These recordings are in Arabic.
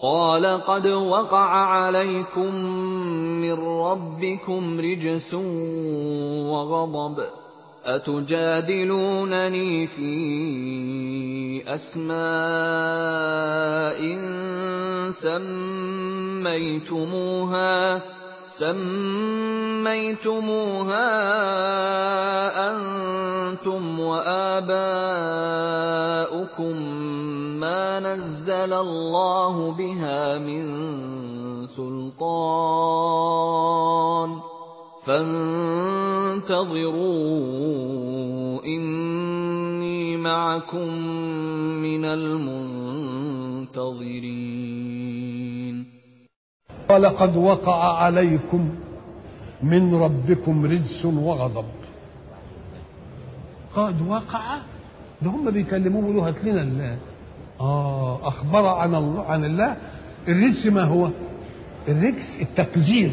قال قد وقع عليكم من ربكم رجس وغضب أتجادلونني في أسماء سميتموها أنتم وآباؤكم ما نزل الله بها من سلطان فانتظروا إني معكم من المنتظرين. ولقد وقع عليكم من ربكم رجس وغضب. قد وقع ده هم بيكلموه له هات لنا الله. أخبر عن الله. الرجس ما هو؟ الرجس التقذير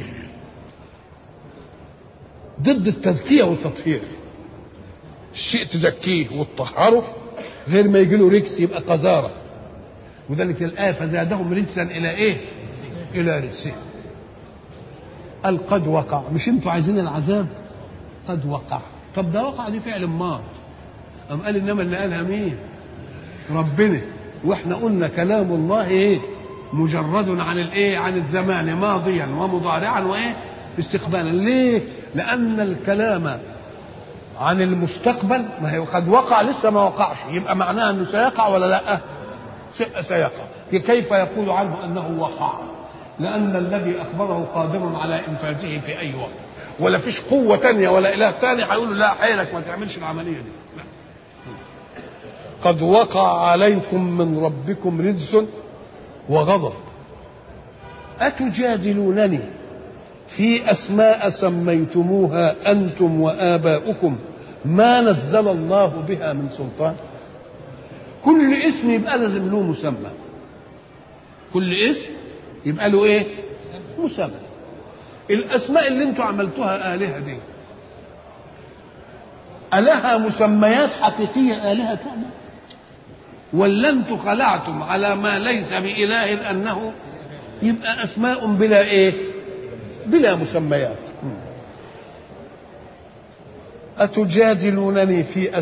ضد التزكية والتطهير. الشيء تزكيه وتطهره غير ما يجي له رجس يبقى قذارة. وذلك الآية فزادهم رجسا إلى إيه؟ إلى رجسه. قال قد وقع. مش انتوا عايزين العذاب؟ قد وقع. طب ده وقع دي فعل ماض. قام قال إنما اللي قالها مين؟ ربنا. واحنا قلنا كلام الله ايه؟ مجرد عن الايه؟ عن الزمان ماضيا ومضارعا وايه؟ استقبالا. ليه؟ لأن الكلام عن المستقبل ما هي قد وقع لسه ما وقعش، يبقى معناها انه سيقع ولا لا؟ سيقع. كيف يقول عنه انه وقع؟ لأن الذي أخبره قادر على إنفاذه في أي وقت، ولا فيش قوة تانية ولا إله تاني هيقول لا حيلك ما تعملش العملية دي. لا. قد وقع عليكم من ربكم رجس وغضب أتجادلونني في أسماء سميتموها أنتم وآباؤكم ما نزل الله بها من سلطان. كل اسم يبقى لازم له مسمى. كل اسم يبقى له ايه؟ مسمى. الاسماء اللي انتوا عملتوها آلهة دي ألها مسميات حقيقية آلهة تعمل؟ ولا انتوا خلعتم على ما ليس بإله أنه يبقى أسماء بلا ايه؟ بلا مسميات. أتجادلونني في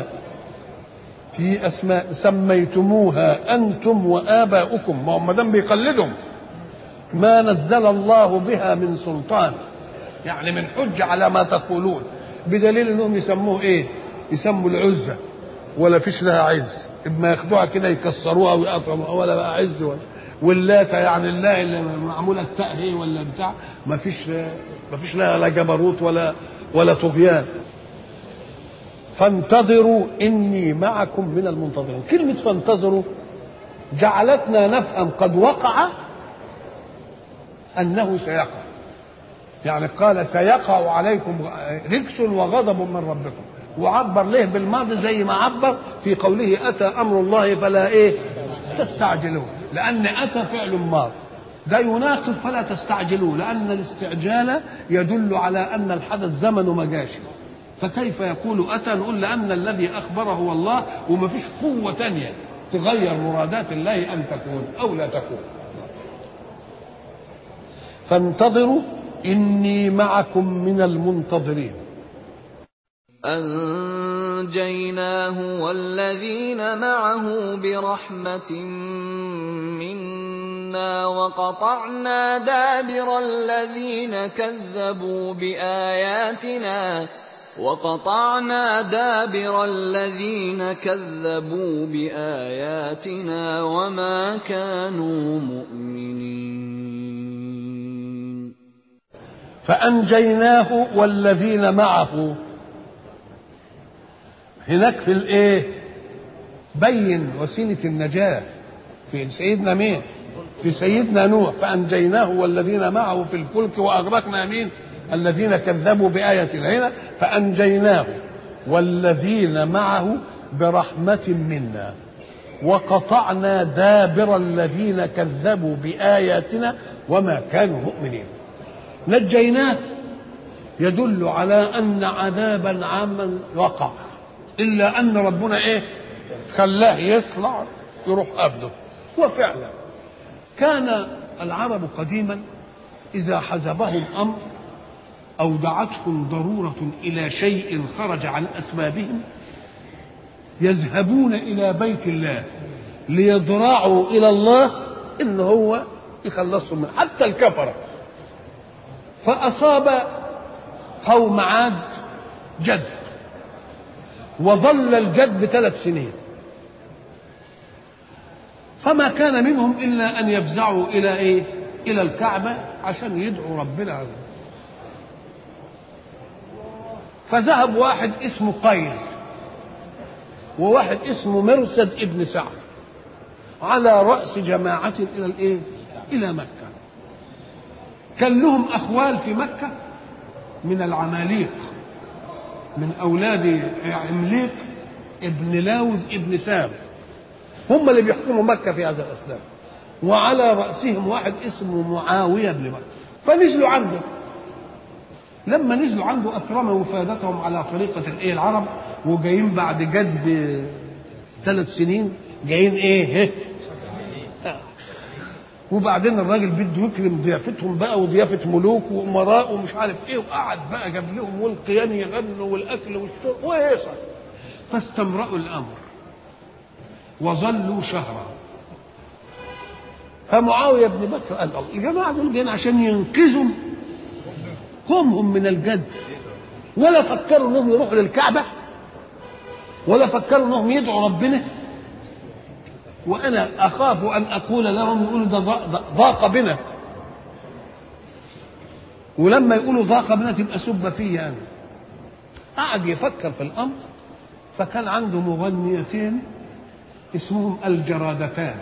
أسماء سميتموها أنتم وآباؤكم، ما هم دام بيقلدهم، ما نزل الله بها من سلطان، يعني من حجة على ما تقولون، بدليل انهم يسموه ايه؟ يسموا العزة ولا فيش لها عز، اما ياخدوها كده يكسروها ويقطعوها ولا بقى عز واللاتة يعني الله اللي معمولة التأهي ولا بتاع ما فيش لها لا جبروت ولا طغيان. فانتظروا إني معكم من المنتظرين. كلمة فانتظروا جعلتنا نفهم قد وقع أنه سيقع، يعني قال سيقع عليكم رجس وغضب من ربكم، وعبر له بالماضي زي ما عبر في قوله أتى أمر الله فلا إيه تستعجلوه، لأن أتى فعل ماض ده يناقض فلا تستعجلوه، لأن الاستعجال يدل على أن الحدث زمن ما جاش، فكيف يقول أتى؟ نقول لأن الذي أخبره هو الله، وما فيش قوة تانية تغير مرادات الله أن تكون أو لا تكون. فانتظروا إني معكم من المنتظرين. أنجيناه والذين معه برحمة منا وقطعنا دابر الذين كذبوا بآياتنا وما كانوا مؤمنين. فأنجيناه والذين معه. هناك في الايه بين وسيلة النجاة في سيدنا مين؟ في سيدنا نوح. فأنجيناه والذين معه في الفلك وأغرقنا مين؟ الذين كذبوا بآياتنا. هنا فأنجيناه والذين معه برحمة منا وقطعنا دابر الذين كذبوا بآياتنا وما كانوا مؤمنين. نجيناه يدل على أن عذابا عاما وقع، إلا أن ربنا إيه؟ خلاه يطلع يروح قبله. وفعلا كان العرب قديما إذا حزبهم أمر أو دعتهم ضرورة إلى شيء خرج عن أسبابهم يذهبون إلى بيت الله ليضرعوا إلى الله إن هو يخلصهم من حتى الكفرة. فأصاب قوم عاد جد، وظل الجد 3 سنين، فما كان منهم إلا أن يفزعوا إلى إيه؟ إلى الكعبة عشان يدعوا ربنا عنه. فذهب واحد اسمه قيل وواحد اسمه مرسد ابن سعد على رأس جماعة إلى الإيه؟ إلى مكة. كان لهم أخوال في مكة من العماليق، من أولاد عمليق ابن لاوذ ابن سام، هم اللي بيحكموا مكة في هذا الأسلام، وعلى رأسهم واحد اسمه معاوية بن مكة. فنزلوا عنده، لما نزلوا عنده أكرموا وفادتهم على طريقة الإيه العرب، وجايين بعد جد 3 سنين جايين إيه؟ وبعدين الراجل بده يكرم ضيافتهم بقى، وضيافة ملوك وأمراء ومش عارف إيه، وقعد بقى جاب لهم والقيان يغنوا والأكل والشرب وهيصة. فاستمرأوا الأمر وظلوا شهرا. فمعاوية بن بكر قال الجماعة دول جايين عشان ينقذوا قومهم من الجد، ولا فكروا انهم يروحوا للكعبة ولا فكروا انهم يدعوا ربنا، وانا اخاف ان اقول لهم يقولوا ده ضاق بنا، ولما يقولوا ضاق بنا تبقى سب فيه يعني. قعد يفكر في الامر، فكان عنده مغنيتين اسمهم الجرادتان،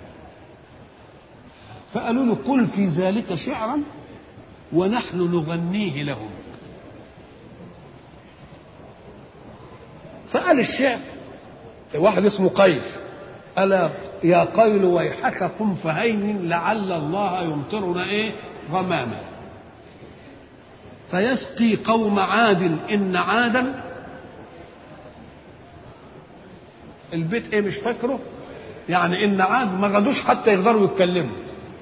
فقالوا له قل في ذلك شعرا ونحن نغنيه لهم. فقال الشعر واحد اسمه قيل: ألا يا قيل ويحك قم فهين لعل الله يمطرنا إيه غماما فيسقي قوم عاد إن عادا. البيت إيه مش فاكره، يعني إن عاد ما غدوش حتى يقدروا يتكلموا،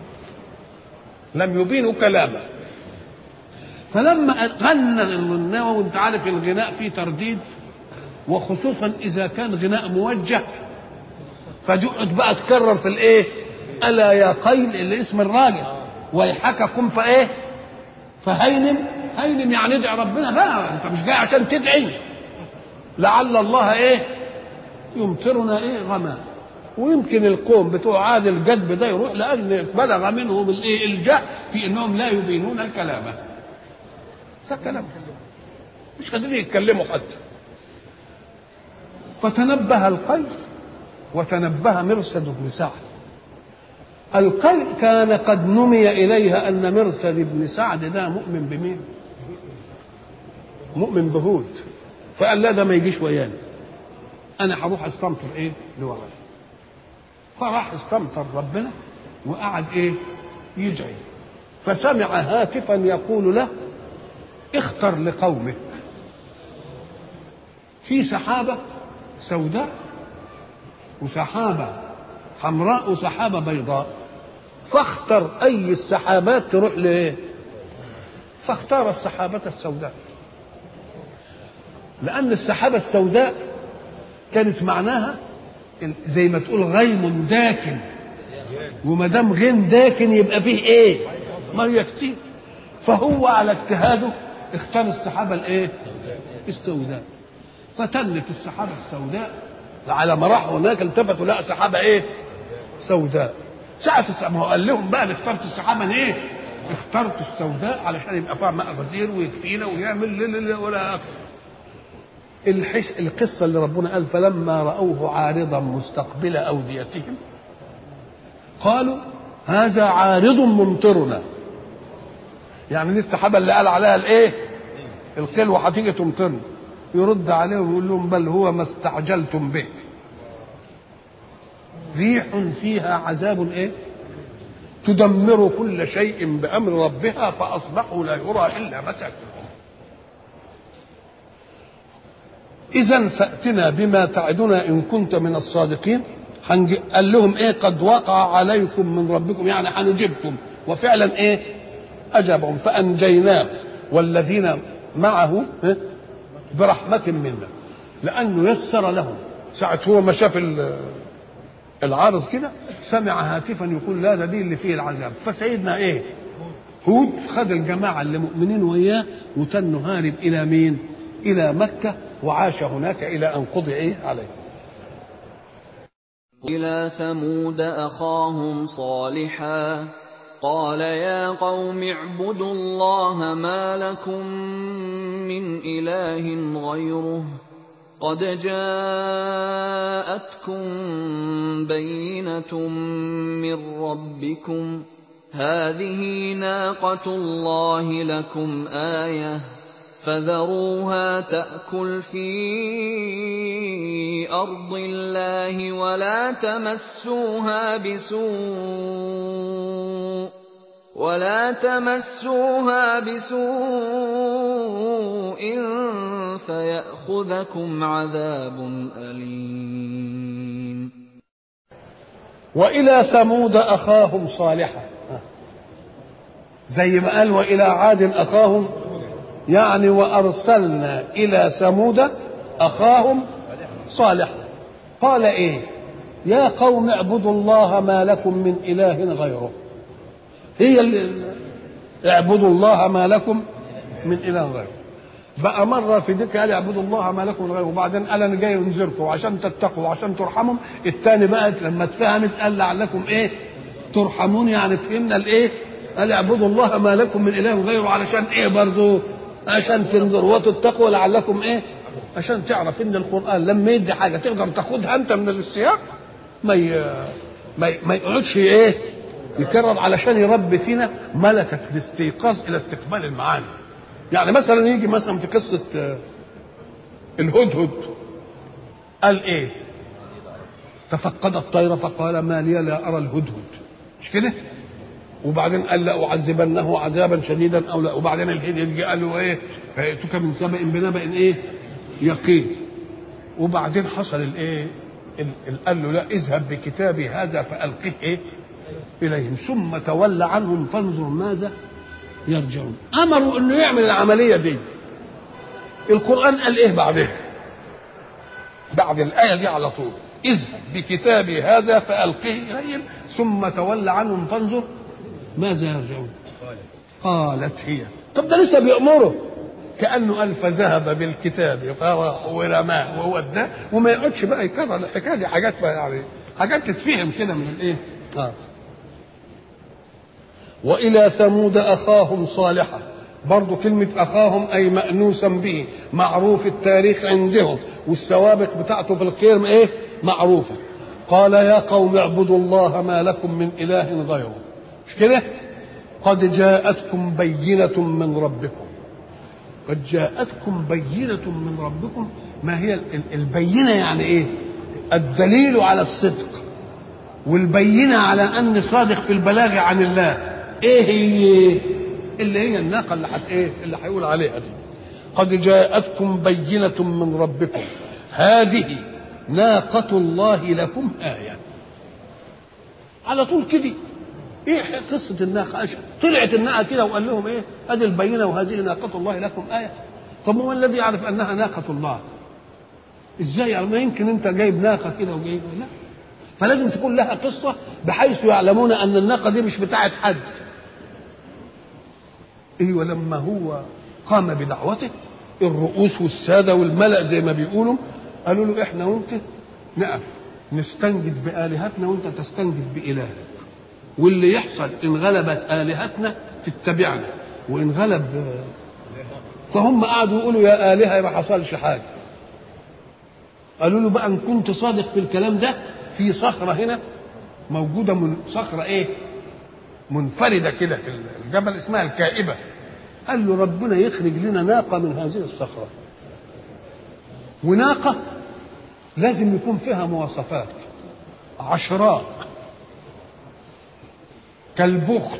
لم يبينوا كلاما. فلما غنى الغناوة، وانت عارف الغناء فيه ترديد، وخصوصا إذا كان غناء موجه، فجقت بقى تكرر في الايه؟ الا يا قيل اللي اسم الراجل، ويحككم فايه؟ فهينم. هينم يعني ادعي ربنا بقى، انت مش جاي عشان تدعي. لعل الله ايه؟ يمطرنا ايه غمام. ويمكن القوم بتوع عاد الجدب ده يروح لان بلغ منهم الايه الجهل في انهم لا يبينون الكلام. ده كلام مش قادرين يتكلموا حتى. فتنبه القيل وتنبه مرسد بن سعد. القيل كان قد نمي إليها أن مرسد بن سعد ده مؤمن بمين؟ مؤمن بهود. فقال لا ده ما يجيش ويانا، أنا هروح استمطر إيه لوحدي. فراح استمطر ربنا وقعد إيه يدعي، فسمع هاتفا يقول له اختر لقومك في سحابة سوداء وسحابة حمراء وسحابة بيضاء، فاختر أي السحابات تروح لإيه. فاختار السحابة السوداء، لأن السحابة السوداء كانت معناها زي ما تقول غيم داكن، وما دام غيم داكن يبقى فيه إيه؟ مية كتير. فهو على اجتهاده اختار السحابة الإيه؟ السوداء. فتنت السحابة السوداء، على ما راحوا هناك التفتوا لقى سحابة ايه؟ سوداء. ساعة السحابة قال لهم بقى اخترت السحابة ايه؟ اخترت السوداء علشان يبقى فيها ماء غزير ويكفينا ويعمل ولا أكثر. القصة اللي ربنا قال فلما رأوه عارضا مستقبل أوديتهم قالوا هذا عارض ممطرنا، يعني دي السحابة اللي قال عليها الايه؟ القلوة هتيجي تمطرنا. يرد عليهم ويقول لهم بل هو ما استعجلتم به، ريح فيها عذاب ايه؟ تدمر كل شيء بأمر ربها فأصبحوا لا يرى إلا مساكنهم. إذن فأتنا بما تعدنا إن كنت من الصادقين. قال لهم ايه؟ قد وقع عليكم من ربكم، يعني هنجيبكم. وفعلا ايه؟ اجابهم فانجيناه والذين معه برحمه منا، لانه يسر لهم. ساعه هو ما شاف العارض كده سمع هاتفا يقول لا ده دي اللي فيه العذاب. فسيدنا ايه؟ هود خد الجماعه اللي مؤمنين وياه وتنوا هارب الى مين؟ الى مكه، وعاش هناك الى ان قضي ايه عليه. إلى ثمود أخاهم صالحا قال يا قوم اعبدوا الله ما لكم من إله غيره قد جاءتكم بينة من ربكم هذه ناقة الله لكم آية فذروها تأكل في أرض الله ولا تمسوها بسوء فيأخذكم عذاب أليم. وإلى ثمود أخاهم صالحا، زي ما قال وإلى عاد أخاهم، يعني وأرسلنا إلى ثمود أخاهم صالحا. قال إيه؟ يا قوم اعبدوا الله ما لكم من إله غيره. هي اعبدوا الله ما لكم من إله غيره. بقى مرة في ذكر قال اعبدوا الله ما لكم من غيره، وبعدين قال أنا جاي أنذركم عشان تتقوا وعشان ترحموا. الثاني بقى لما اتفهمت قال لعلكم إيه؟ ترحمون، يعني فهمنا الإيه؟ قال اعبدوا الله ما لكم من إله غيره علشان إيه برضه؟ عشان تنظروا وتتقوا لعلكم ايه؟ عشان تعرف ان القرآن لما يدي حاجة تقدر تاخدها انت من السياق، ما يقعدش ايه؟ يكرر، علشان يربي فينا ملكة الاستيقاظ الى استقبال المعاني. يعني مثلا يجي مثلا في قصة الهدهد قال ايه؟ تفقد الطير فقال ما لي لا ارى الهدهد، مش كده؟ وبعدين قال لأعذبنه عذابا شديدا او لا. وبعدين الهدهد قال له ايه؟ فأتوك من سبأ بنبأ ايه؟ يقين. وبعدين حصل الايه؟ قال له لا اذهب بكتابي هذا فألقه ايه؟ اليهم ثم تولى عنهم فانظر ماذا يرجعون. امروا انه يعمل العمليه دي. القرآن قال ايه بعدها؟ بعد الآية دي على طول اذهب بكتابي هذا فألقه إليهم ثم تولى عنهم فانظر ماذا يرجعون. قالت هي. طب ده لسه بيأمره، كأنه قال فذهب بالكتاب فراح ورماه ووداه، وما يقعدش بقى يكرر الحكايه دي. حاجات يعني حاجات تتفهم كده من الايه؟ وإلى ثمود أخاهم صالحا، برضو كلمة أخاهم أي مأنوسا به، معروف التاريخ عندهم والسوابق بتاعته في الخير إيه؟ معروفة. قال يا قوم اعبدوا الله ما لكم من إله غيره، مش كده؟ قد جاءتكم بينة من ربكم. قد جاءتكم بينة من ربكم. ما هي البينة؟ يعني إيه؟ الدليل على الصدق، والبينة على أن صادق في البلاغ عن الله. إيه هي؟ اللي هي الناقة اللي إيه؟ اللي هيقول عليها دي. قد جاءتكم بينة من ربكم هذه ناقة الله لكم آية. على طول كده. ايه قصة الناقة؟ طلعت الناقة كده وقال لهم ايه؟ ادي البينة وهذه ناقة الله لكم آية. طب هو الذي يعرف انها ناقة الله؟ ازاي يعني؟ ما يمكن انت جايب ناقة كده وجايب، لا، فلازم تكون لها قصة بحيث يعلمون ان الناقة دي مش بتاعت حد. ايوه، لما هو قام بدعوته الرؤوس والسادة والملأ زي ما بيقولوا قالوا له احنا وانت نقف نستنجد بآلهتنا وانت تستنجد بإلهك، واللي يحصل ان غلبت آلهتنا تتبعنا وان غلب. فهم قعدوا يقولوا يا آلهة ما حصلش حاجة. قالوا له بقى ان كنت صادق في الكلام ده، في صخرة هنا موجودة، من صخرة ايه؟ منفردة كده في الجبل اسمها الكائبة. قال له ربنا يخرج لنا ناقة من هذه الصخرة، وناقة لازم يكون فيها مواصفات عشراء كالبخت.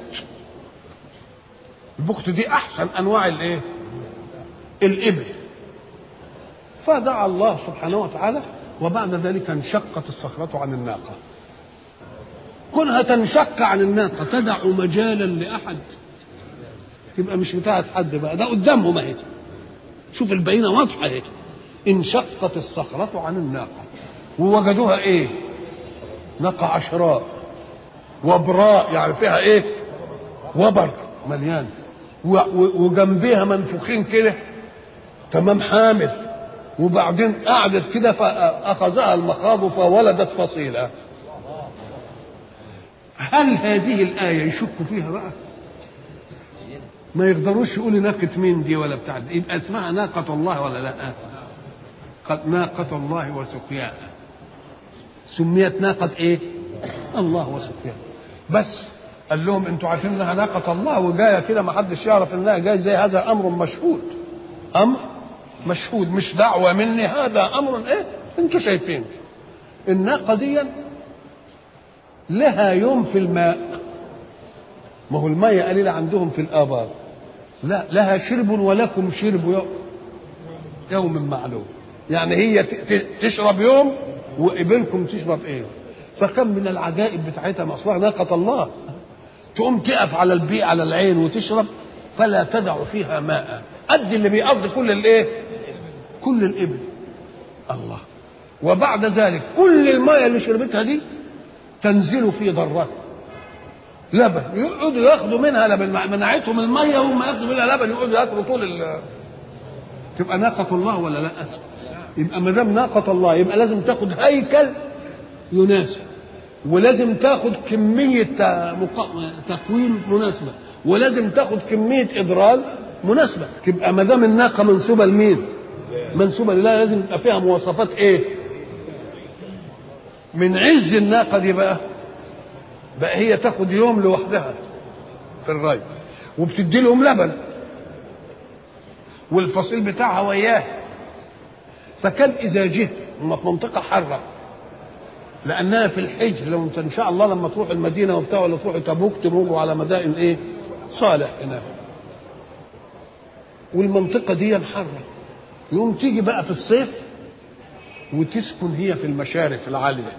البخت دي احسن انواع الايه؟ الابل. فدعا الله سبحانه وتعالى وبعد ذلك انشقت الصخرة عن الناقة. كونها تنشق عن الناقة تدع مجالا لأحد؟ تبقى مش بتاعت حد بقى، ده قدامهم اهي. شوف البينة واضحة اهي. انشقت الصخرة عن الناقة ووجدوها ايه؟ ناقة عشراء وبراء، يعني فيها ايه؟ وبر مليان، وجنبيها منفوخين كده تمام حامل. وبعدين قعدت كده فأخذها المخاض فولدت فصيلة. هل هذه الآية يشكوا فيها بقى؟ ما يقدروش يقولوا ناقة مين دي ولا بتاع دي. يبقى اسمها ناقة الله ولا لا؟ قد ناقة الله وسقياها. سميت ناقة ايه؟ الله وسقياها. بس قال لهم انتوا عارفين انها ناقة الله وجايه كده ما حدش يعرف انها جايه زي هذا امر مشهود. امر مشهود مش دعوة مني، هذا امر ايه انتوا شايفين. الناقة دي لها يوم في الماء، ما هو المية قليلة عندهم في الآبار. لا، لها شرب ولكم شرب يوم معلوم. يعني هي تشرب يوم وقبلكم تشرب ايه. فكم من العجائب بتاعتها مصلحة ناقة الله. تقوم تقف على البيئة على العين وتشرب فلا تدع فيها ماء قد اللي بيقضي كل الايه؟ كل الابل. الله. وبعد ذلك كل الماء اللي شربتها دي تنزل في ضرتها لبن، يقعدوا ياخدوا منها لبن، منعتهم الميه وهم ياخدوا منها لبن، يقعدوا ياكلوا طول تبقى ناقة الله ولا لا؟ يبقى ما دام ناقة الله يبقى لازم تاخد هيكل يناسب، ولازم تاخد كمية تكوين مناسبة، ولازم تاخد كمية إضرار مناسبة. تبقى ما دام الناقة منسوبة لمين؟ منسوبة لله، لازم يبقى فيها مواصفات ايه؟ من عز الناقة دي بقى هي تاخد يوم لوحدها في الري وبتدي لهم لبن والفصيل بتاعها وياه. فكان اذا جيت في منطقه حاره، لانها في الحج، لو انت ان شاء الله لما تروح المدينه وبتاع ولا تروح تبوك تمروا على مدائن ايه؟ صالح هناك، والمنطقه دي حاره، يقوم تيجي بقى في الصيف وتسكن هي في المشارف العاليه،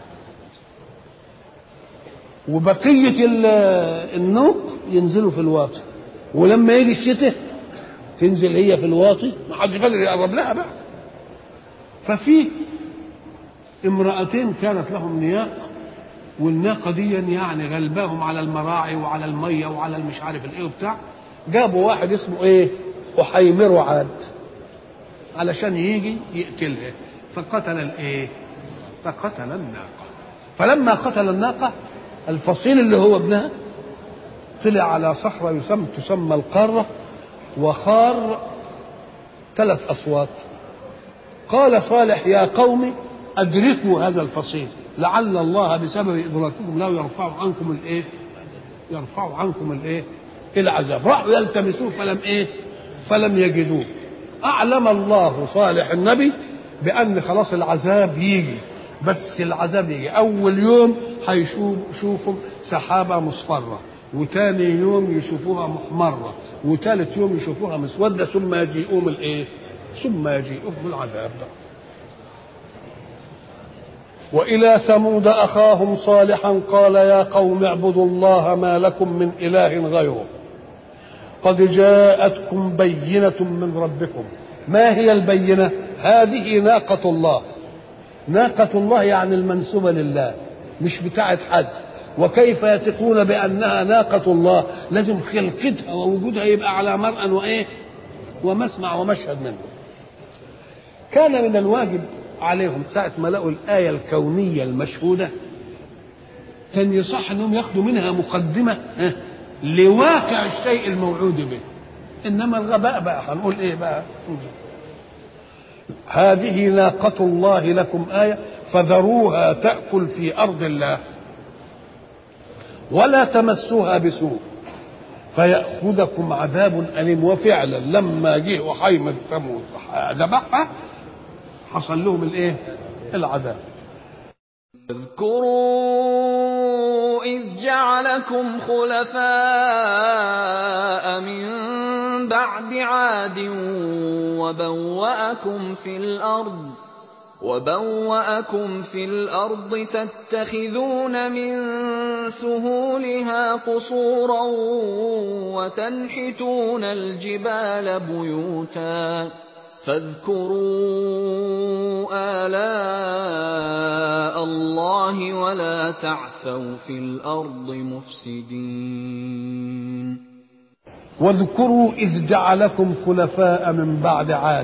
وبقيه النوق ينزلوا في الواطي، ولما يجي الشتاء تنزل هي في الواطي، ما حدش قادر يقرب لها بقى. ففي امرأتين كانت لهم نياق، والناقة دي يعني غلباهم على المراعي وعلى المية وعلى المش عارف الايه وبتاع. جابوا واحد اسمه ايه؟ أحيمر عاد علشان يجي يقتلها، فقتل الايه؟ فقتل الناقة. فلما قتل الناقة الفصيل اللي هو ابنها طلع على صخرة تسمى القارة، وخار 3 أصوات. قال صالح يا قوم أدركوا هذا الفصيل لعل الله بسبب إدراككم له يرفع عنكم الايه؟ يرفع عنكم الايه؟ العذاب. راحوا يلتمسوه فلم ايه؟ فلم يجدوه. أعلم الله صالح النبي بأن خلاص العذاب يجي، بس العذاب يجي أول يوم هيشوفوا سحابة مصفرة، وتاني يوم يشوفوها محمرة، وثالث يوم يشوفوها مسودة، ثم يجيئهم الايه؟ ثم يجيئهم العذاب. وإلى ثمود أخاهم صالحا قال يا قوم اعبدوا الله ما لكم من إله غيره قد جاءتكم بينة من ربكم. ما هي البينة؟ هذه ناقة الله. ناقة الله يعني المنسوبة لله مش بتاعت حد. وكيف يثقون بأنها ناقة الله؟ لازم خلقتها ووجودها يبقى على مرأى وإيه؟ ومسمع ومشهد منه. كان من الواجب عليهم ساعة ما لقوا الآية الكونية المشهودة كان يصح أنهم ياخدوا منها مقدمة لواقع الشيء الموعود به. إنما الغباء بقى هنقول إيه بقى؟ هذه ناقة الله لكم آية فذروها تأكل في أرض الله ولا تمسوها بسوء فيأخذكم عذاب أليم. وفعلا لما جه وحيمة ثمود ذبحها حصل لهم الايه؟ العذاب. اذكروا إذ جعلكم خلفاء من بعد عاد وبوأكم في الأرض وَبَوَّأَكُمْ فِي الْأَرْضِ تَتَّخِذُونَ مِن سُهُولِهَا قُصُورًا وَتَنْحِتُونَ الْجِبَالَ بُيُوتًا فَاذْكُرُوا آلَاءَ اللَّهِ وَلَا تَعْثَوْا فِي الْأَرْضِ مُفْسِدِينَ. واذكروا إذ جعلكم خلفاء من بعد عاد.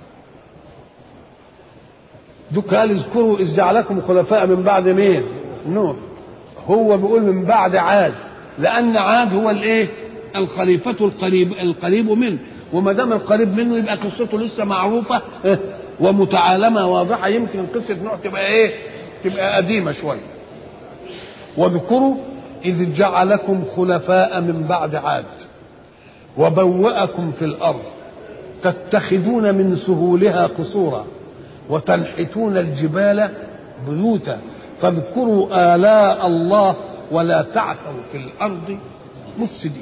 دوك قال اذكروا إذ جعلكم خلفاء من بعد مين؟ نوح. هو بيقول من بعد عاد لأن عاد هو الايه؟ الخليفة القريب منه، وما دام القريب منه يبقى قصته لسه معروفة ومتعالمة واضحة. يمكن قصة نوح تبقى ايه؟ تبقى قديمة شوية. واذكروا إذ جعلكم خلفاء من بعد عاد وبوأكم في الأرض تتخذون من سهولها قصورا وتنحتون الجبال بيوتا فاذكروا آلاء الله ولا تعثوا في الأرض مفسدين.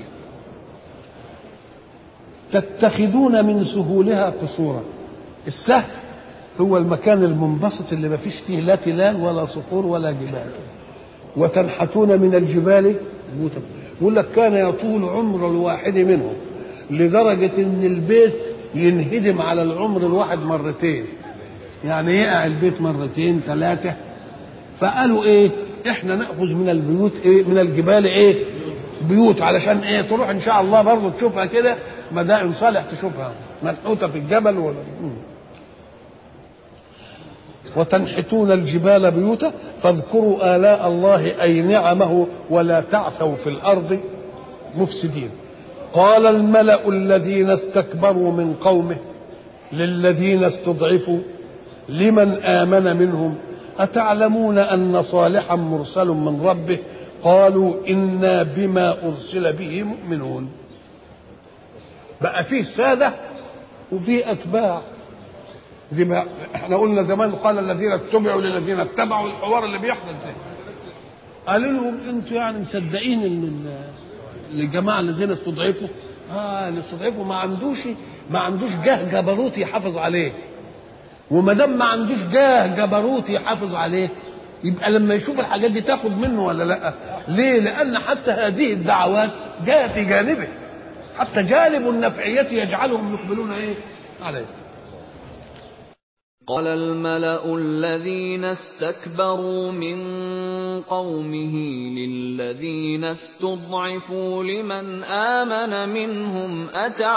تتخذون من سهولها قصورا. السهل هو المكان المنبسط اللي ما فيش فيه لا تلال ولا صخور ولا جبال. وتنحتون من الجبال بيوتا. يقول لك كان يطول عمر الواحد منهم لدرجة ان البيت ينهدم على العمر الواحد مرتين، يعني يقع البيت مرتين ثلاثة. فقالوا ايه؟ احنا نأخذ من البيوت ايه؟ من الجبال ايه؟ بيوت، علشان ايه؟ تروح ان شاء الله برضه تشوفها كده مدائن صالح تشوفها منحوتة في الجبل ولا وتنحتون الجبال بيوتا فاذكروا آلاء الله أي نعمه ولا تعثوا في الأرض مفسدين. قال الملأ الذين استكبروا من قومه للذين استضعفوا لمن آمن منهم أتعلمون أن صالحا مرسل من ربه قالوا إنا بما أرسل به مؤمنون. بقى فيه سادة وفيه أتباع. زي ما احنا قلنا زمان قال الذين اتبعوا للذين اتبعوا، الحوار اللي بيحدث ده قالوا لهم انتوا يعني مصدقين ان الجماعه الذين استضعفوا اللي استضعفوا ما عندوش جاه جبروت يحافظ عليه. وما دام ما عندوش جاه جبروت يحافظ عليه يبقى لما يشوف الحاجات دي تاخد منه ولا لا؟ ليه؟ لان حتى هذه الدعوات جاء في جانبه، حتى جانب النفعيه يجعلهم يقبلون ايه عليه. قال الملأ الذين استكبروا من قومه للذين استضعفوا لمن آمن منهم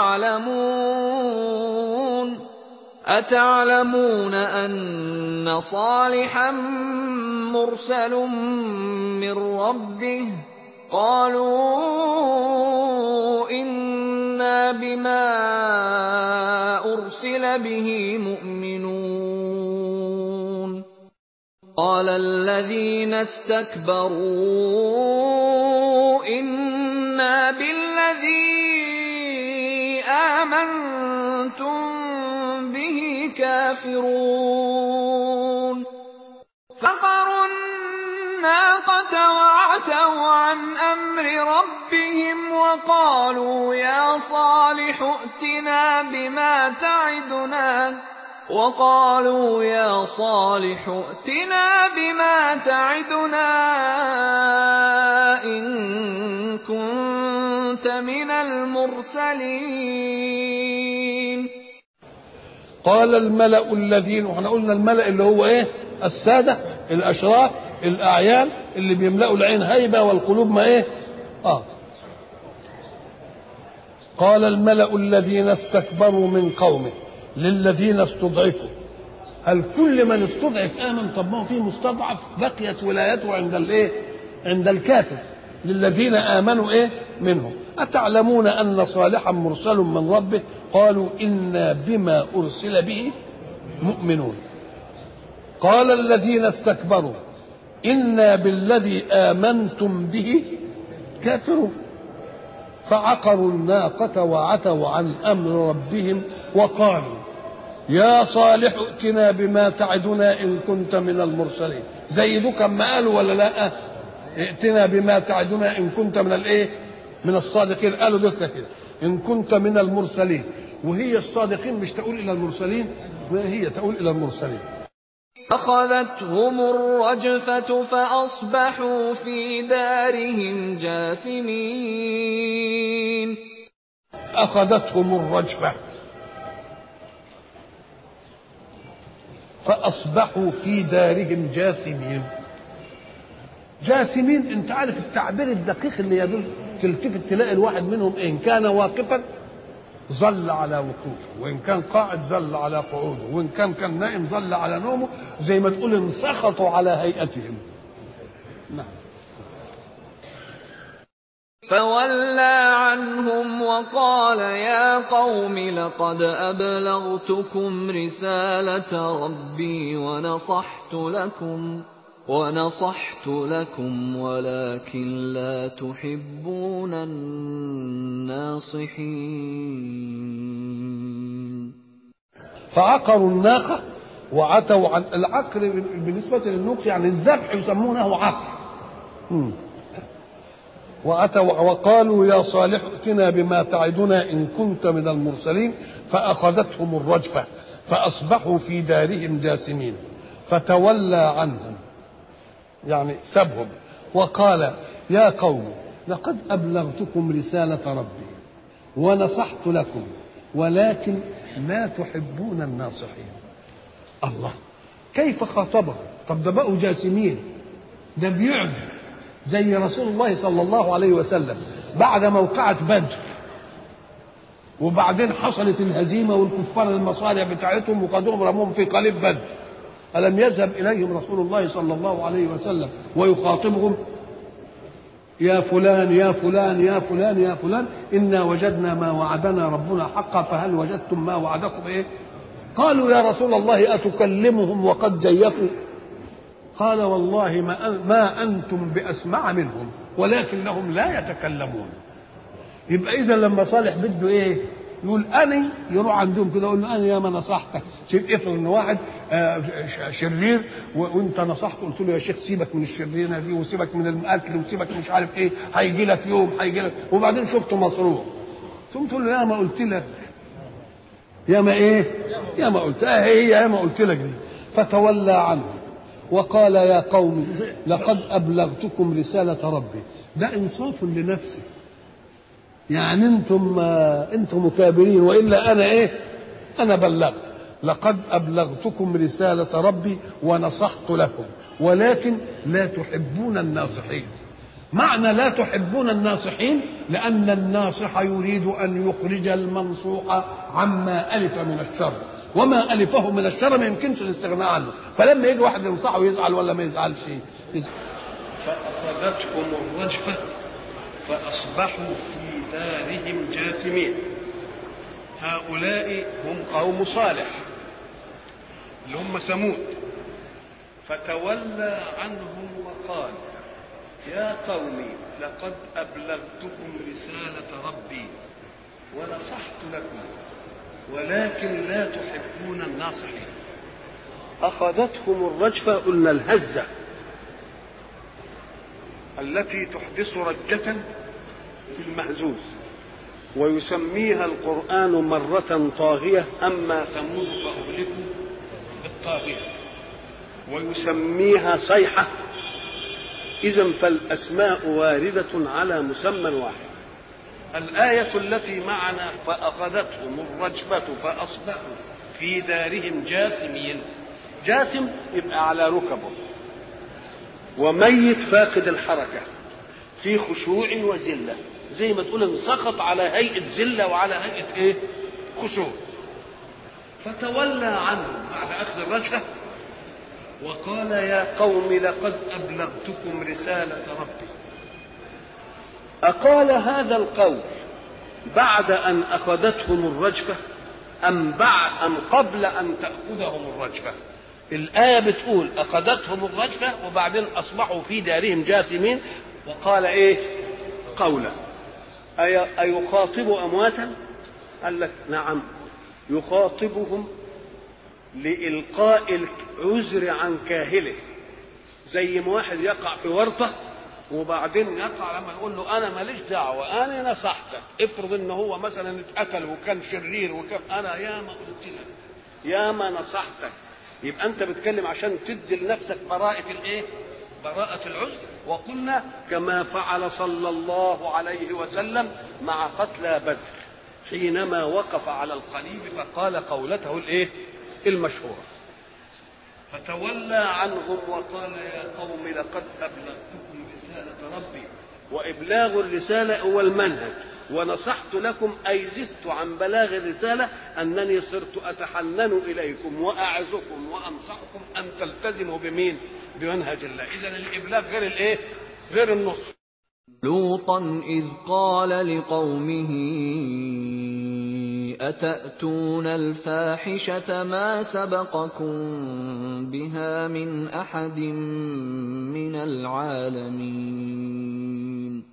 أتعلمون أن صالحا مرسل من ربه قالوا إنا بما أرسل به مؤمنون. قال الذين استكبروا إنا بالذي آمنتم به كافرون. فقروا الناقة وعتوا عن أمر ربهم وقالوا يا صالح ائتنا بما تعدنا إن كنت من المرسلين. قال الملأ الذين، واحنا قلنا الملأ اللي هو ايه؟ السادة الأشراف الأعيان اللي بيملأوا العين هيبة والقلوب ما ايه؟ قال الملأ الذين استكبروا من قومه للذين استضعفوا. هل كل من استضعف آمن؟ طب ما هو في مستضعف بقيت ولايته عند الايه؟ عند الكافر. للذين آمنوا ايه؟ منهم أتعلمون أن صالحا مرسل من ربه قالوا إنا بما أرسل به مؤمنون. قال الذين استكبروا إنا بالذي آمنتم به كافرون. فعقروا الناقة وعتوا عن أمر ربهم وقالوا يا صالح ائتنا بما تعدنا إن كنت من المرسلين. زي دول كما قالوا ولا لا؟ ائتنا بما تعدنا إن كنت من الايه؟ من الصادقين. قالوا دول كده إن كنت من المرسلين. وهي الصادقين مش تقول إلى المرسلين، ما هي تقول إلى المرسلين. أخذتهم الرجفة فأصبحوا في دارهم جاثمين. أخذتهم الرجفة فأصبحوا في دارهم جاثمين. جاثمين، انت عارف التعبير الدقيق اللي يدل، تلتفت تلاقي الواحد منهم إن كان واقفا ظل على وقوفه، وإن كان قاعد ظل على قعوده، وإن كان نائم ظل على نومه، زي ما تقول انسخطوا على هيئتهم. نعم. فولى عنهم وقال يا قوم لقد أبلغتكم رسالة ربي ونصحت لكم ولكن لا تحبون الناصحين. فعقروا الناقة وعتوا عن العقر. بالنسبة للنوق يعني الذبح يسمونه عقر. وأتوا وقالوا يا صالح ائتنا بما تعدنا إن كنت من المرسلين. فأخذتهم الرجفة فأصبحوا في دارهم جاثمين. فتولى عنهم، يعني سبهم، وقال يا قوم لقد أبلغتكم رسالة ربي ونصحت لكم ولكن لا تحبون الناصحين. الله، كيف خاطبهم؟ طب ده بقوا جاثمين، ده بيعذب زي رسول الله صلى الله عليه وسلم بعد موقعة بدر، وبعدين حصلت الهزيمة والكفار المصارع بتاعتهم وخدوهم رموهم في قليب بدر. ألم يذهب إليهم رسول الله صلى الله عليه وسلم ويخاطبهم يا فلان يا فلان يا فلان يا فلان إنا وجدنا ما وعدنا ربنا حقا فهل وجدتم ما وعدكم إيه؟ قالوا يا رسول الله أتكلمهم وقد جيفوا؟ قال والله ما أنتم بأسمع منهم ولكنهم لا يتكلمون. يبقى إذا لما صالح بده إيه؟ يقول أني، يروح عندهم كده يقول له أنا يا ما نصحتك. افرض إن واحد شرير وأنت نصحته، قلت له يا شيخ سيبك من الشريرة دي وسيبك من القتل وسيبك مش عارف إيه، هيجي لك يوم هيجي لك، وبعدين شفته مصروف ثم تقول له يا ما قلت لك، يا ما إيه؟ يا ما قلت هي يا ما قلت لك دي. فتولى عنه وقال يا قوم لقد أبلغتكم رسالة ربي. ده إنصاف لنفسه، يعني انتم مكابرين، والا انا ايه؟ انا بلغت. لقد ابلغتكم رساله ربي ونصحت لكم ولكن لا تحبون الناصحين. معنى لا تحبون الناصحين لان الناصح يريد ان يخرج المنصوح عما الف من الشر، وما الفه من الشر ما يمكنش الاستغناء عنه. فلما يجي واحد ينصحه يزعل ولا ما يزعلش؟ فاخذتهم الرجفه فاصبحوا في دارهم جاثمين. هؤلاء هم قوم صالح اللي هم ثمود. فتولى عنهم وقال يا قوم لقد أبلغتكم رسالة ربي ونصحت لكم ولكن لا تحبون الناصحين. أخذتهم الرجفة، قلنا الهزة التي تحدث رجة في المهزوز، ويسميها القرآن مرة طاغية أما ثمود فأهلكوا بالطاغية، ويسميها صيحة. إذن فالأسماء واردة على مسمى واحد. الآية التي معنا فأخذتهم الرجفة فأصبحوا في دارهم جاثمين. جاثم يبقى على ركبه، وميت فاقد الحركة في خشوع وذلة، زي ما تقول انسخط على هيئة ذلة وعلى هيئة ايه؟ خشوع. فتولى عنهم بعد أخذ الرجفة وقال يا قوم لقد أبلغتكم رسالة ربي. أقال هذا القول بعد أن أخذتهم الرجفة أم قبل أن تأخذهم الرجفة؟ الآية بتقول أخذتهم الرجفة وبعدين أصبحوا في دارهم جاثمين، وقال إيه؟ قولا. أيخاطب أمواتا؟ قال لك نعم، يخاطبهم لإلقاء العذر عن كاهله، زي ما واحد يقع في ورطة وبعدين يقع لما يقول له أنا ماليش دعوة أنا نصحتك. افرض إن هو مثلا اتقتل وكان شرير وكان أنا يا ما قلت لك يا ما نصحتك يبقى انت بتكلم عشان تدي لنفسك براءة الايه؟ براءة العذر. وقلنا كما فعل صلى الله عليه وسلم مع قتلى بدر حينما وقف على القليب فقال قولته الايه؟ المشهورة، فتولى عنهم وقال يا قوم لقد أبلغتكم رسالة ربي، وإبلاغ الرسالة هو المنهج، ونصحت لكم أي زدت عن بلاغ الرسالة أنني صرت أتحنن إليكم وأعظكم وأنصحكم أن تلتزموا بمين؟ بمنهج الله. إذن الإبلاغ غير الإيه؟ غير النصح. لوطا إذ قال لقومه أتأتون الفاحشة ما سبقكم بها من أحد من العالمين.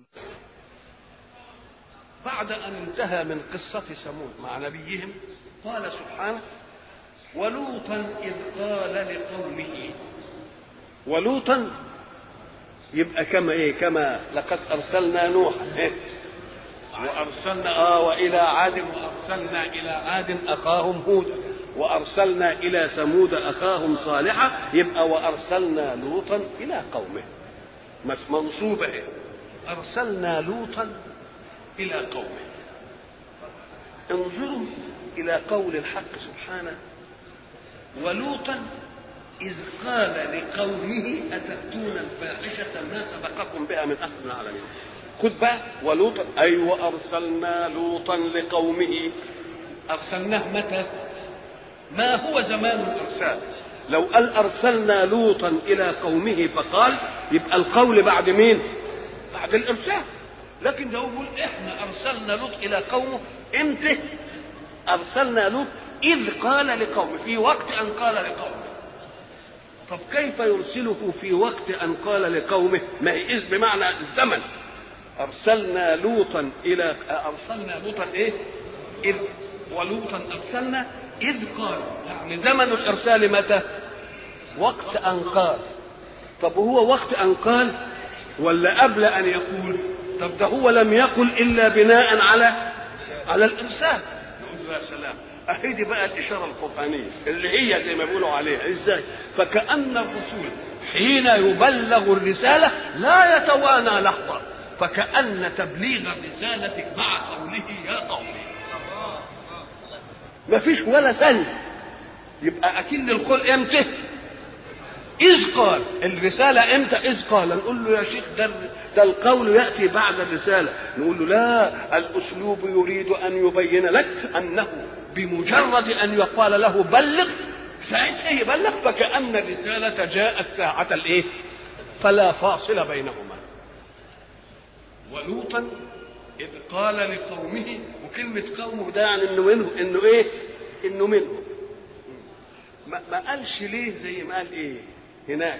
بعد أن انتهى من قصة ثمود مع نبيهم قال سبحانه ولوطا إذ قال لقومه. ولوطا يبقى كما ايه؟ كما لقد ارسلنا نوحا إيه؟ وارسلنا والى عاد وارسلنا الى عاد اخاهم هودا وارسلنا الى ثمود اخاهم صالحا. يبقى وارسلنا لوطا الى قومه منصوبه إيه؟ ارسلنا لوطا الى قومه. انظروا الى قول الحق سبحانه ولوطا إذ قال لقومه أتأتون الفاحشة ما سبقكم بها من أحد من العالمين. خد بقى ولوطا أي وأرسلنا لوطا لقومه. أرسلناه متى؟ ما هو زمان الإرسال؟ لو قال أرسلنا لوطا إلى قومه فقال يبقى القول بعد مين؟ بعد الإرسال. لكن ده يقول إحنا أرسلنا لوط إلى قومه إمتى؟ أرسلنا لوط إذ قال لقومه، في وقت أن قال لقومه. طب كيف يرسله في وقت أن قال لقومه؟ ما هي إذ بمعنى الزمن. أرسلنا لوطا إيه؟ إذ. ولوطا أرسلنا إذ قال، يعني زمن الإرسال متى؟ وقت أن قال. طب هو وقت أن قال ولا قبل أن يقول؟ طب ده هو لم يقل إلا بناء على الإرسال. نقول له يا سلام، أهدي بقى الإشارة القرآنية اللي هي زي ما بيقولوا عليها. إزاي؟ فكأن الرسول حين يبلغ الرسالة لا يتوانى لحظة، فكأن تبليغ الرسالة مع قوله يا قومي ما فيش ولا ثانية. يبقى أكيد القول إمتى؟ إذ قال. الرسالة إمتى؟ إذ قال. نقول له يا شيخ ده القول يأتي بعد الرسالة. نقول له لا، الأسلوب يريد أن يبين لك أنه بمجرد أن يقال له بلغ ساعتها يبلغ، فكأن الرسالة جاءت ساعة الإيه؟ فلا فاصل بينهما. ولوطا إذ قال لقومه، وكلمة قومه ده يعني إنه إيه؟ إنه منهم. ما قالش ليه زي ما قال إيه هناك؟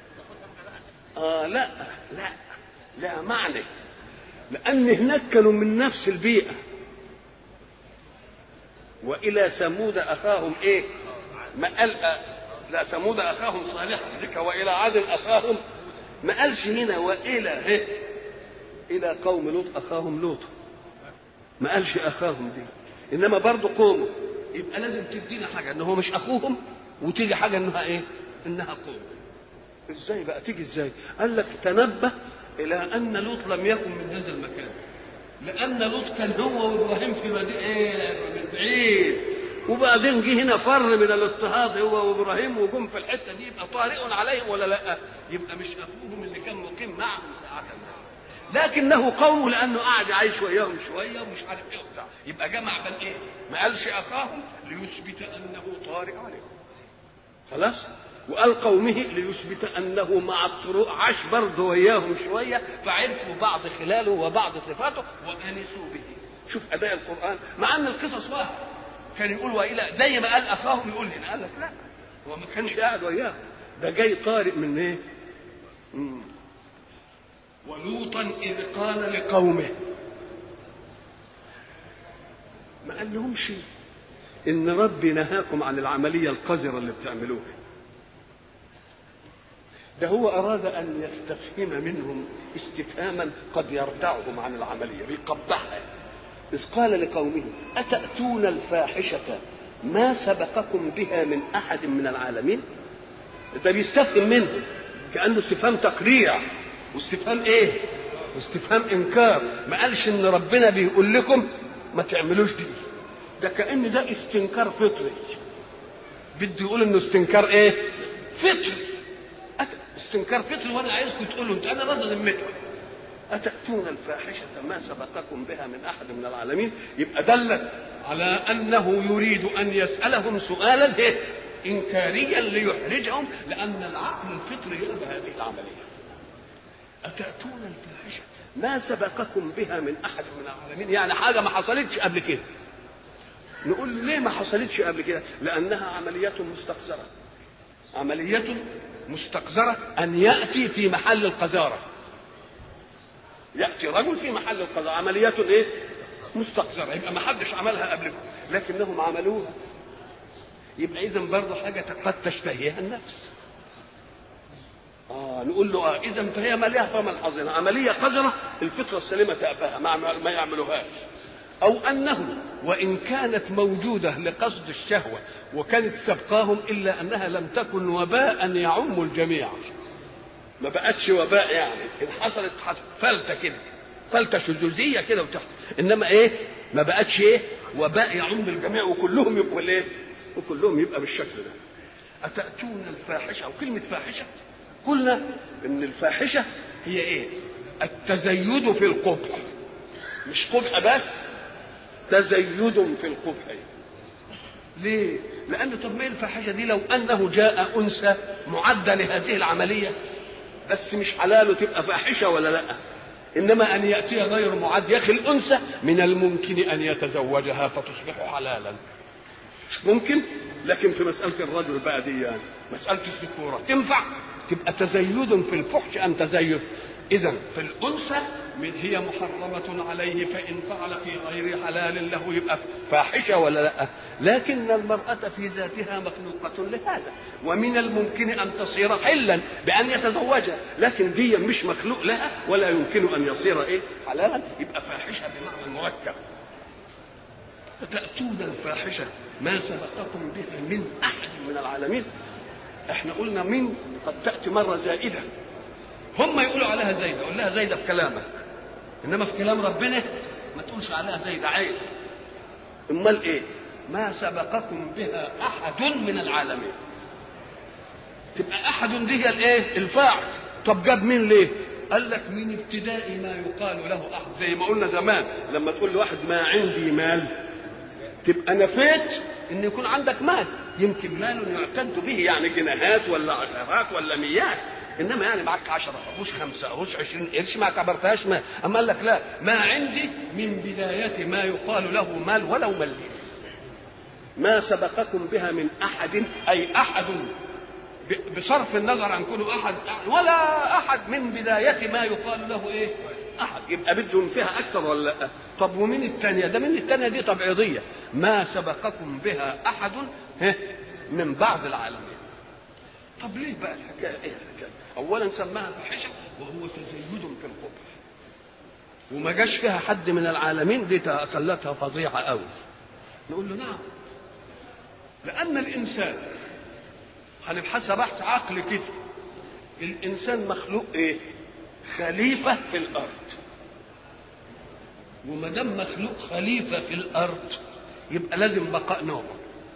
لا معنى، لأن هناك كانوا من نفس البيئة. وإلى ثمود أخاهم إيه؟ ما قال لا ثمود أخاهم صالحا ذكر وإلى عاد أخاهم. ما قالش هنا وإلى إيه؟ إلى قوم لوط أخاهم لوط، ما قالش أخاهم دي، إنما برضه قومه. يبقى لازم تدينا حاجة إن هو مش أخوهم، وتيجي حاجة إنها إيه؟ إنها قوم. إزاي بقى تيجي إزاي؟ قال لك تنبه إلى أن لوط لم يكن من هذا المكان، لأن لوط كان هو وإبراهيم في من بعيد، وبعدين جه هنا فر من الاضطهاد هو وإبراهيم وجم في الحتة دي، يبقى طارئ عليهم ولا لا؟ يبقى مش أخوهم اللي كان مقيم معهم ساعة، لكنه قومه لأنه قاعد عايش وياهم شوية ومش عارف إيه وبتاع. يبقى جمع بين إيه؟ ما قالش أخاهم ليثبت أنه طارئ عليهم، خلاص، وقال قومه ليثبت أنه مع الطرق عاش برضه وياهم شوية، فعرفوا بعض خلاله وبعض صفاته وأنسوا به. شوف أداء القرآن، مع أن القصص واحد كان يقول وإلى زي ما قال أخاهم يقول هنا، قال لك لا، هو ما كانش قاعد وياهم، ده جاي طارئ من إيه؟ ولوطا إذ قال لقومه، ما قال لهمش إن ربي نهاكم عن العملية القذرة اللي بتعملوها، ده هو أراد أن يستفهم منهم استفهاما قد يردعهم عن العملية، بيقبحها. إذ قال لقومه أتأتون الفاحشة ما سبقكم بها من أحد من العالمين. ده بيستفهم منه كأنه استفهام تقريع واستفهام ايه؟ واستفهام انكار. ما قالش ان ربنا بيقول لكم ما تعملوش دي. ده كأن ده استنكار فطري. بده يقول انه استنكار ايه؟ فطري. استنكار فطري وانا عايزكم تقولوا انت انا راضي ذمتكم. أتأتون الفاحشة ما سبقكم بها من أحد من العالمين. يبقى دل على أنه يريد أن يسألهم سؤالا إنكاريا ليحرجهم، لأن العقل الفطري يأبى هذه العملية. أتأتون الفاحشة ما سبقكم بها من أحد من العالمين، يعني حاجة ما حصلتش قبل كده. نقول ليه ما حصلتش قبل كده؟ لأنها عملية مستقذرة. عملية مستقذرة أن يأتي في محل القذارة. يأتي رجل في محل القذارة، عملية ايه؟ مستقذرة. يبقى ما حدش عملها قبلكم لكنهم عملوها. يبقى إذن برضه حاجة قد تشتهيها النفس. نقول له إذن فهي مليها فما الحظنا، عملية قذرة الفطرة السليمة تأباها ما يعملوهاش. أو أنه وإن كانت موجودة لقصد الشهوة وكانت سبقاهم إلا أنها لم تكن وباء يعم الجميع. ما بقتش وباء، يعني إن حصلت فلتة كده، فلتة شذوذية كده وتحت، إنما إيه؟ ما بقتش إيه؟ وباء يعم الجميع وكلهم يبقوا إيه؟ وكلهم يبقى بالشكل ده. أتأتون الفاحشة. وكلمة فاحشة قلنا إن الفاحشة هي إيه؟ التزيد في القبح. مش قبح بس، تزيد في القبح. ليه؟ لأن طب ما الفاحشة دي لو أنه جاء أنثى معدة لهذه العملية بس مش حلاله تبقى فاحشة ولا لا؟ إنما أن يأتي غير معد. يا أخي الأنثى من الممكن أن يتزوجها فتصبح حلالا، مش ممكن. لكن في مسألة الرجل بقى دي يعني مسألة الذكورة تنفع تبقى تزيد في الفحش أم تزيد. إذن في الأنثى هي محرمة عليه، فإن فعل في غير حلال له يبقى فاحشة ولا لا؟ لكن المرأة في ذاتها مخلوقة لهذا، ومن الممكن أن تصير حلا بأن يتزوجها، لكن دي مش مخلوق لها ولا يمكن أن يصير إيه؟ حلالا. يبقى فاحشة بمعنى المركب. تأتون الفاحشة ما سبقكم بها من أحد من العالمين. احنا قلنا من قد تأتي مرة زائدة، هم يقولوا عليها زايدة، قول لها زايدة في كلامك، إنما في كلام ربنا ما تقولش عليها زايدة، عيب. امال ايه؟ ما سبقكم بها أحد من العالمين. تبقى أحد دي الايه؟ الفاعل. طب جاب مين ليه؟ قال لك من ابتداء ما يقال له أحد. زي ما قلنا زمان لما تقول لواحد ما عندي مال، تبقى نفيت ان يكون عندك مال. يمكن مال يعتد به، يعني جنيهات ولا عشرات ولا ميات، انما يعني معك 10 قروش 5 قروش 20 قرش ما اعتبرتهاش مال. اما قال لك لا، ما عندي من بداية ما يقال له مال ولو مليون. ما سبقكم بها من أحد، أي أحد بصرف النظر عن كونه أحد ولا أحد، من بداية ما يقال له إيه؟ أحد. يبقى بدهم فيها أكثر ولا لا؟ طب ومن الثانية؟ ده من الثانية دي تبعيضية. ما سبقكم بها أحد من بعض العالمين. طب ليه بقى الحكاية؟ إيه الحكاية؟ أولا سماها فاحشة وهو تزيد في القبح، وما جاش فيها حد من العالمين، دي خلتها فظيعة قوي. نقول له نعم، لأن الإنسان هنبحثها بحث عقل كده. الإنسان مخلوق إيه؟ خليفة في الأرض. وما دام مخلوق خليفة في الأرض يبقى لازم بقاء نوعه،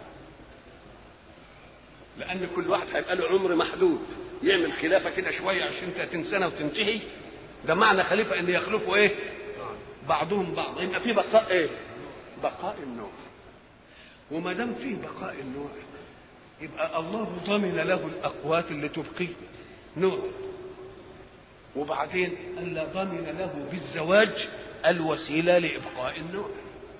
لأن كل واحد هيبقى له عمر محدود. يعمل خلافة كده شوية 20-30 سنة وتنتهي. ده معنى خليفة إن يخلفوا إيه؟ بعضهم بعض. يبقى في بقاء إيه؟ بقاء النوع. وما دام فيه بقاء النوع يبقى الله ضمن له الأقوات اللي تبقي نوع. وبعدين ألا ضمن له بالزواج الوسيلة لإبقاء النوع.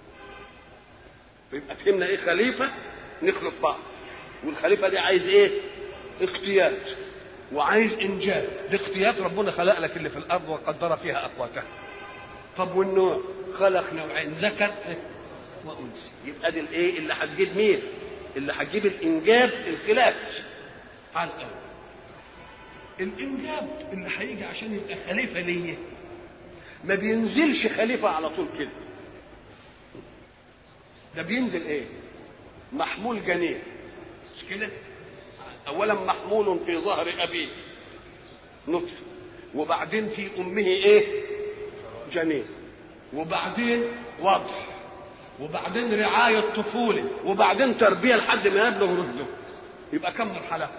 يبقى فهمنا إيه؟ خليفة نخلف بعض، والخليفة دي عايز إيه؟ اختيات وعايز إنجاب. دي اختيات ربنا خلق لك اللي في الأرض وقدر فيها أقواتها. طب والنوع؟ خلق نوعين، ذكر وأنثى. يبقى دي الإيه؟ اللي هتجيب مين؟ اللي هتجيب الإنجاب، الخلاف على الأول. الإنجاب اللي هيجي عشان يبقى خليفة ليه ما بينزلش خليفة على طول كده. ده بينزل إيه؟ محمول جنين، مش كده؟ اولا محمول في ظهر ابيه نطفه، وبعدين في امه ايه؟ جنين، وبعدين وضع، وبعدين رعايه طفوله، وبعدين تربيه لحد ما يبلغ رشده. يبقى كم مرحله؟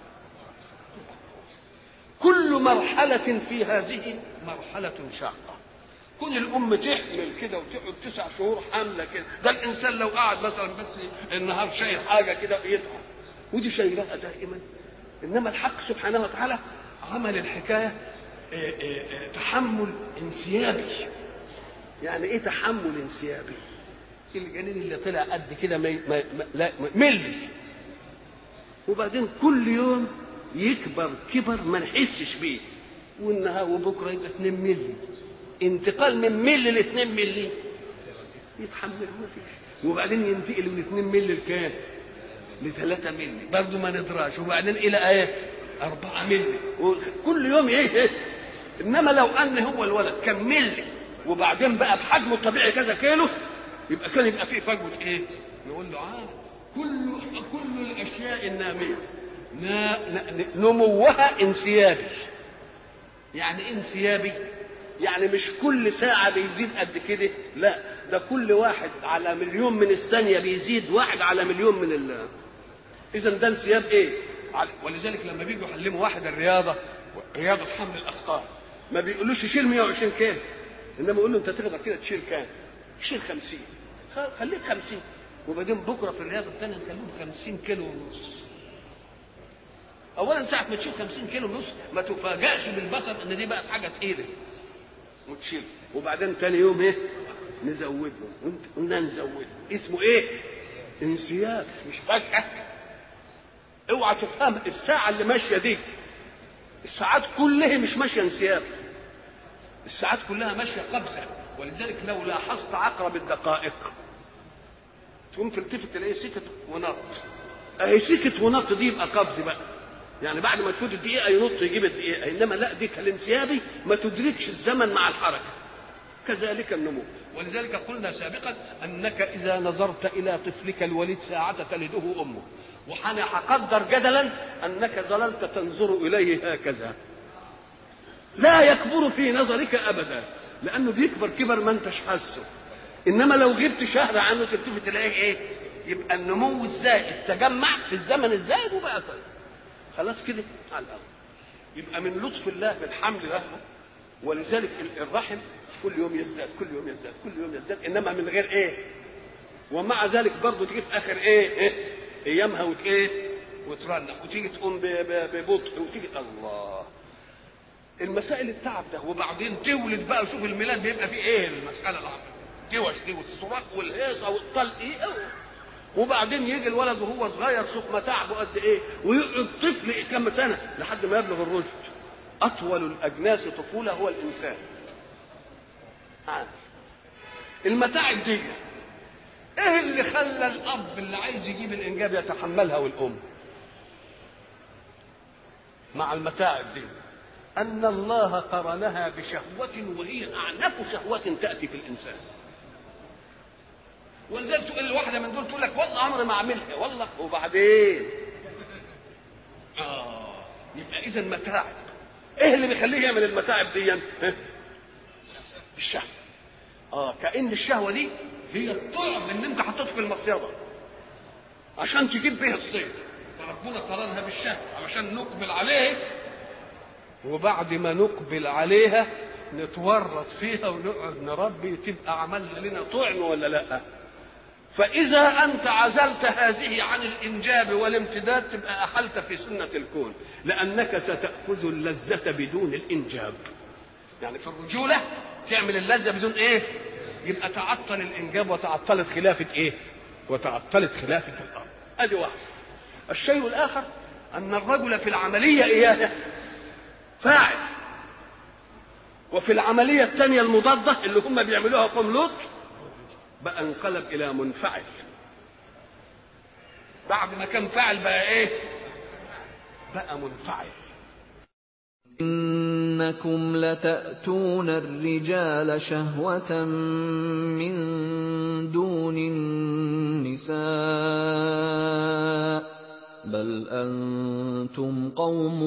كل مرحله في هذه مرحله شاقه. كون الام تحمل كده وتقعد 9 شهور حامله كده، ده الانسان لو قعد مثلا بس النهار شايل حاجه كده يتعب، ودي شايلها دائما. انما الحق سبحانه وتعالى عمل الحكايه تحمل انسيابي. يعني ايه تحمل انسيابي؟ الجنين اللي طلع قد كده ملي، وبعدين كل يوم يكبر كبر ما نحسش بيه، والنهار وبكره يبقى 2 ملي. انتقال من ملي ل 2 ملي يتحمل ما فيش، وبعدين ينتقل من 2 ملي لكام؟ ل 3 ملي برضه ما ندراش، وبعدين الى ايه؟ 4 ملي، وكل يوم ايه. انما لو ان هو الولد كان ملي وبعدين بقى بحجمه الطبيعي كذا كيلو، يبقى كان يبقى فيه فجوه ايه؟ نقول له كل الاشياء الناميه نموها انسيابي. يعني انسيابي يعني مش كل ساعة بيزيد قد كده، لا، ده كل واحد على مليون من الثانية بيزيد 1 على مليون من إذا ده انسياب إيه؟ ولذلك لما بيجوا يعلموا واحد الرياضة، رياضة حمل الأثقال، ما بيقولوش يشيل 120 كيلو، إنما يقول له أنت تقدر كده تشيل كام؟ شيل 50، خليك 50، وبعدين بكرة في الرياضة الثانية نخليهم 50 كيلو ونص. اولا ساعه ما تشيل 50 كيلو ونص ما تفاجئش بالبصر ان دي بقت حاجه تقيله وتشيل، وبعدين تاني يوم ايه؟ نزوده، قلنا نزوده، اسمه ايه؟ انسياب، مش فجاه. اوعى تفهم الساعه اللي ماشيه دي، الساعات كلها مش ماشيه انسياب، الساعات كلها ماشيه قبسه. ولذلك لو لاحظت عقرب الدقائق تقوم تلتفت تلاقيه سكت ونط، اهي سكت ونط دي يبقى قبض بقى، يعني بعد ما تفوت الدقيقه ينط يجيب الدقيقه. انما لا، دي كالانسيابي ما تدركش الزمن مع الحركه. كذلك النمو. ولذلك قلنا سابقا انك اذا نظرت الى طفلك الوليد ساعه تلده امه، وحنا هقدر جدلا انك ظللت تنظر اليه هكذا، لا يكبر في نظرك ابدا، لانه بيكبر كبر ما انتش حاسه. انما لو غبت شهر عنه تلتفت تلاقيه ايه؟ يبقى النمو الزائد تجمع في الزمن الزائد وبقى طيب. خلاص كده على الأرض. يبقى من لطف الله في الحمل ده، ولذلك الرحم كل يوم يزداد كل يوم يزداد كل يوم يزداد، انما من غير ايه؟ ومع ذلك برضه تيجي في اخر ايه؟ ايامها وترنح وتيجي تقوم ببطء وتيجي الله. المسائل التعب ده، وبعدين تولد بقى، شوف الميلاد بيبقى فيه ايه المساله العظيمه، دوش دي والصراخ والهيصه والطلق ايه، وبعدين يجي الولد وهو صغير شوف ما تعبه قد ايه، ويقعد طفل كم سنه لحد ما يبلغ الرشد. اطول الاجناس طفوله هو الانسان. المتاعب دي ايه اللي خلى الاب اللي عايز يجيب الانجاب يتحملها والام مع المتاعب دي؟ ان الله قرنها بشهوه وهي اعنف شهوه تاتي في الانسان. ولذلك تقول الواحده من دول تقول لك والله عمري ما اعملها، والله وبعدين يبقى اذا متاعب. ايه اللي بيخليه يعمل المتاعب دي؟ الشهوه. كأن الشهوه دي هي الطعم اللي انت حطيته في المصيده عشان تجيب به الصيد، فربنا قرنها بالشهوه علشان نقبل عليه، وبعد ما نقبل عليها نتورط فيها ونقعد نربي، تبقى عملنا لنا طعم ولا لا؟ فإذا أنت عزلت هذه عن الإنجاب والامتداد تبقى أحلت في سنة الكون، لأنك ستأخذ اللذة بدون الإنجاب. يعني في الرجولة تعمل اللذة بدون إيه؟ يبقى تعطل الإنجاب وتعطلت خلافة إيه؟ وتعطلت خلافة الأرض. أدي واحد. الشيء الآخر أن الرجل في العملية إياه فاعل، وفي العملية الثانية المضادة اللي هم بيعملوها قوم لوط بقى انقلب الى منفعل. بعد ما كان فاعل بقى ايه؟ بقى منفعل. إنكم لتأتون الرجال شهوة من دون النساء بل أنتم قوم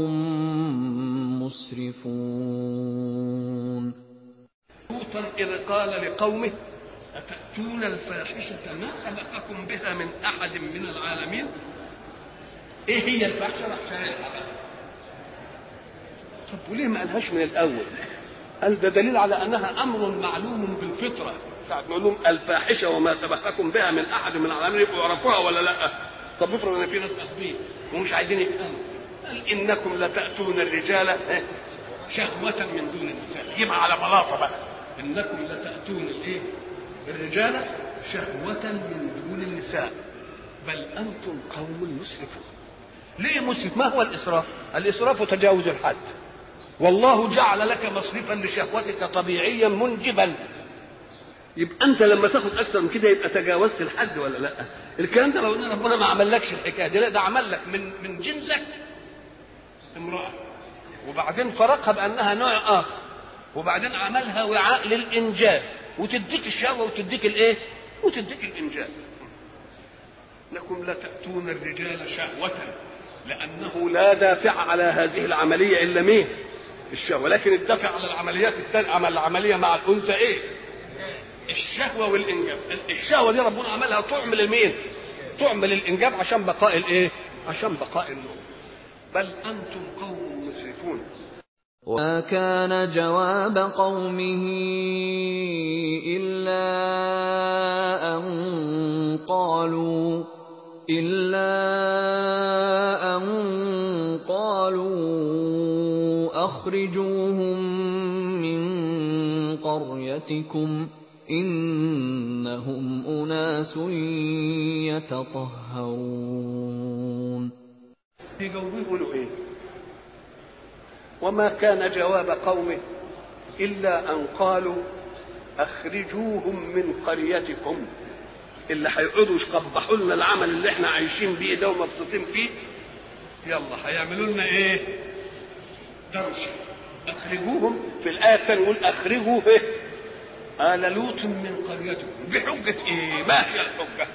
مسرفون. لوطا إذ قال لقومه أتأتون الفاحشة ما سبقكم بها من أحد من العالمين. إيه هي الفاحشة؟ طب وليه ما قالهاش من الأول؟ قال ده دليل على أنها أمر معلوم بالفطرة. ساعة ما لهم الفاحشة وما سبقكم بها من أحد من العالمين يبقوا يعرفوها ولا لا؟ طب افرض ان في ناس قاصدين ومش عايزين يفهموا. قال انكم لتاتون الرجال شهوة من دون النساء. يبقى على بلاطه بقى. انكم لتاتون الايه؟ الرجال شهوة من دون النساء بل انتم قوم مسرفون. ليه مسرف؟ ما هو الاسراف؟ الاسراف تجاوز الحد. والله جعل لك مصرفا لشهوتك طبيعيا منجبا. يبقى انت لما تاخد اكثر من كده يبقى تجاوزت الحد ولا لا؟ الكلام ده لو ان ربنا ما عملكش الحكايه دي، لا ده عمل لك من جنسك امراه وبعدين فرقها بانها نوع اخر وبعدين عملها وعاء للانجاب وتديك الشهوه وتديك الايه؟ وتديك الانجاب. انكم لتاتون الرجال شهوه لانه لا دافع على هذه العمليه الا مين؟ الشهوه. لكن الدافع على العمليات الثانيه العمليه مع الانثى ايه؟ الشهوه والانجاب. الشهوه دي ربنا عملها تعمل المين؟ تعمل الانجاب عشان بقاء الايه؟ عشان بقاء النور. بل انتم قوم مسرفون. وما كان جواب قومه إلا أن قالوا أخرجوهم من قريتكم إنهم أناس يتطهرون. يقولوا إيه؟ وما كان جواب قومه إلا أن قالوا أخرجوهم من قريتكم. اللي هيقعدوا يقبحوا لنا العمل اللي احنا عايشين بيه ده ومبسوطين فيه، يلا هيعملوا لنا ايه؟ درش. اخرجوهم. في الآية الثانية يقول أخرجوا ايه؟ آل لوط من قريتكم. بحجة ايه؟ ما هي الحجة؟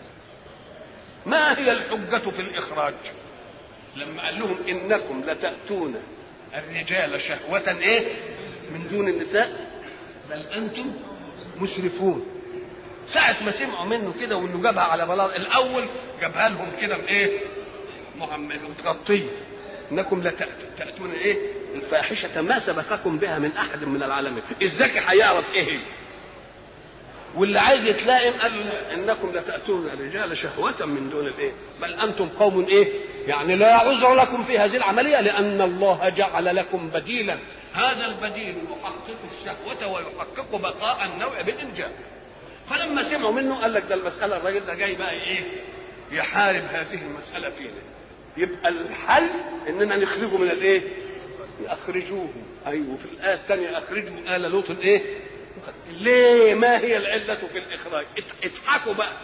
ما هي الحجة في الإخراج؟ لما قال لهم إنكم لتأتون الرجال شهوة ايه؟ من دون النساء بل أنتم مسرفون. ساعة ما سمعوا منه كده وانه جابها على بلاط الاول جابها لهم كده بايه؟ متغطيه. انكم لتأتون ايه؟ الفاحشة ما سبقكم بها من احد من العالمين. الذكي هيعرف ايه هي. واللي عايز يتلائم قال له لا انكم لتأتون الرجال شهوة من دون الايه؟ بل انتم قوم ايه؟ يعني لا عذر لكم في هذه العملية لان الله جعل لكم بديلا. هذا البديل يحقق الشهوة ويحقق بقاء النوع بالانجاب. فلما سمعوا منه قال لك ده المسألة الراجل ده جاي بقى ايه؟ يحارب هذه المسألة فينا. يبقى الحل اننا نخرجه من الايه؟ اخرجوه. ايوه في الآية الثانية اخرجوا آل لوط الايه؟ ليه؟ ما هي العلة في الإخراج؟ اضحكوا بقى.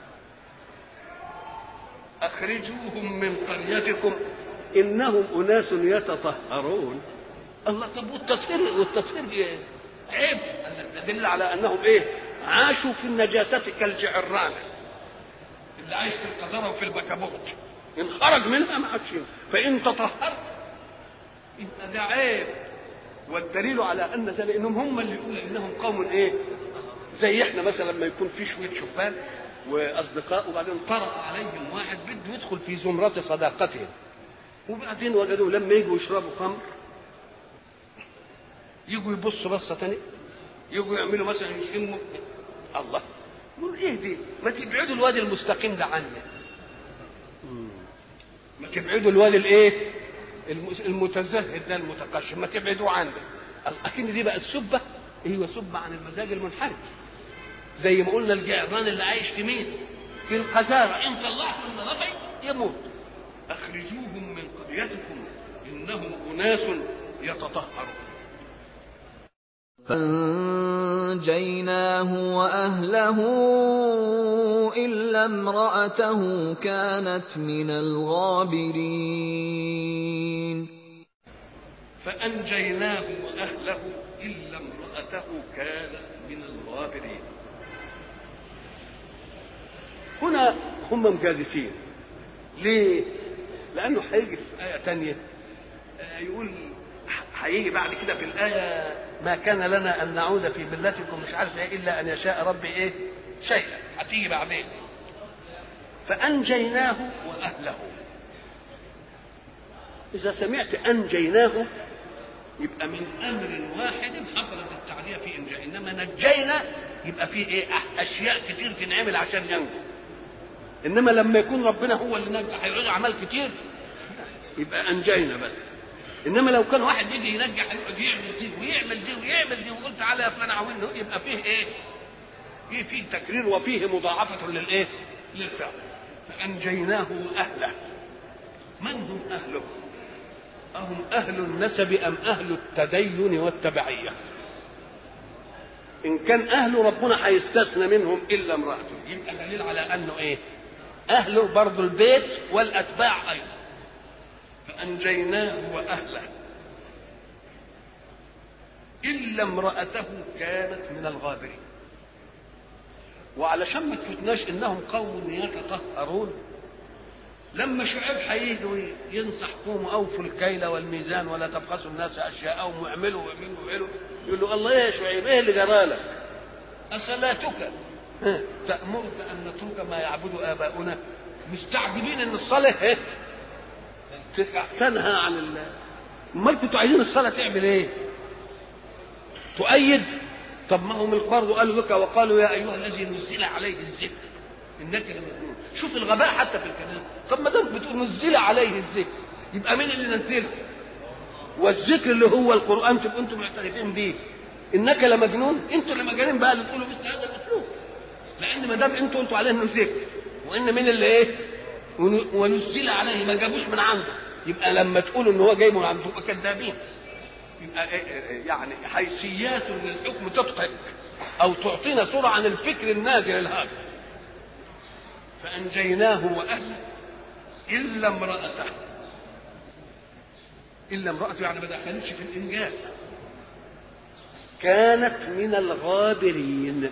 اخرجوهم من قريتكم انهم اناس يتطهرون. الله. طب والتطهير عيب. قال لك ده دل على انهم ايه؟ عاشوا في النجاسة كالجعرانة اللي عايش في القذارة وفي البكابوت. إن خرج منها ما عادش. فإن تطهرت يبقى ده عيب. والدليل على أن ذلك إنهم هم اللي يقولوا إنهم قوم إيه؟ زي إحنا مثلا لما يكون في شوية شبان وأصدقاء وبعدين طرأ عليهم واحد بده يدخل في زمرة صداقتهم وبعدين وجدوا لما يجوا يشربوا خمر يجوا يبصوا بصة تانية يجوا يعملوا مثلا يشموا. الله. يقول ايه دي؟ ما تبعدوا الوادي المستقيم ده عني. ما تبعدوا الوادي الايه؟ المتزهد ده المتقشف ما تبعدوا عنه. اكن دي بقت سبه. ايوه سبه عن المزاج المنحرف. زي ما قلنا الجعران اللي عايش في مين؟ في القذاره. ان طلعتوا النظافه يموت. اخرجوهم من قريتكم انهم اناس يتطهرون. فأنجيناه وأهله إلا امرأته كانت من الغابرين. فأنجيناه وأهله إلا امرأته كانت من الغابرين. هنا هم مجازفين. ليه؟ لانه هيجي في ايه تانية يقول هيجي بعد كده في الايه ما كان لنا ان نعود في ملتكم مش عارف ايه الا ان يشاء ربي ايه شيئا، هتيجي بعدين. فانجيناه واهله. اذا سمعت انجيناه يبقى من امر واحد حصلت التعديه في انجاء، انما نجينا يبقى في ايه اشياء كتير تنعمل عشان ينجو. انما لما يكون ربنا هو اللي نجى هيعود اعمال كتير يبقى انجينا بس. انما لو كان واحد يجي ينجح يقعد يعمل دي ويعمل دي ويعمل دي وقلت تعالى يا فلان عاوني، يبقى فيه ايه؟ فيه تكرير وفيه مضاعفه للايه؟ للفعل. فانجيناه واهله. من هم اهله؟ أهم أهل النسب أم أهل التدين والتبعية؟ إن كان أهله ربنا هيستثنى منهم إلا امرأته، يبقى دليل على أنه إيه؟ أهله برضو البيت والأتباع أيضا. فأنجيناه وأهله إلا امرأته كانت من الغابرين. وعلشان ما تفتناش إنهم قوم يتطهرون، لما شعيب هيجوا ينصح قوموا اوفوا الكيل والميزان ولا تبخسوا الناس اشياءهم واعملوا يقول له الله يا شعيب ايه اللي جرالك؟ اصلاتك تامرك ان نترك ما يعبد اباؤنا؟ مستعجبين ان الصلاه تنهى عن الله. امال كنتوا عايزين الصلاه تعمل ايه؟ تؤيد؟ طب ما هم برضه قالوا لك وقالوا يا ايها الذي نزل عليه الذكر انك لمجنون. شوف الغباء حتى في الكلام. طب ما دام بتقول نزل عليه الذكر يبقى مين اللي نزله؟ والذكر اللي هو القران تبقوا انتم معترفين بيه. انك لمجنون، انتوا اللي مجانين بقى اللي تقولوا مثل هذا الاسلوب. لان ما دام انتوا قلتوا عليه انه ذكر وان مين اللي ايه؟ ونزل عليه ما جابوش من عنده، يبقى لما تقولوا ان هو جاي من عنده تبقى كذابين. يبقى يعني حيثيات للحكم تضحك او تعطينا صوره عن الفكر النازل الهادئ. فأنجيناه وأهله إلا امرأته. إلا امرأته يعني ما دخلتش في الإنجاز. كانت من الغابرين.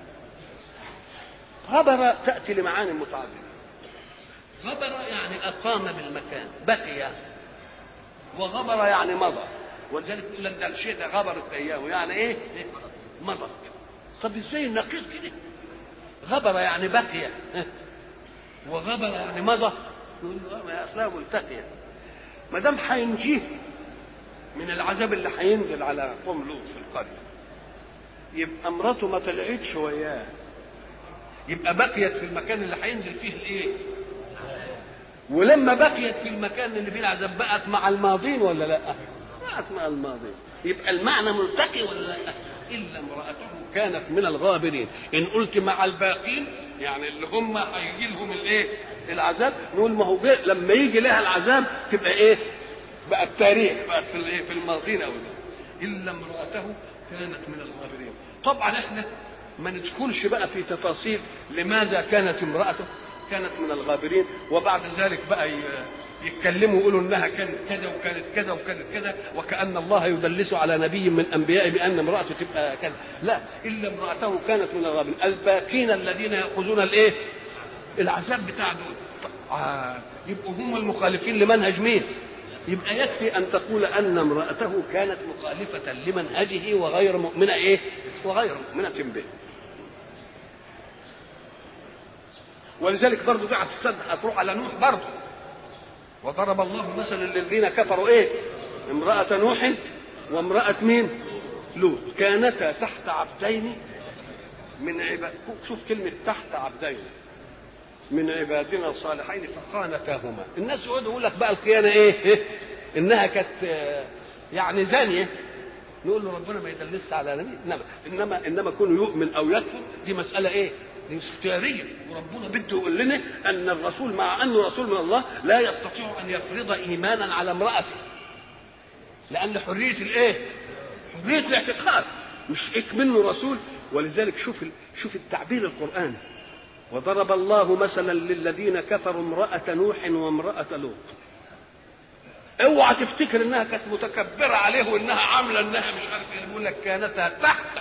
غبر تأتي لمعاني متعددة. غبر يعني أقام بالمكان، بقي. وغبر يعني مضى. ولذلك يقول لك ده الشيء ده غبرت أيامه، يعني إيه؟ مضت. طب إزاي النقيض كده؟ غبر يعني بقي وغبر يعني مضى. يقول له يا اصلها ملتقيه. ما دام هينجيه من العذاب اللي هينزل على قوم لوط في القريه، يبقى مراته ما طلعتش وياه، يبقى بقيت في المكان اللي هينزل فيه الايه؟ ولما بقيت في المكان اللي فيه العذاب بقت مع الماضين ولا لا؟ بقت مع الماضين. يبقى المعنى ملتقي ولا لا؟ الا امراته كانت من الغابرين. ان قلت مع الباقين يعني اللي هم هيجي لهم الايه؟ العذاب، نقول ما هو لما يجي لها العذاب تبقى ايه؟ بقى التاريخ بقى في الايه؟ في الماضين او الا امراته كانت من الغابرين. طبعا احنا ما ندخلش بقى في تفاصيل لماذا كانت امراته كانت من الغابرين، وبعد ذلك بقى يتكلموا يقولوا انها كانت كذا وكانت كذا وكانت كذا، وكأن الله يدلس على نبي من انبيائه بان امراته تبقى كذا. لا، الا امراته كانت من الغابرين. الباقين الذين ياخذون الايه؟ العذاب بتاع دول. يبقوا هم المخالفين لمنهج مين؟ يبقى يكفي ان تقول ان امراته كانت مخالفه لمنهجه وغير مؤمنه ايه؟ وغير مؤمنه به. ولذلك برضه قاعد السد هتروح على نوح برضه. وضرب الله مثلا للذين كفروا ايه؟ امرأة نوح وامرأة مين؟ لوط كانتا تحت عبدين من عباد. شوف كلمة تحت عبدين من عبادنا الصالحين فخانتاهما. الناس يقول لك بقى الخيانة ايه؟ انها كانت يعني زانية. نقول له ربنا ما يدلس على نبي. انما كونه يؤمن او يكفر دي مسألة ايه؟ دي اختياريه. وربنا بده يقول لنا ان الرسول مع انه رسول من الله لا يستطيع ان يفرض ايمانا على امراته، لان حريه الايه؟ حريه الاعتقاد، مش منه رسول. ولذلك شوف التعبير القراني. وضرب الله مثلا للذين كفروا امراه نوح وامراه لوط. اوعى تفتكر انها كانت متكبره عليه وانها عامله انها مش عارف ايه. بيقول لك كانتا تحت.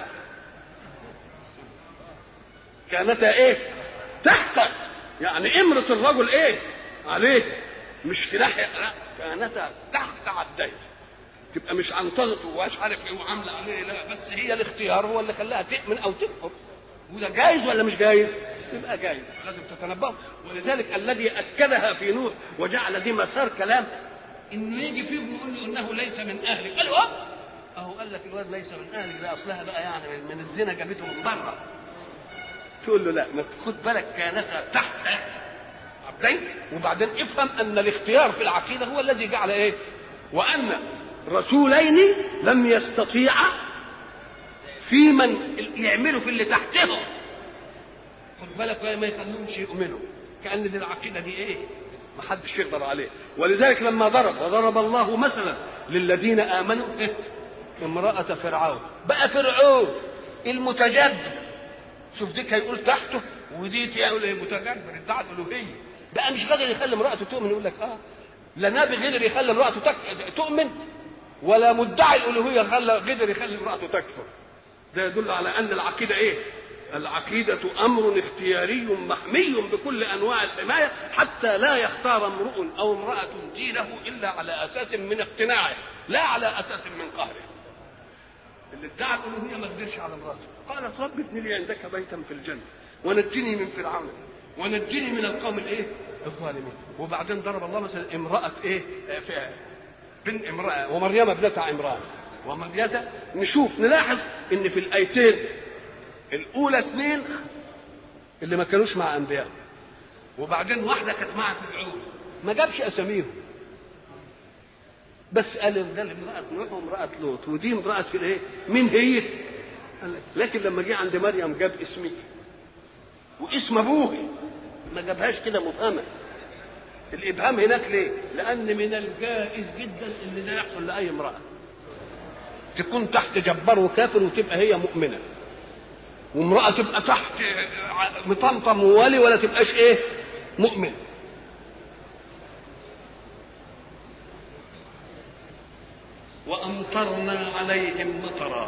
كانتا ايه؟ تحت. يعني امرة الرجل ايه؟ عليه. مش في ناحيه، لا، كانتا تحت عبدين، تبقى مش عنطزت ومش عارف ايه وعامله عليه، لا، بس هي الاختيار هو اللي خلاها تؤمن او تكفر. وده جايز ولا مش جايز؟ يبقى جايز، لازم تتنبهوا. ولذلك الذي اكدها في نوح وجعل دي مسار كلام انه يجي فيه ويقول له انه ليس من اهلك، قال له اهو قال لك الواد ليس من اهلك، ده اصلها بقى يعني من الزنا جابته من بره. تقول له لا، ما خد بالك كانتا تحت عبدين. وبعدين افهم ان الاختيار في العقيده هو الذي جعل ايه؟ وان رسولين لم يستطيعا في من يعملوا في اللي تحتهم، خد بالك ما يخلوهمش يؤمنوا، كأن دي العقيده دي ايه؟ ما حدش يقدر عليه. ولذلك لما وضرب الله مثلا للذين امنوا امرأة فرعون، بقى فرعون المتجبر، شوف ديك هيقول تحته ودي يقول ايه؟ متجبر ادعى الالوهيه، بقى مش قادر يخلي امرأته تؤمن. يقول لك لا نبي قدر يخلي امرأته تؤمن، ولا مدعي الالوهيه قدر يخلي امرأته تكفر. ده يدل على ان العقيده ايه؟ العقيده امر اختياري محمي بكل انواع الحمايه، حتى لا يختار امرؤ او امراه دينه الا على اساس من اقتناعه، لا على اساس من قهره. اللي ادعى الالوهيه ما قدرش على امراته، قالت رب ابن لي عندك بيتا في الجنه ونجني من فرعون ونجني من القوم الايه؟ الظالمين. وبعدين ضرب الله مثلا امراه ايه؟ بن امراه ومريم ابنه عمران ومريم. نشوف نلاحظ ان في الايتين الاولى اثنين اللي ما كانوش مع انبياء، وبعدين واحده كانت مع فرعون، ما جابش اساميهم، بس قال امراه نوح وامراه لوط، ودي امراه في الايه؟ مين هي؟ لكن لما جه عند مريم جاب اسمي واسم ابوه، ما جابهاش كده مبهمه. الابهام هناك ليه؟ لان من الجائز جدا ان ده يحصل لاي امراه، تكون تحت جبار وكافر وتبقى هي مؤمنه، وامراه تبقى تحت مطمطم وولي ولا تبقاش ايه؟ مؤمن. وامطرنا عليهم مطرا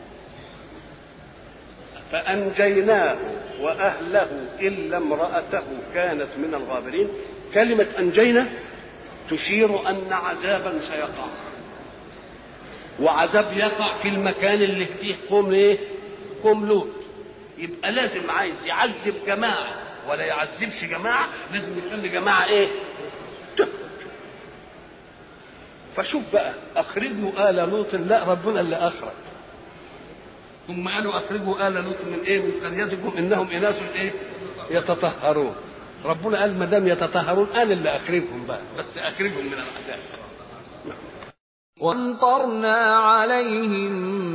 فانجيناه واهله الا امراته كانت من الغابرين. كلمه انجينا تشير ان عذابا سيقع، وعذاب يقع في المكان اللي فيه قوم ايه؟ قوم لوط. يبقى لازم عايز يعذب جماعه ولا يعذبش جماعه، لازم يخلي جماعه ايه؟ تخرج. فشوف بقى، اخرجوا ال لوط، لا ربنا اللي اخرج. ثم قالوا اخرجوا ال لوط من ايه؟ من قريتكم انهم اناس ايه؟ يتطهرون. ربنا قال ما دام يتطهرون انا اللي اخرجهم بقى، بس اخرجهم من العذاب. وامطرنا عليهم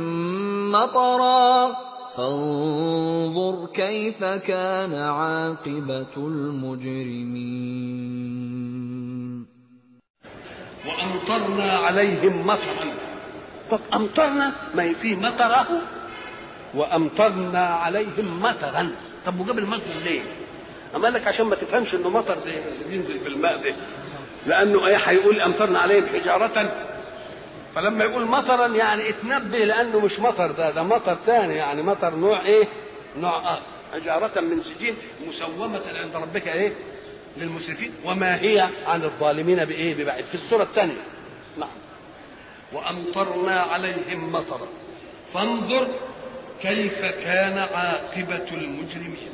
مطرا فانظر كيف كان عاقبة المجرمين. وامطرنا عليهم مطرا. طب امطرنا ما فيه مطره، وامطرنا عليهم مطرا. طب وجاب المصدر ليه؟ اما لك عشان ما تفهمش انه مطر زي اللي بينزل في الماء ده، لانه ايه؟ هيقول امطرنا عليهم حجاره، فلما يقول مطرا يعني اتنبه لانه مش مطر، ده مطر ثاني، يعني مطر نوع ايه؟ نوع اخر. حجاره من سجين مسومه عند ربك ايه؟ للمسرفين وما هي عن الظالمين بايه؟ ببعيد، في السوره الثانيه. نعم. وامطرنا عليهم مطرا فانظر كيف كان عاقبه المجرمين.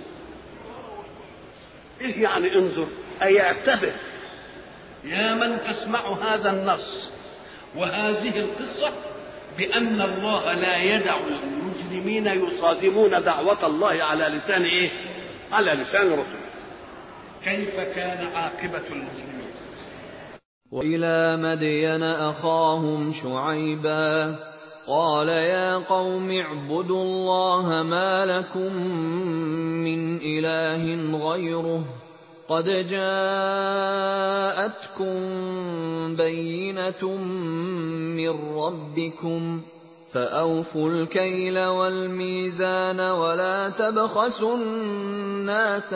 ايه يعني انظر؟ اي اعتبر يا من تسمع هذا النص وهذه القصة، بأن الله لا يدع المجرمين يصادمون دعوة الله على لسان ايه؟ على لسان رسله. كيف كان عاقبة المجرمين. وإلى مدين أخاهم شعيبا قال يا قوم اعبدوا الله ما لكم من إله غيره قد جاءتكم بينة من ربكم فأوفوا الكيل والميزان ولا تبخسوا الناس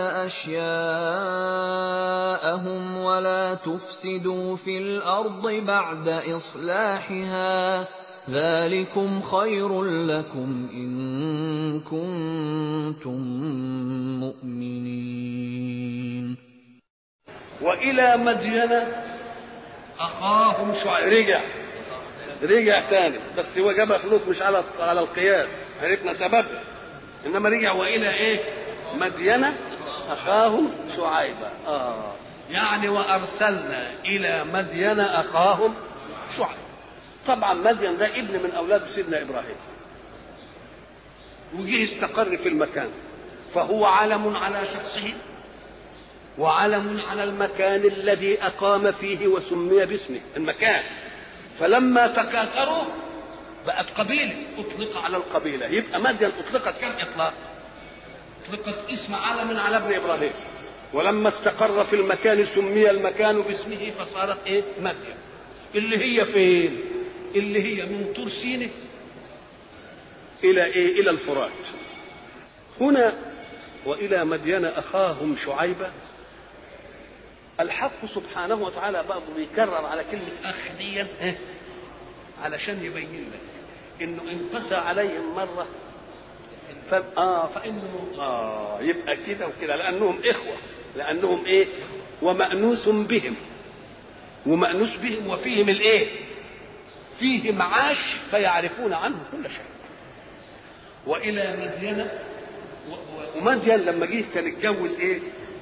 أشياءهم ولا تفسدوا في الأرض بعد إصلاحها ذلكم خير لكم إن كنتم مؤمنين. وإلى مدين اخاهم شعيب. رجع تاني، بس هو جابها خلوط مش على القياس، عرفنا سببها. انما رجع والى ايه؟ مدين اخاهم شعيبا. يعني وارسلنا الى مدين اخاهم شعيب. طبعا مدين ده ابن من اولاد سيدنا ابراهيم، وجه استقر في المكان، فهو علم على شخصه وعلم على المكان الذي اقام فيه وسمي باسمه المكان. فلما تكاثروا بقت قبيله، اطلق على القبيله. يبقى مدين اطلقت كم اطلاق؟ اطلقت اسم علم على ابن ابراهيم، ولما استقر في المكان سمي المكان باسمه فصارت ايه؟ مدين. اللي هي فين؟ اللي هي من طور سيناء الى ايه؟ الى الفرات. هنا والى مدين اخاهم شعيبا. الحق سبحانه وتعالى برضه بيكرر على كلمه اخ دي علشان يبين لك انه انقسى عليهم مره فانه يبقى كده وكده، لانهم اخوه، لانهم ايه؟ ومأنوس بهم، ومأنوس بهم وفيهم الايه؟ فيهم عاش فيعرفون عنه كل شيء. والى مدين، ومدين لما جه كان اتجوز ايه؟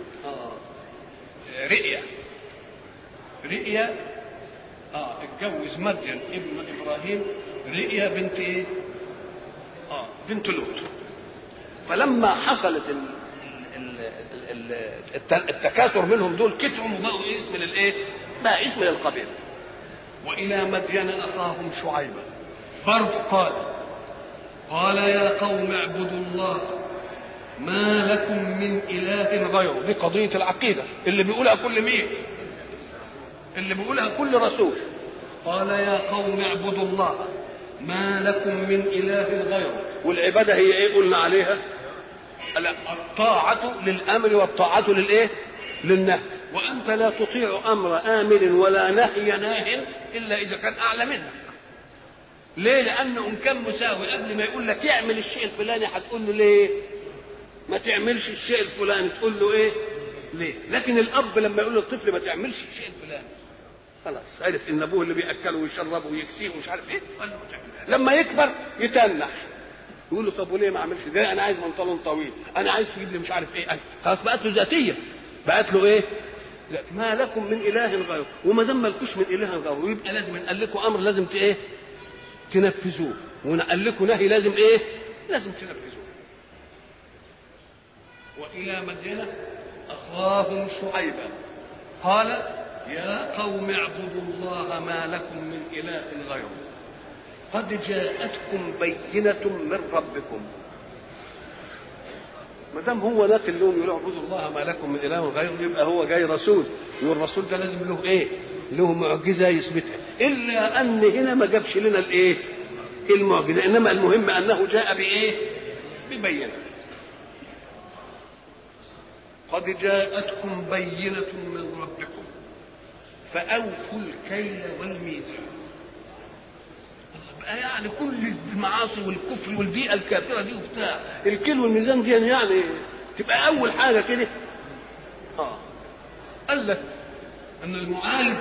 رئيا اتجوز مدين ابن ابراهيم رئيا بنت ايه؟ بنت لوط. فلما حصلت التكاثر منهم دول كتروا وبقوا اسم للايه؟ بقى اسم للقبيله. والى مدين اخاهم شعيبا برضه قال يا قوم اعبدوا الله ما لكم من اله غيره. دي قضيه العقيده اللي بيقولها كل مين؟ اللي بيقولها كل رسول. قال يا قوم اعبدوا الله ما لكم من اله غيره. والعباده هي ايه قلنا عليها؟ الطاعه للامر والطاعه للايه؟ للنهي. وانت لا تطيع امر امر ولا نهي ناه الا اذا كان اعلى منك. ليه؟ لانه ان كان مساوي قبل ما يقول لك اعمل الشيء الفلاني هتقول له ليه؟ ما تعملش الشيء الفلاني تقول له ايه؟ ليه؟ لكن الاب لما يقول للطفل ما تعملش الشيء الفلاني خلاص عرف ان ابوه اللي بياكله ويشربه ويكسيه ومش عارف ايه. لما يكبر يتنح يقول له طب وليه ما اعملش ده؟ انا عايز بنطلون طويل، انا عايز تجيب لي مش عارف ايه. خلاص بقت له ذاتيه، بقت له ايه؟ ما لكم من اله غيره. وما دام مالكوش من اله غيره يبقى لازم نقول لكم امر لازم ايه؟ تنفذوه، ونقول لكم نهي لازم ايه؟ لازم تنفذوه. والى مدين اخاهم شعيبا قال يا قوم اعبدوا الله ما لكم من اله غيره قد جاءتكم بينة من ربكم. ما دام هو ده اللي هم يقولوا اعبدوا الله ما لكم من اله غيره يبقى هو جاي رسول، والرسول ده لازم له ايه؟ له معجزه يثبتها. الا ان هنا ما جابش لنا الايه؟ المعجزه، انما المهم انه جاء بايه؟ ببينه. قد جاءتكم بينة من ربكم فأوفوا الكيل والميزان. يعني كل المعاصي والكفر والبيئة الكافرة دي وبتاع الكيل والميزان دي يعني تبقى أول حاجة كده. قال لك أن المعالج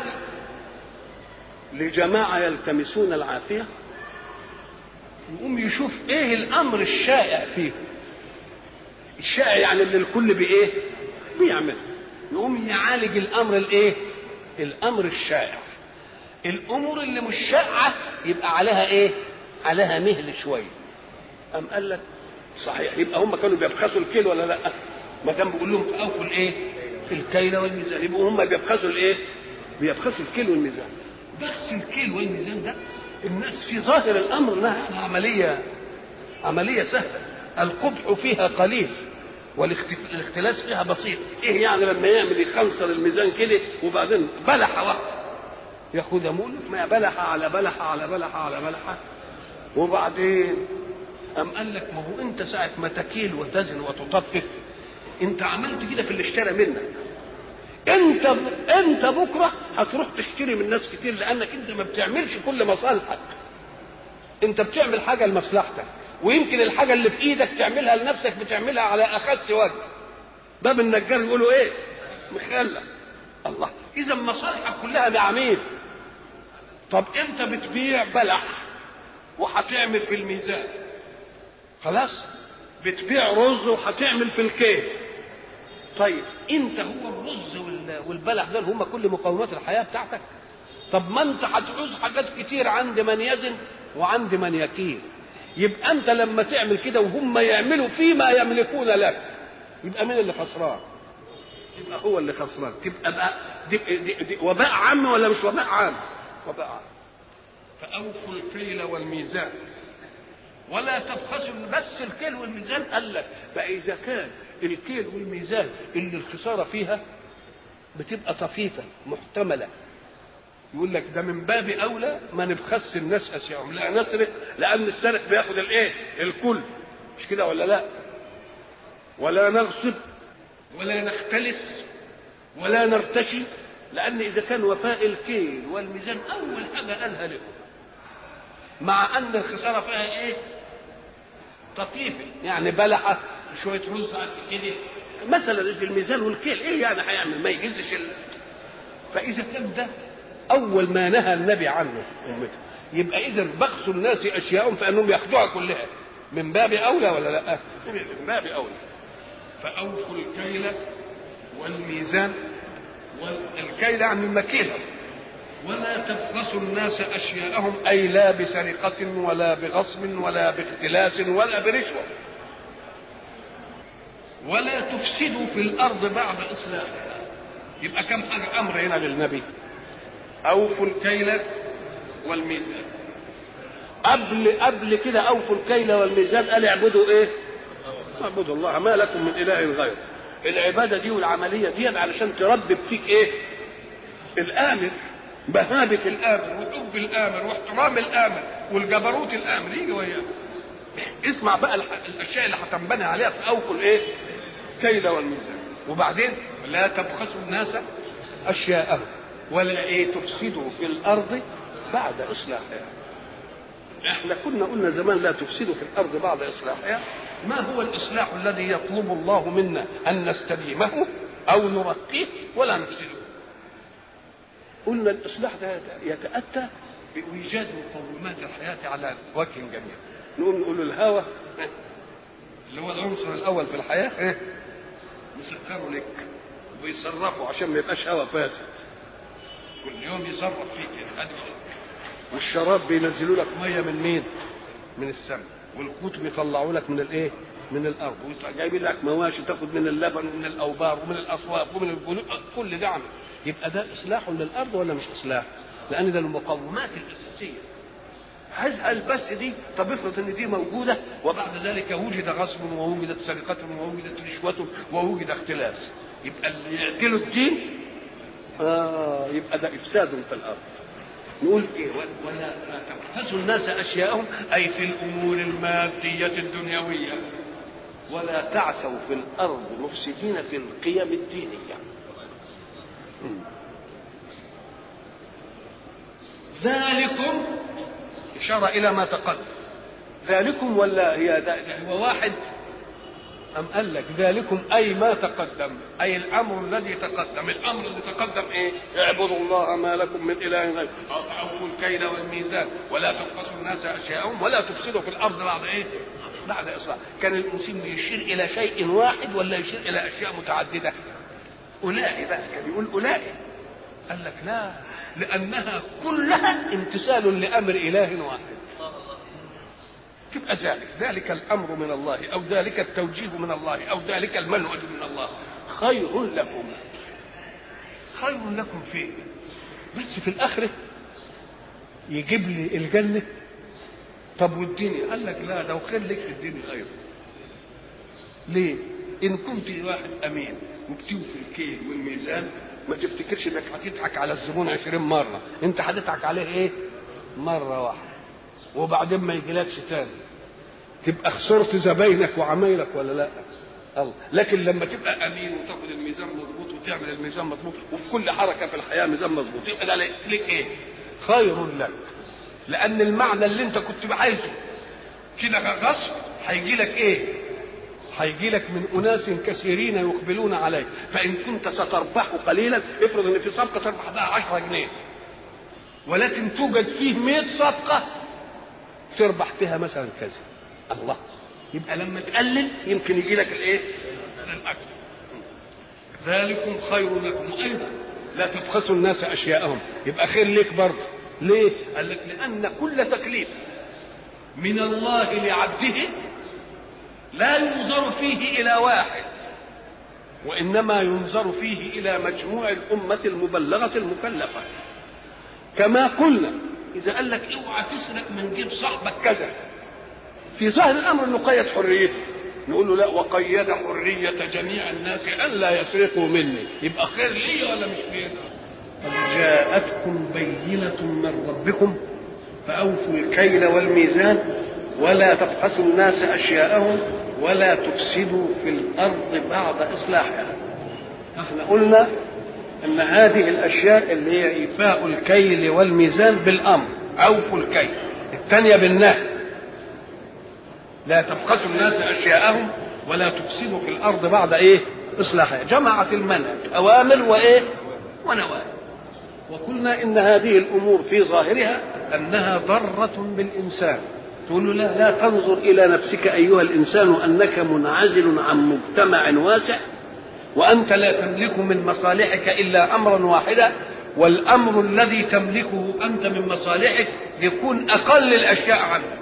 لجماعة يلتمسون العافية يقوم يشوف إيه الأمر الشائع فيه. الشائع يعني اللي الكل بإيه؟ بيعمل. يقوم يعالج الأمر الإيه؟ الأمر الشائع. الأمور اللي مش شائعة يبقى عليها إيه؟ عليها مهل شوية. أم قال لك صحيح، يبقى هم كانوا بيبخسوا الكيل ولا لا؟ ما كان بيقول لهم تأوفوا الإيه؟ الكيل والميزان. يبقوا هم بيبخسوا الإيه؟ بيبخسوا الكيل والميزان. بخس الكيل والميزان ده الناس في ظاهر الأمر انها عملية سهلة، القبح فيها قليل والاختلاس فيها بسيط. ايه يعني لما يعمل يخنصر الميزان كده وبعدين بلحه واحده ياخدها مول ما بلحه على بلحه على بلحه على بلحه وبعدين قام قال لك ما هو انت ساعه ما تكيل وتزن وتطفف انت عملت كده في اللي اشترى منك. انت بكره هتروح تشتري من ناس كتير لانك انت ما بتعملش كل مصالحك، انت بتعمل حاجه لمصلحتك، ويمكن الحاجه اللي في ايدك تعملها لنفسك بتعملها على اخس وجه. باب النجار يقولوا ايه؟ مخلع. الله، اذا مصالحك كلها مع مين؟ طب انت بتبيع بلح وهتعمل في الميزان، خلاص بتبيع رز وهتعمل في الكيل. طيب انت هو الرز والبلح ده هم كل مقومات الحياه بتاعتك. طب ما انت هتعوز حاجات كتير عند من يزن وعند من يكيل. يبقى انت لما تعمل كده وهم يعملوا فيما يملكون لك، يبقى مين اللي خسران؟ يبقى هو اللي خسران. تبقى بقى دي وباء عام ولا مش وباء عام؟ وباء عام. فأوفوا الكيل والميزان ولا تبخسوا. بس الكيل والميزان قال لك بقى إذا كان الكيل والميزان اللي الخسارة فيها بتبقى طفيفة محتملة، يقول لك ده من باب أولى ما نبخس الناس أشياءهم، لا نسرق، لأن السارق بياخد الإيه؟ الكل، مش كده ولا لا؟ ولا نغصب ولا نختلس ولا نرتشي، لأن إذا كان وفاء الكيل والميزان أول حاجة قالها لكم، مع أن الخسارة فيها إيه؟ طفيفة، يعني بلحة شوية رز على كده مثلا في الميزان والكيل، إيه يعني هيعمل؟ ما يجزش فإذا كان ده أول ما نهى النبي عنه أمته، يبقى إذا بخس الناس أشياءهم فإنهم ياخدوها كلها من باب أولى ولا لا؟ من باب أولى. فأوفوا الكيل والميزان، والكيل عن المكيلة، ولا تبخسوا الناس أشياءهم، أي لا بسرقة ولا بغصب ولا باختلاس ولا برشوة، ولا تفسدوا في الأرض بعد إصلاحها. يبقى كم حاجة أمر هنا للنبي؟ أوفوا الكيل والميزان. قبل كده أوفوا الكيل والميزان قال اعبدوا إيه؟ اعبدوا الله ما لكم من إله غيره. العبادة دي والعملية دي علشان تربب فيك إيه؟ الآمر، بهابة الآمر وحب الآمر واحترام الآمر والجبروت الآمر يجي وياك. اسمع بقى الأشياء اللي هتنبني عليها في أوفوا الإيه؟ كيل والميزان. وبعدين لا تبخسوا الناس أشياءهم ولا ايه تفسدوا في الارض بعد اصلاحها. احنا كنا قلنا زمان لا تفسدوا في الارض بعد اصلاحها. ما هو الاصلاح الذي يطلب الله منا؟ ان نستديمه او نرقيه ولا نفسده. قلنا الاصلاح ده يتاتى بايجاد مقومات الحياه على وجه جميل. نقول الهوى اللي هو العنصر الاول في الحياه يسخروا لك ويصرفوا عشان ما يبقاش هوى فاسد، كل يوم يصرف فيك يعني. والشراب بينزلوا لك ميه من مين؟ من السماء. والقوت بيطلعوا لك من الايه؟ من الارض. وجايبين لك مواشي تاخد من اللبن ومن الاوبار ومن الاصوات ومن الجلود، كل ده عمل. يبقى ده اصلاح للارض ولا مش اصلاح؟ لان ده المقومات الاساسيه. هزهل بس دي. طب افرض ان دي موجوده وبعد ذلك وجد غصب ووجدت سرقه ووجدت رشوه ووجد اختلاس، يبقى اللي يعدلوا الدين يبقى ده افساد في الارض. نقول ايه؟ ولا تبخسوا الناس اشياءهم، اي في الامور الماديه الدنيويه، ولا تعثوا في الارض مفسدين في القيم الدينيه. ذلكم اشاره الى ما تقدم. ذلكم ولا هو واحد؟ أم قال لك ذلكم أي ما تقدم، أي الأمر الذي تقدم. الأمر الذي تقدم إيه؟ اعبدوا الله ما لكم من إله غيره، أوفوا الكيل والميزان ولا تبخسوا الناس أشياءهم ولا تفسدوا في الأرض بعد إيه؟ بعد إصلاح. كان المسلم يشير إلى شيء واحد ولا يشير إلى أشياء متعددة؟ أولئك بقى كان يقول أولئك. قال لك لا، لأنها كلها امتثال لأمر إله واحد. تبقى ذلك الامر من الله، او ذلك التوجيه من الله، او ذلك المنهج من الله خير لكم. خير لكم فيه بس في الاخره يجيب لي الجنه. طب والدنيا؟ قال لك لا، لو خير لك في الدنيا خير. ليه؟ ان كنت واحد امين وبتوفي الكيل والميزان، ما تفتكرش انك هتضحك على الزبون 20 مره، انت هتضحك عليه ايه؟ مره واحده، وبعدين ما يجيلكش تاني، تبقى خسرت زباينك وعمايلك ولا لا؟ الله. لكن لما تبقى امين وتاخد الميزان مظبوط وتعمل الميزان مظبوط وفي كل حركه في الحياه ميزان مظبوط، يبقى ده لك ايه؟ خير لك. لان المعنى اللي انت كنت عايزه كده غصب هيجي لك ايه؟ هيجي لك من اناس كثيرين يقبلون عليك. فان كنت ستربح قليلا، افرض ان في صفقه تربح بها 10 جنيه، ولكن توجد فيه 100 صفقة تربح فيها مثلا كذا. الله، يبقى لما تقلل يمكن يجي لك الايه؟ الاكثر. ذلكم خير لكم، وايضا لا تبخسوا الناس اشياءهم، يبقى خير ليك برضه. ليه؟ قال لك لان كل تكليف من الله لعبده لا ينظر فيه الى واحد، وانما ينظر فيه الى مجموع الامه المبلغه المكلفه. كما قلنا اذا قال لك اوعى تسرق من جيب صاحبك كذا، في ظاهر الامر انه قيد حريته، نقول له لا، وقيد حريه جميع الناس ان لا يسرقوا مني، يبقى خير لي ولا مش خير؟ قد جاءتكم بينه من ربكم فاوفوا الكيل والميزان ولا تبخسوا الناس اشياءهم ولا تفسدوا في الارض بعد اصلاحها. احنا قلنا ان هذه الاشياء اللي هي ايفاء الكيل والميزان بالامر، اوفوا الكيل، الثانيه بالنهي، لا تبخسوا الناس اشياءهم ولا تفسدوا في الارض بعد ايه؟ اصلاحها. جمعت المنهج اوامر وايه؟ ونواهي. وقلنا ان هذه الامور في ظاهرها انها ضره بالانسان. تقول له لا تنظر الى نفسك ايها الانسان انك منعزل عن مجتمع واسع، وانت لا تملك من مصالحك الا امرا واحدا، والامر الذي تملكه انت من مصالحك يكون اقل الاشياء عنك،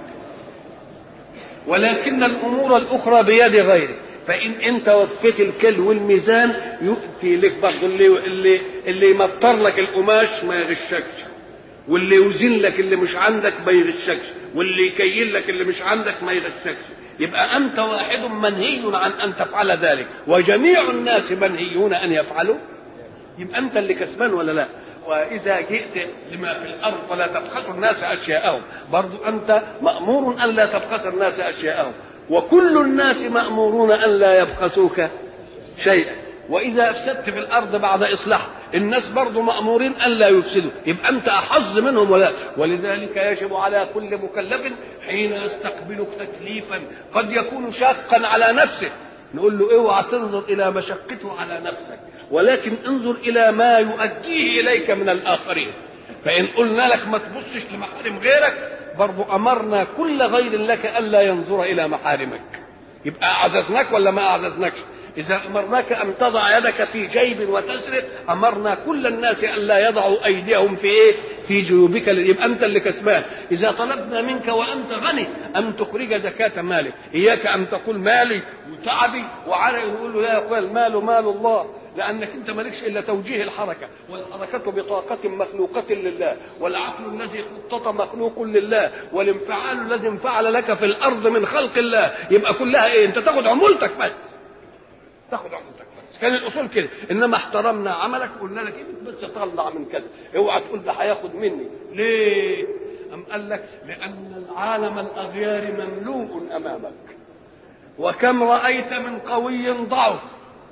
ولكن الامور الاخرى بيد غيرك. فان انت وفيت الكيل والميزان يؤتي لك برضه اللي يمطر لك القماش ما يغشكش، واللي يوزن لك اللي مش عندك ما يغشكش، واللي يكيل لك اللي مش عندك ما يغشكش. يبقى انت واحد منهي عن ان تفعل ذلك، وجميع الناس منهيون ان يفعلوا. يبقى انت اللي كسبان ولا لا؟ واذا جئت لما في الارض ولا تبخسوا الناس اشياءهم، برضو انت مامور ان لا تبخس الناس اشياءهم، وكل الناس مامورون ان لا يبخسوك شيئا. واذا افسدت في الارض بعد اصلاحها الناس برضو مامورين ان لا يفسدوا، يبقى انت احظ منهم ولا؟ ولذلك يجب على كل مكلف حين يستقبل تكليفا قد يكون شاقا على نفسه نقول له اوعى تنظر الى مشقته على نفسك، ولكن انظر الى ما يؤديه اليك من الاخرين. فان قلنا لك ما تبصش لمحارم غيرك، برضو امرنا كل غير لك الا ينظر الى محارمك. يبقى اعززناك ولا ما اعززناكش؟ اذا امرناك ان تضع يدك في جيب وتسرق، امرنا كل الناس الا يضعوا ايديهم في ايه؟ في جيوبك، يبقى انت اللي كسبان. اذا طلبنا منك وانت غني ان تخرج زكاة مالك، اياك ان تقول مالي وتعبي وعلي، يقول له لا يا اخويا، المال مال الله، لانك انت مالكش الا توجيه الحركه، والحركه بطاقه مخلوقه لله، والعقل الذي خطط مخلوق لله، والانفعال الذي انفعل لك في الارض من خلق الله. يبقى كلها ايه؟ انت تاخد عمولتك بس، تاخد عمولتك بس. كان الاصول كده، انما احترمنا عملك وقلنا لك إيه بس طلع من كذا، اوعى تقول ده هياخد مني. ليه؟ أم قال لك لان العالم الاغيار مملوء امامك، وكم رايت من قوي ضعف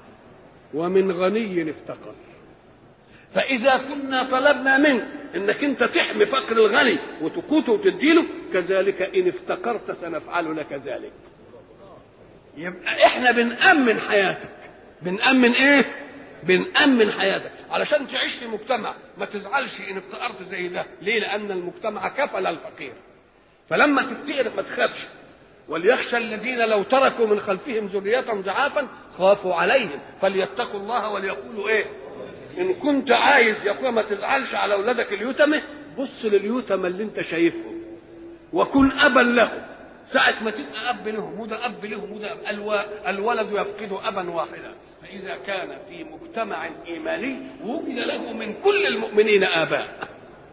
ومن غني افتقر. فاذا كنا طلبنا منك انك انت تحمي فقر الغني وتقوته وتديله، كذلك ان افتقرت سنفعل لك ذلك. يبقى احنا بنأمن حياتك. بنأمن ايه؟ بنأمن حياتك علشان تعيش في مجتمع ما تزعلش ان افتقرت زي ده. ليه؟ لان المجتمع كفل الفقير، فلما تفتقر ما تخافش. وليخشى الذين لو تركوا من خلفهم ذرية ضعافا خافوا عليهم فليتقوا الله وليقولوا ايه؟ ان كنت عايز يا اخويا ما تزعلش على اولادك اليتامى، بص لليتامى اللي انت شايفهم وكن ابا لهم. ساعة ما تبقى اب لهم وده اب لهم وده الولد يفقد ابا واحدا. فاذا كان في مجتمع ايماني وجد له من كل المؤمنين اباء،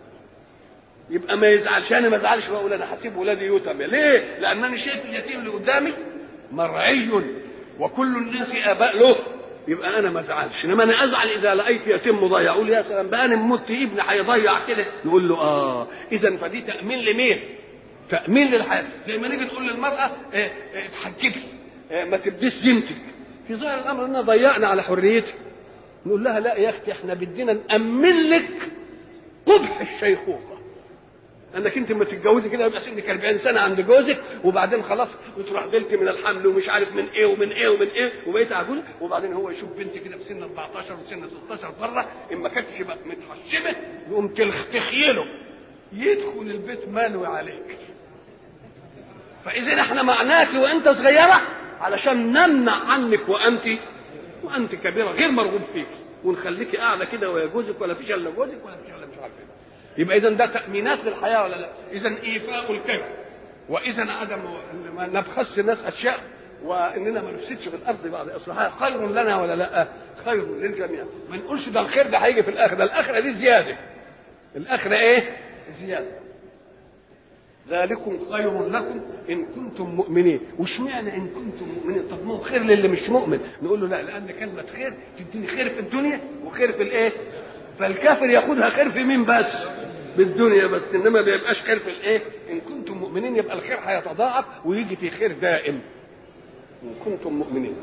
يبقى ما يزعلش. انا ما ازعلش واقول انا هسيب ولادي يتامى. ليه؟ لانني شايف اليتيم اللي قدامي مرعي وكل الناس اباء له، يبقى انا ما ازعلش. انما انا ازعل اذا لقيت يتيم مضيع، اقول يا سلام بقى انا مت ابني هيضيع كده. نقول له اذا فدي تامين لمين؟ تامين للحياه. زي ما نيجي نقول للمراه اتحجبي، ما تبديش زينتك، في ظاهر الامر اننا ضيعنا على حريتك. نقول لها لا يا اختي، احنا بدينا نامن لك قبح الشيخوخه. انك انت لما تتجوزي كده يبقى سنك 40 سنه عند جوزك، وبعدين خلاص وتروح بنت من الحمل ومش عارف من ايه ومن ايه ومن ايه، وبقيت عجوزه، وبعدين هو يشوف بنت كده في سن 14 وسن 16 بره، ان ما كانتش بقى متحشمه يقوم تخيله يدخل البيت مالوي عليك. فاذا احنا معناك وانت صغيره علشان نمنع عنك وانت كبيره غير مرغوب فيك، ونخليكي قاعده كده ويا جوزك ولا فيش الا جوزك ولا فيش الا مش عارف ايه. يبقى اذا ده تامينات للحياه ولا لا؟ اذا ايفاء الكذب، واذا عدم ما نبخس الناس اشياء، واننا ما نفسدش في الارض بعد اصلاحها خير لنا ولا لا؟ خير للجميع. ما نقولش ده الخير ده هيجي في الاخره، ده الاخره دي زياده. الاخره ايه؟ زياده. ذلكم خير لكم ان كنتم مؤمنين. واشمعنى ان كنتم مؤمنين؟ طب ما هو خير للي مش مؤمن. نقول له لا، لان كلمه خير تديني خير في الدنيا وخير في الايه؟ فالكافر ياخدها خير في مين بس؟ بالدنيا بس، انما ما بيبقاش خير في الايه؟ ان كنتم مؤمنين يبقى الخير هيتضاعف ويجي في خير دائم ان كنتم مؤمنين.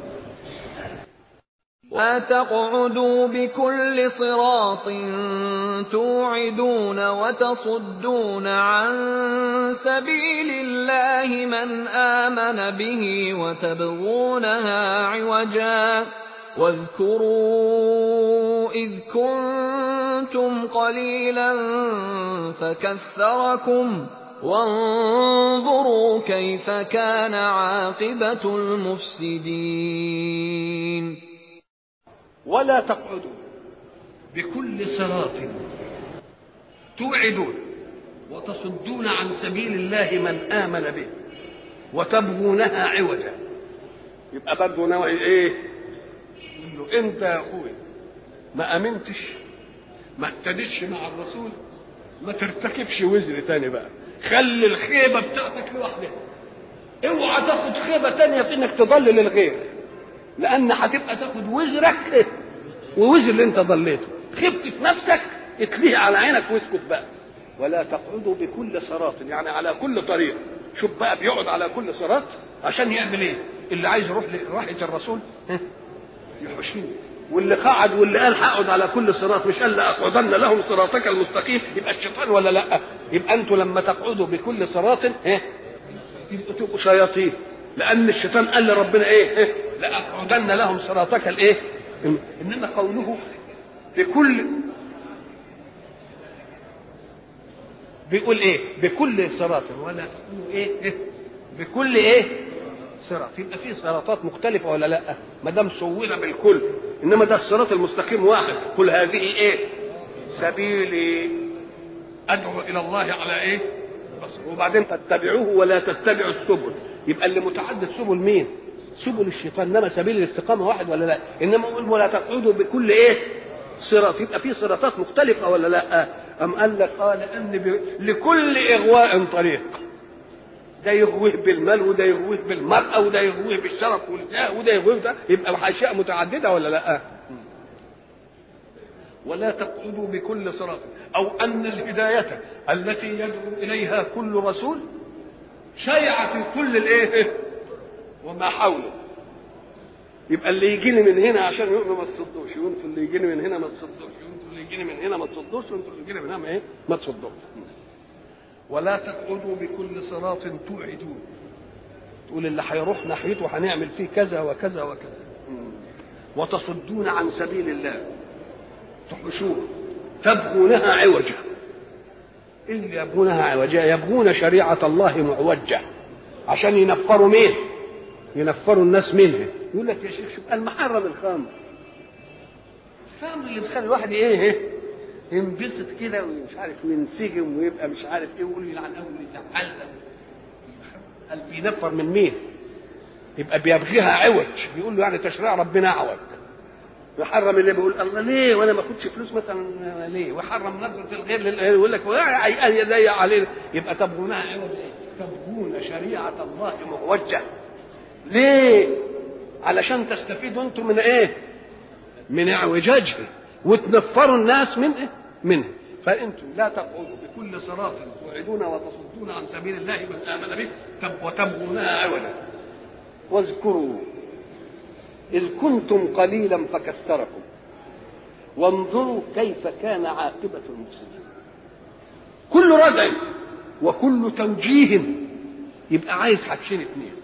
لا تقعدوا بكل صراط توعدون وتصدون عن سبيل الله من آمن به وتبغونها عوجا واذكروا إذ كنتم قليلا فكثركم وانظروا كيف كان عاقبة المفسدين. ولا تقعدوا بكل صراط توعدون وتصدون عن سبيل الله من آمن به وتبغونها عوجا. يبقى برضه نوع ايه؟ يقول له انت يا اخوي ما امنتش، ما اهتدتش مع الرسول، ما ترتكبش وزر تاني بقى، خلي الخيبه بتاعتك لوحدها، اوعى تاخد خيبه تانيه في انك تضلل الغير، لان هتبقى تاخد وزرك ووزر اللي انت ضليته. خبت في نفسك اتليه على عينك واسكت بقى. ولا تقعدوا بكل صراط، يعني على كل طريق. شوف بقى بيقعد على كل صراط عشان يعمل ايه؟ اللي عايز يروح لراحه الرسول يحشيه، واللي قعد واللي قال هقعد على كل صراط مش قال لاقعدن لهم صراطك المستقيم، يبقى الشيطان ولا لا؟ يبقى انتوا لما تقعدوا بكل صراط تبقوا شياطين، لان الشيطان قال لربنا ايه؟ لاقعدن لهم صراطك الايه؟ انما قوله بكل، بيقول ايه؟ بكل صراط، ولا ايه؟ بكل ايه؟ صراط. يبقى في صراطات مختلفه ولا لا؟ ما دام سوينا بالكل، انما ده الصراط المستقيم واحد. قل هذه ايه؟ سبيلي ادعو الى الله على ايه؟ بس. وبعدين تتبعوه ولا تتبعوا السبل. يبقى اللي متعدد سبل مين؟ سبل الشيطان. انما سبيل الاستقامه واحد ولا لا؟ انما قل ولا تقعدوا بكل ايه؟ صراط. يبقى في صراطات مختلفه ولا لا؟ ام قال لك لان لكل اغواء طريق، ده يغويه بالمال وده يغويه بالمرأة وده يغويه بالشرف والجاه وده يغويه ده، يبقى أشياء متعددة ولا لا؟ ولا تقعدوا بكل صراط، أو أن الهداية التي يدعو إليها كل رسول شيعة في كل الإيه وما حوله. يبقى اللي يجيني من هنا عشان يؤمن ما تصدوش، وانتوا اللي يجيني من هنا ما تصدوش، وانتوا اللي يجيني من هنا ما تصدوش، وانتوا اللي يجيني من هنا ما تصدوش. ولا تقعدوا بكل صراط توعدون، تقول اللي هيروح ناحيته هنعمل فيه كذا وكذا وكذا، وتصدون عن سبيل الله تحشوه، تبغونها عوجا. اللي يبغونها عوجا يبغون شريعة الله معوجة عشان ينفروا مين؟ ينفروا الناس منها. يقول لك يا شيخ شوف المحرم الخمر، الخمر اللي بيخلي الواحد ايه؟ ينبسط كده ومش عارف وينسجم ويبقى مش عارف ايه، ويقول يلعن اول يتعلم. قال بينفر من مين؟ يبقى بيبغيها عوج، بيقول له يعني تشريع ربنا اعوج. يحرم اللي بيقول الله ليه وانا ما اخدش فلوس مثلا ليه، ويحرم نظره الغير للغير، يقول لك يضيق علينا. يبقى تبغونها عوج ايه؟ تبغون شريعه الله معوجه. ليه؟ علشان تستفيدوا انتم من ايه؟ من اعوجاجها وتنفروا الناس من ايه؟ منه. فانتم لا تقعدوا بكل صراط توعدون وتصدون عن سبيل الله من امن به وتبغونها عوجا. واذكروا اذ كنتم قليلا فكثركم وانظروا كيف كان عاقبه المفسدين. كل ردع وكل توجيه يبقى عايز حاجتين اتنين: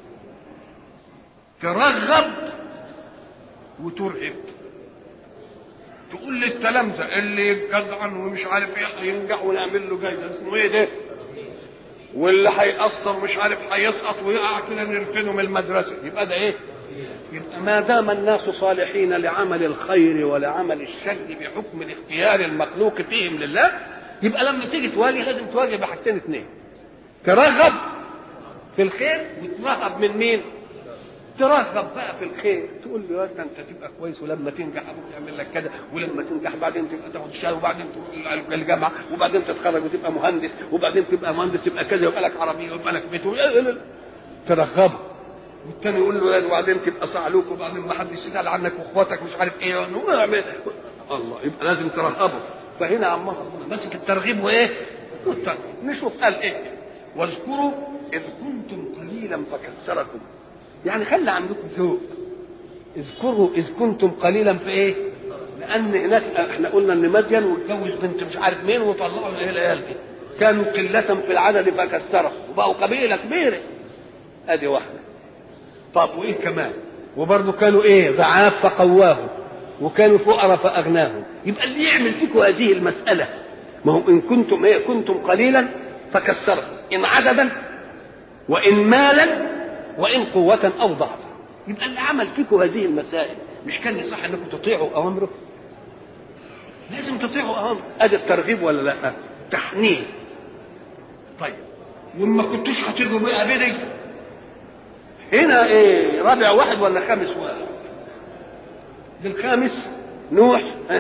ترغب وترهب. تقول للتلامذة اللي يجدعن ومش عارف ايه هينجح ونعمل له جايزه اسمه ايه ده، واللي هيقصر مش عارف هيسقط ويقع كده نرفنه من المدرسه، يبقى ده ايه؟ يبقى ما دام الناس صالحين لعمل الخير ولعمل الشر بحكم الاختيار المخلوق فيهم لله، يبقى لما تيجي تواجه لازم تواجه بحاجتين اتنين: ترغب في الخير وترهب من مين؟ ترغب بقى في الخير، تقول له انت تبقى كويس ولما تنجح ابوك يعمل لك كذا، ولما تنجح بعدين تبقى تاخد شهاده وبعدين تروح الجامعه وبعدين تتخرج وتبقى مهندس وبعدين تبقى مهندس تبقى كذا ويبقى لك عربيه ويبقى لك بيت ترغبه. والتاني يقول له وبعدين تبقى صعلوك وبعدين ما حدش يسال عنك واخواتك مش عارف ايه الله، يبقى لازم ترهبه. فهنا عم ربنا ماسك الترغيب وايه؟ نشوف قال ايه: واذكروا اذ كنتم قليلا فكثركم. يعني خلي عندكم ذوق. اذكروا اذ كنتم قليلا في ايه؟ لان هناك احنا قلنا ان مدين واتجوز بنت مش عارف مين وطلعوا العيال دي، كانوا قله في العدد فكثرهم وبقوا قبيله كبيره. ادي واحده. طب وايه كمان؟ وبرضه كانوا ايه؟ ضعاف فقواهم، وكانوا فقراء فاغناهم. يبقى اللي يعمل فيكم هذه المساله، ما هو ان كنتم ايه؟ كنتم قليلا فكثركم، ان عددا وان مالا وان قوه او ضعفا. يبقى اللي عمل فيكم هذه المسائل مش كان يصح انكم تطيعوا اوامره؟ لازم تطيعوا اوامره. ادي الترغيب ولا لا؟ تحنين. طيب وما كنتوش هتيجوا بقى بدي هنا ايه؟ رابع واحد ولا خامس واحد؟ ده الخامس نوح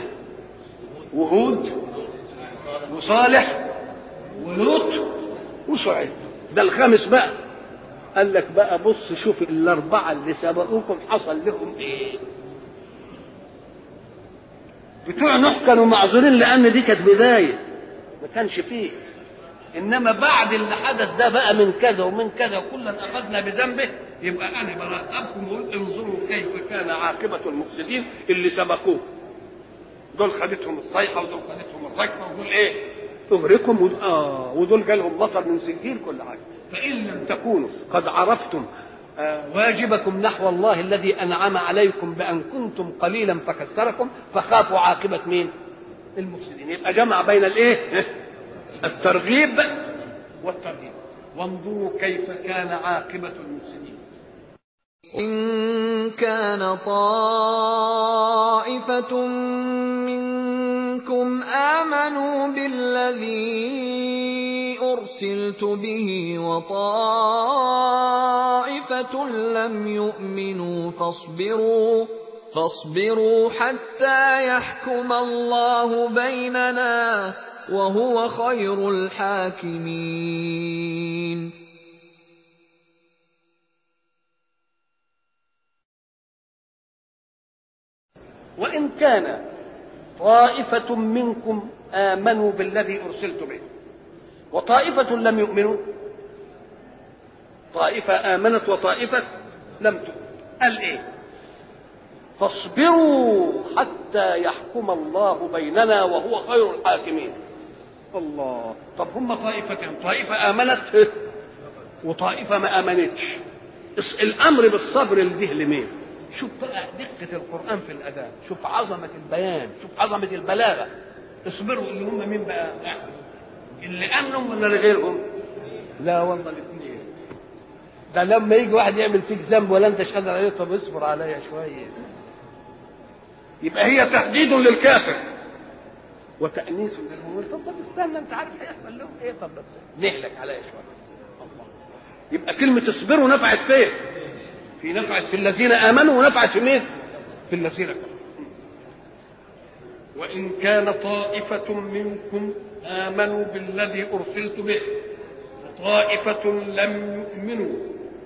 وهود وصالح ولوط وشعيب، ده الخامس بقى. قال لك بقى بص شوف الاربعه اللي سبقوكم حصل لهم ايه. بتوع نوح كانوا معذورين لان دي كانت بدايه ما كانش فيه، انما بعد اللي حدث ده بقى من كذا ومن كذا وكلا اخذنا بذنبه، يبقى انا برهبكم واقول انظروا كيف كان عاقبه المفسدين اللي سبقوه. دول خدتهم الصيحه ودول خدتهم الركبه ودول ايه؟ اغرقهم ودول جالهم مطر من سجيل كل حاجه. فان لم تكونوا قد عرفتم واجبكم نحو الله الذي انعم عليكم بان كنتم قليلا فكثركم، فخافوا عاقبه مين؟ المفسدين. يبقى جمع بين الايه؟ الترغيب والترهيب. وانظروا كيف كان عاقبه المفسدين. إن كان طائفة منكم آمنوا بالذي أرسلت به وطائفة لم يؤمنوا فاصبروا حتى يحكم الله بيننا وهو خير الحاكمين. وإن كان طائفة منكم آمنوا بالذي أرسلت به وطائفة لم يؤمنوا، طائفة آمنت وطائفة لم تؤمن، قال إيه؟ فاصبروا حتى يحكم الله بيننا وهو خير الحاكمين. الله. طب هم طائفتين، طائفة آمنت وطائفة ما آمنتش. الأمر بالصبر لده لمين؟ شوف بقى دقة القرآن في الأداء، شوف عظمة البيان، شوف عظمة البلاغة. اصبروا اللي هم مين بقى؟ اللي أمنهم ولا لغيرهم؟ لا والله الاثنين. ده لما يجي واحد يعمل فيك ذنب ولا انت قادر عليه، طب اصبر عليا شوية. يبقى هي تهديد للكافر وتأنيس للمؤمن. طب استنى انت عارف هيحصل لهم ايه، طب بس نهلك عليا شوية. الله. يبقى كلمة اصبروا نفعت فين؟ في نفعت في الذين آمنوا ونفعت في مين؟ في الذين كفروا. وإن كان طائفة منكم آمنوا بالذي أرسلت به وطائفة لم يؤمنوا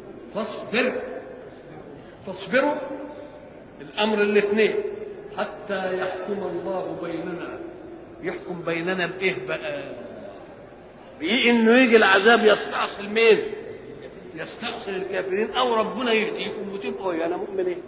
فاصبروا الأمر الاثنين حتى يحكم الله بيننا. يحكم بيننا بإيه بقى؟ بإنه يجي العذاب يستأصل مين؟ يستأصل الكافرين، أو ربنا يهديكم وتبقوا أنا مؤمنين.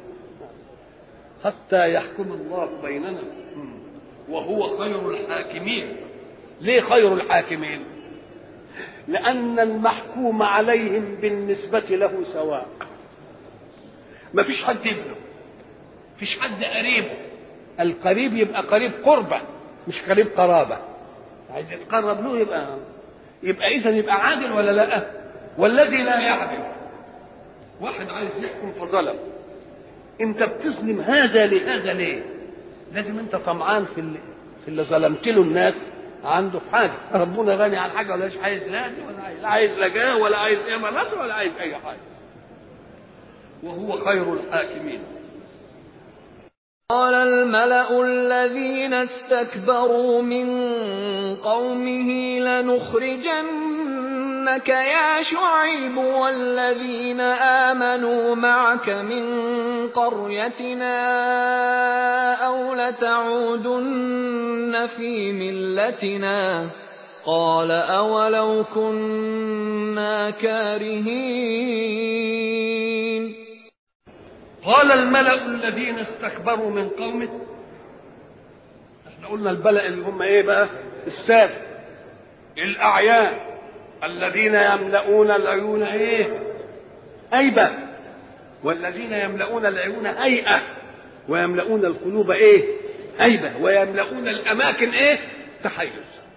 حتى يحكم الله بيننا وهو خير الحاكمين. ليه خير الحاكمين؟ لأن المحكوم عليهم بالنسبة له سواء، ما فيش حد ابنه، فيش حد قريبه. القريب يبقى قريب قربة مش قريب قرابة، عايز يتقرب له يبقى إذن يبقى عادل ولا لا؟ والذي لا يعدل واحد عايز يحكم فظلم، انت بتظلم هذا لهذا ليه؟ لازم انت طمعان في اللي ظلمت له الناس عنده في حاجه، ربنا غني عن حاجه ولا عايز لا دي ولا عايز لا جاه ولا عايز امانات ولا عايز اي حاجه، وهو خير الحاكمين. قال الملأ الذين استكبروا من قومه لنخرجنك يا شعيب والذين آمنوا معك من قريتنا أو لتعودن في ملتنا قال أولو كنا كارهين. قال الملأ الذين استكبروا من قومه، احنا قلنا الملأ اللي هم ايه بقى؟ السادة الأعيان الذين يملؤون العيون ايه؟ هيبة، والذين يملؤون العيون هيئة، ويملؤون القلوب ايه؟ هيبة، ويملؤون الأماكن ايه؟ تحيز.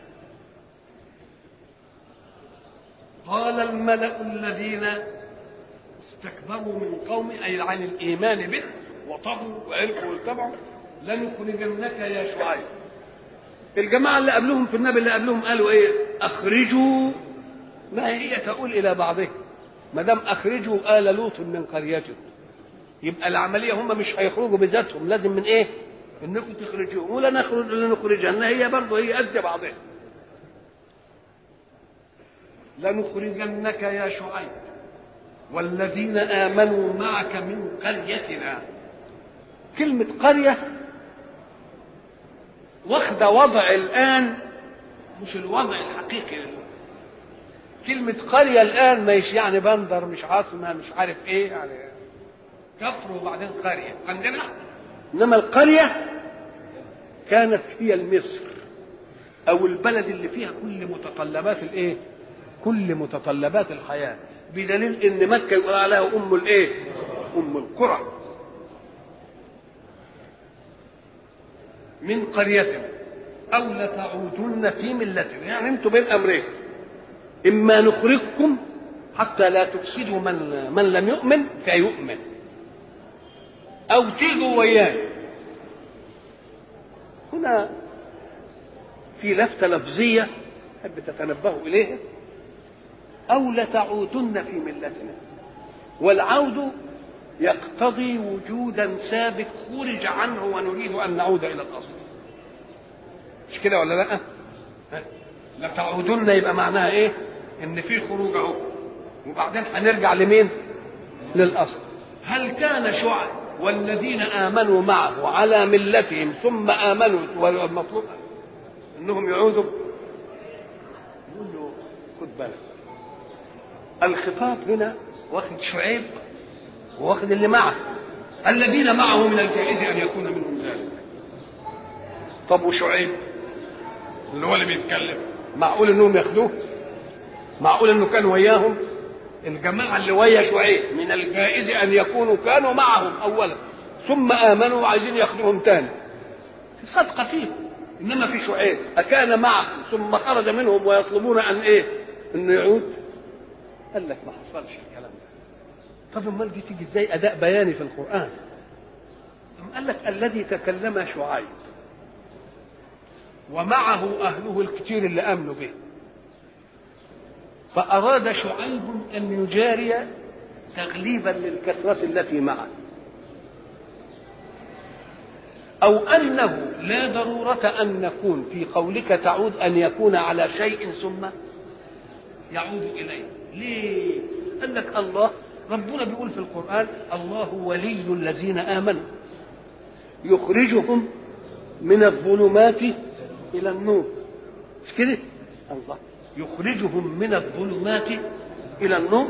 قال الملأ الذين استكبروا من قومه أي عن الإيمان به وطغوا وعرفوا واتبعوا لنخرجنك يا شعيب. الجماعة اللي قبلهم في النبي اللي قبلهم قالوا ايه؟ أخرجوا، ما هي تقول إلى بعضهم، ما دام أخرجوا آل لوط من قريتهم يبقى العملية هم مش هيخرجوا بذاتهم، لازم من ايه؟ انكم تخرجوهم، ولا نخرج لنخرجن، هي برضه هي قد بعضها. لنخرجنك يا شعيب والذين آمنوا معك من قريتنا. كلمة قرية واخدة وضع الآن مش الوضع الحقيقي. كلمة قرية الآن مش يعني بندر، مش عاصمة، مش عارف ايه، يعني كفر وبعدين قرية عندنا. انما القرية كانت هي مصر او البلد اللي فيها كل متطلبات الايه؟ كل متطلبات الحياة، بدليل ان مكة يقول عليها ام الايه؟ ام القرى. من قريتنا او لتعودن في ملتنا، يعني انتم بين امرين، اما نخرجكم حتى لا تفسدوا من لم يؤمن فيؤمن، او تيجوا ويانا. هنا في لفتة لفظية أحب تتنبهوا إليها، أو لتعودن في ملتنا، والعود يقتضي وجودا سابق خرج عنه ونريد أن نعود إلى الأصل، مش كده ولا لا؟ لتعودن يبقى معناها إيه؟ إن في خروج أهو، وبعدين هنرجع لمين؟ للأصل. هل كان شعيب والذين آمنوا معه على ملتهم ثم آمنوا والمطلوب إنهم يعودوا؟ يقول له خد بالك، الخطاب هنا واخد شعيب واخد اللي معه، الذين معه من الجائز أن يكون منهم ذلك. طب وشعيب اللي هو اللي بيتكلم، معقول إنهم ياخدوه؟ معقول إنه كان وياهم؟ الجماعة اللي ويا شعيب من الجائز أن يكونوا كانوا معهم أولا ثم آمنوا وعايزين ياخدوهم تاني، صدقة فيه. إنما في شعيب أكان معهم ثم خرج منهم ويطلبون أن إيه؟ إنه يعود؟ قال لك ما حصلش الكلام ده. طب امال دي تيجي ازاي أداء بياني في القرآن؟ قال لك الذي تكلم شعيب ومعه أهله الكثير اللي آمنوا به، فأراد شعيب أن يجاري تغليبا للكثرة التي معه، أو أنه لا ضرورة أن نكون في قولك تعود أن يكون على شيء ثم يعود إليه. ليه؟ قال لك الله ربنا بيقول في القرآن الله ولي الذين آمنوا يخرجهم من الظلمات إلى النور، مش كده؟ الله يخرجهم من الظلمات إلى النور.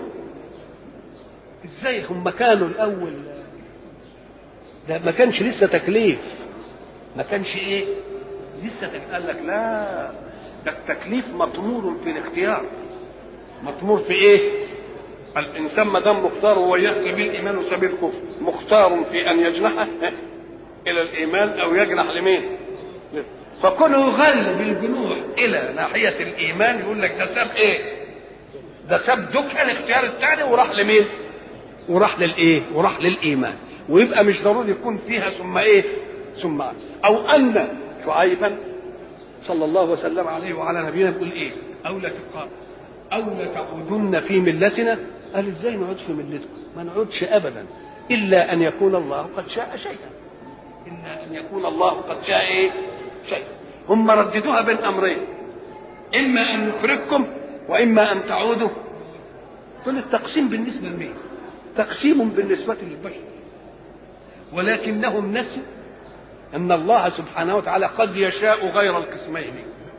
إزاي هم كانوا الأول؟ ده ما كانش لسه تكليف، ما كانش إيه؟ لسه قال لك لا، ده التكليف مطمور في الاختيار. مطمور في ايه؟ الانسان ما دام مختار وياه سبيل الايمان وسبيل الكفر، مختار في ان يجنح الى الايمان او يجنح لمين؟ فكونه يغلب الجنوح الى ناحيه الايمان يقول لك ده ساب ايه؟ ده ساب دكه الاختيار الثاني وراح لمين؟ وراح للايه؟ وراح للايمان. ويبقى مش ضروري يكون فيها ثم ايه؟ ثم او ان شعيبا صلى الله وسلم عليه وعلى نبينا بيقول ايه؟ او لتعودن في ملتنا. قال ازاي نعود في ملتكم؟ ما نعودش ابدا الا ان يكون الله قد شاء شيئا. الا ان يكون الله قد شاء ايه؟ شيئا. هم رددوها بين امرين، اما ان نخرجكم واما ان تعودوا. كل التقسيم بالنسبه لمين؟ تقسيم بالنسبه للبشر، ولكنهم نسوا ان الله سبحانه وتعالى قد يشاء غير القسمين.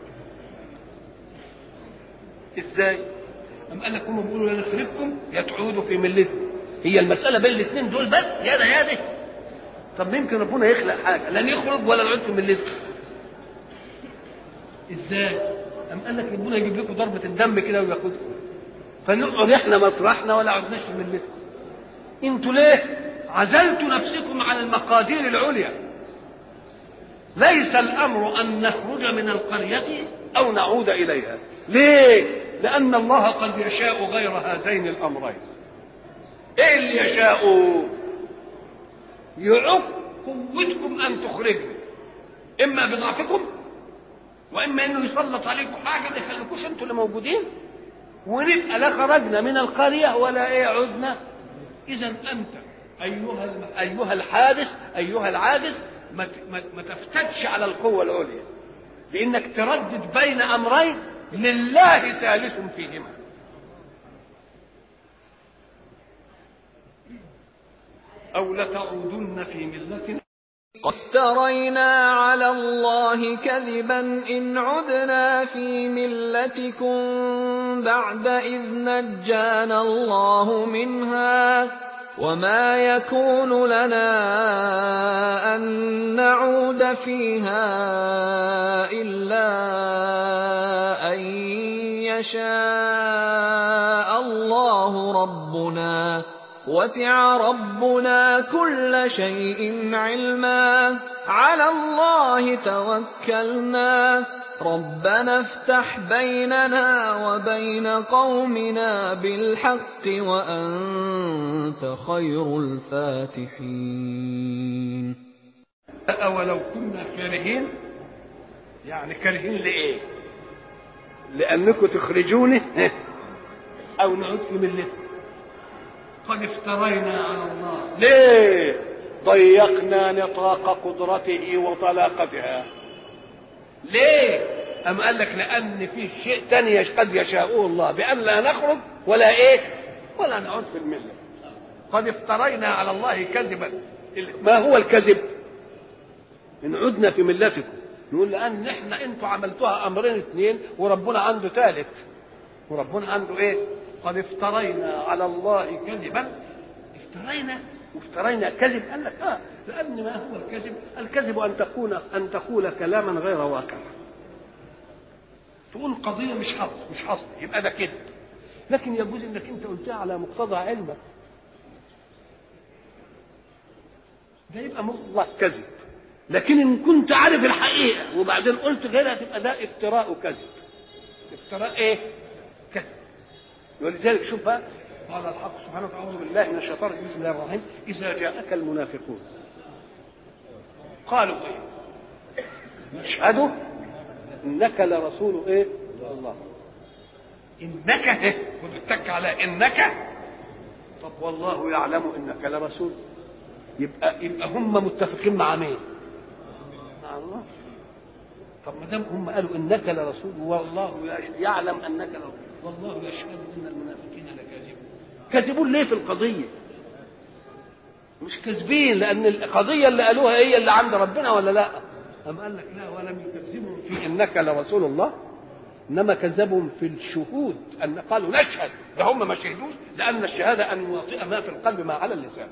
ازاي؟ أم قال لك هم بيقولوا يا نخرجكم يا تعودوا في ملتكم. هي المساله بين الاثنين دول بس، يا ده يا ده. طب يمكن ربنا يخلق حاجه لا نخرج ولا نعود في ملتكم. ازاي؟ أم قال لك ربنا يجيب لكم ضربه الدم كده وياخدكم، فنقعد احنا مطرحنا ولا عدناش في ملتكم. انتوا ليه عزلتوا نفسكم عن المقادير العليا؟ ليس الامر ان نخرج من القريه او نعود اليها. ليه؟ لان الله قد يشاء غير هذين الامرين. ايه اللي يشاء؟ يعق قوتكم ان تخرجوا، اما بضعفكم واما انه يسلط عليكم حاجه ما يخليكوش انتوا اللي موجودين، ونبقى لا خرجنا من القريه ولا ايه عدنا. اذا انت ايها الحادث ايها العاجز ما تفتتش على القوه العليا، لانك تردد بين امرين لله ثالث فيهما. او لتعودن في ملتنا. افترينا على الله كذبا إن عدنا في ملتكم بعد إذ نجانا الله منها وما يكون لنا أن نعود فيها إلا أن يشاء الله ربنا وسع ربنا كل شيء علما على الله توكلنا ربنا افتح بيننا وبين قومنا بالحق وأنت خير الفاتحين. أولو كنا كارهين، يعني كارهين لإيه؟ لأنكم تخرجوني أو نعود في ملتكم. قد افترينا على الله. ليه؟ ضيقنا نطاق قدرته وطلاقتها. ليه؟ أم قال لك لأن في شيء تاني قد يشاءه الله بأن لا نخرج ولا إيه؟ ولا نعود في الملة. قد افترينا على الله كذبا. ما هو الكذب؟ إن عدنا في ملتكم نقول لأن إحنا أنتوا عملتوها أمرين اثنين وربنا عنده ثالث. وربنا عنده إيه؟ قد افترينا على الله كذبا. افترينا كذب. قال لك لأن ما هو الكذب؟ الكذب أن تقول كلاما غير واقع، تقول قضية مش حصل يبقى ده كذب. لكن يجوز انك انت قلتها على مقتضى علمك، ده يبقى مطلق كذب. لكن ان كنت عارف الحقيقة وبعدين قلت غيرها تبقى ده افتراء كذب. افتراء ايه؟ كذب. ولذلك شوف بقى قال الحق سبحانه وتعالى: أعوذ بالله من الشيطان الرجيم، بسم الله الرحمن الرحيم: إذا جاءك المنافقون قالوا إيه؟ نشهد إنك لرسول إيه؟ الله. إنك إيه؟ خد التك على إنك. طب والله يعلم إنك لرسول. يبقى هم متفقين مع مين؟ مع الله. طب ما دام هم قالوا إنك لرسول والله يعلم أنك لرسول والله يشهد ان المنافقين لكاذبون. كاذبون ليه في القضيه؟ مش كاذبين لان القضيه اللي قالوها هي اللي عند ربنا ولا لا؟ أم قال لك لا، ولم يكذبهم في انك لرسول الله، انما كذبهم في الشهود ان قالوا نشهد. ده هم ما شهدوش، لان الشهاده ان يواطئ ما في القلب ما على اللسان.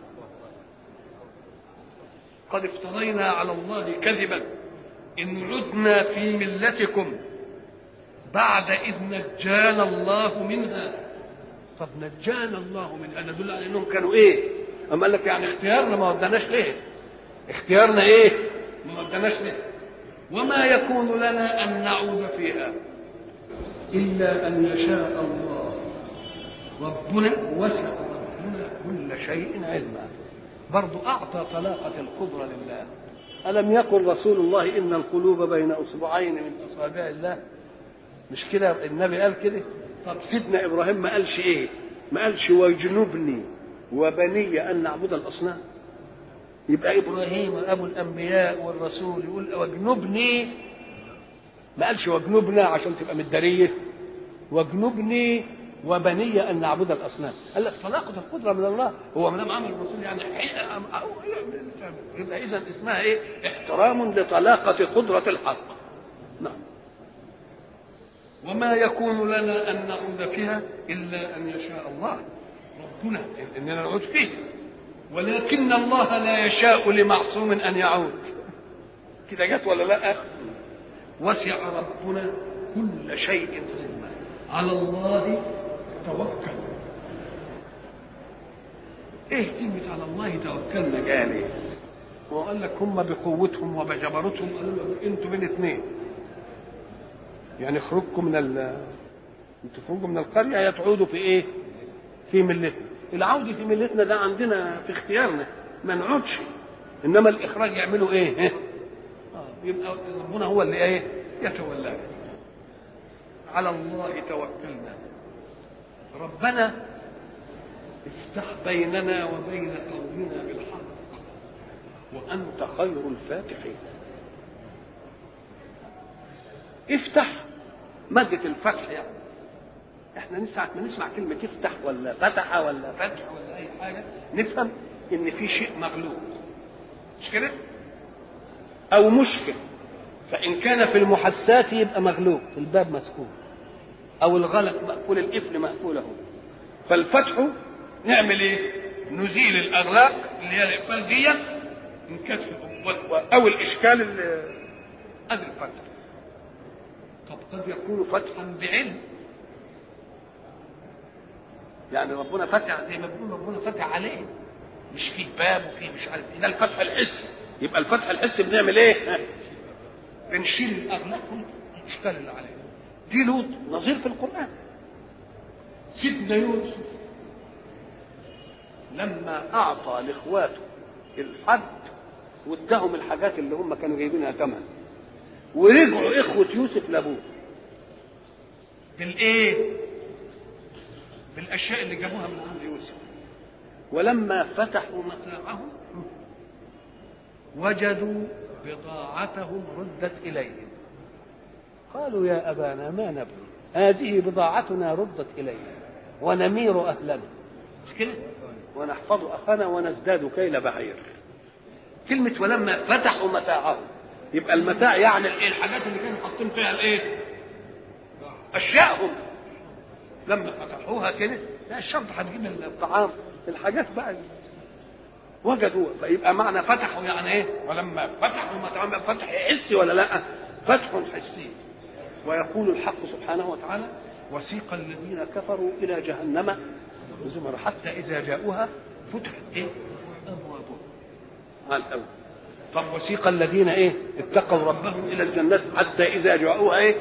قد افترينا على الله كذبا ان عدنا في ملتكم بعد إذ نجانا الله منها. طب نجانا الله منها ده يدل على انهم كانوا ايه؟ اما قال لك يعني اختيارنا ما ودناش ليه؟ اختيارنا ايه؟ ما ودناش ليه؟ وما يكون لنا ان نعود فيها الا ان يشاء الله. ربنا وسع ربنا كل شيء علما. برضو اعطى طلاقة القدرة لله. الم يقل رسول الله ان القلوب بين اصبعين من اصابع الله؟ مش كده النبي قال كده؟ طب سيدنا ابراهيم ما قالش ايه؟ ما قالش واجنبني وبني ان نعبد الاصنام؟ يبقى ابراهيم ابو الانبياء والرسول يقول واجنبني، ما قالش واجنبنا عشان تبقى متداريه، واجنبني وبني ان نعبد الاصنام. قال لك طلاقه القدره من الله. هو ما دام عمل الرسول يعني يبقى اذا اسمها ايه؟ احترام لطلاقه قدره الحق. نعم. وما يكون لنا ان نعود فيها الا ان يشاء الله ربنا اننا نعود فيه، ولكن الله لا يشاء لمعصوم ان يعود. كده جت ولا لا؟ وسع ربنا كل شيء علما. على الله توكل. ايه كلمه على الله توكلنا يعني؟ وقال لك هم بقوتهم وبجبروتهم قالوا له انتوا بين اثنين، يعني خروجكم انتوا خروجوا من القريه يا تعودوا في ايه؟ في ملتنا. العودة في ملتنا ده عندنا في اختيارنا، ما نعودش، انما الاخراج يعملوا ايه؟ يبقى ربنا هو اللي ايه؟ يتولاه. على الله توكلنا. ربنا افتح بيننا وبين قومنا بالحق وانت خير الفاتحين. افتح مادة الفتح يعني. احنا ساعة ما نسمع كلمة افتح ولا فتح ولا فتح ولا اي حاجة نفهم ان في شيء مغلوق، مش كده؟ او مشكل. فان كان في المحسات يبقى مغلوق، الباب مسكون، او الغلق مقفول، القفل مقفول اهو. فالفتح نعمل ايه؟ نزيل الاغلاق اللي هي الاقفال دي نكتف او الاشكال اللي ادي الفتح. طب قد يكون فتحا بعلم، يعني ربنا فتح زي ما بيقول ربنا فتح عليه، مش فيه باب وفيه مش عارف ايه، ده الفتح الحسي. يبقى الفتح الحسي بنعمل ايه؟ بنشيل الاغلاق والاشكال اللي عليه. دي لوط نظير في القران. سيدنا يوسف لما اعطى لاخواته الحد واداهم الحاجات اللي هم كانوا جايبينها ثمن، ورجعوا اخوه يوسف لابوه بالايه؟ بالاشياء اللي جابوها من عند يوسف. ولما فتحوا متاعهم وجدوا بضاعتهم ردت اليهم. قالوا يا ابانا ما نبغي، هذه بضاعتنا ردت الينا ونمير اهلنا، مش كده؟ ونحفظ اخانا ونزداد كيل بعير. كلمه ولما فتحوا متاعهم، يبقى المتاع يعني الايه؟ الحاجات اللي كانوا حاطين فيها الايه؟ اشيائهم. لما فتحوها كده لا الشنطه هتجيب الطعام، الحاجات بقى وجدوا. فيبقى معنى فتحوا يعني ايه؟ ولما فتحوا متاعهم، فتح حسي ولا لا؟ فتح حسي. ويقول الحق سبحانه وتعالى وسيق الذين كفروا الى جهنم زمرا حتى اذا جاءوها فتحت ايه؟ ابوابها. قال اول. طب وسيق الذين ايه؟ اتقوا ربهم الى الجنه حتى اذا جاءوها ايه؟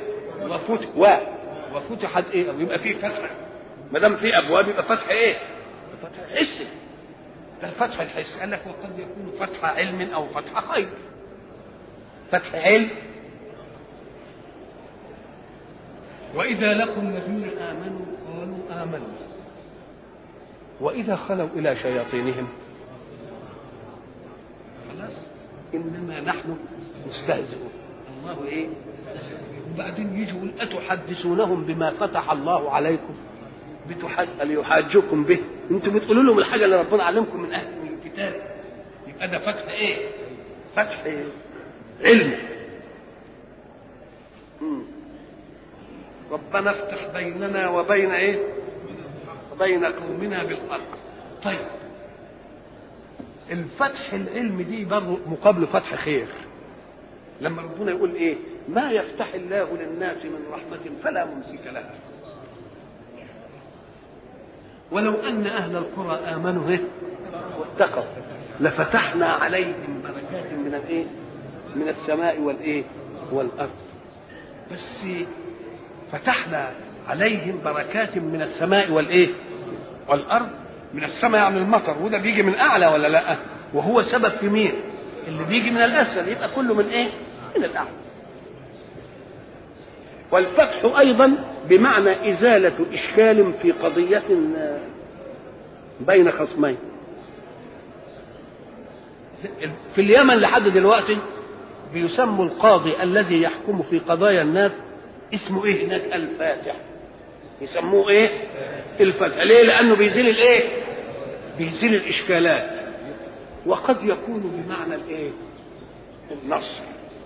وفتحت ايه؟ يبقى في فتح. ما دام في ابواب يبقى فتح ايه؟ فتح حسي. ده الفتح الحسي. قال لك وقد يكون فتح علم او فتح خير. فتح علم. واذا لقوا الذين امنوا قالوا امنا واذا خلوا الى شياطينهم خلاص انما نحن مستهزئون. الله ايه؟ وبعدين يجي يقول اتحدثونهم بما فتح الله عليكم ليحاجوكم به. انتوا بتقولوا لهم الحاجه اللي ربنا علمكم من اهل من الكتاب. يبقى ده فتح ايه؟ فتح إيه؟ علم. ربنا افتح بيننا وبين ايه؟ وبين قومنا بالحق. طيب الفتح العلم دي برضه مقابله فتح خير. لما ربنا يقول ايه؟ ما يفتح الله للناس من رحمة فلا ممسك لها، ولو أن أهل القرى آمنوا واتقوا لفتحنا عليهم بركات من الايه؟ من السماء والايه؟ والارض. بس فتحنا عليهم بركات من السماء والايه؟ والارض. من السماء يعني المطر، وده بيجي من اعلى ولا لا؟ وهو سبب في مين؟ اللي بيجي من الاسفل، يبقى كله من ايه؟ من الاعلى. والفتح ايضا بمعنى ازاله اشكال في قضيه بين خصمين. في اليمن لحد دلوقتي بيسموا القاضي الذي يحكم في قضايا الناس اسمه ايه هناك؟ الفاتح. يسموه ايه؟ الفاتح. ليه؟ لانه بيزيل الايه؟ بيزيل الاشكالات. وقد يكون بمعنى الايه؟ النصر.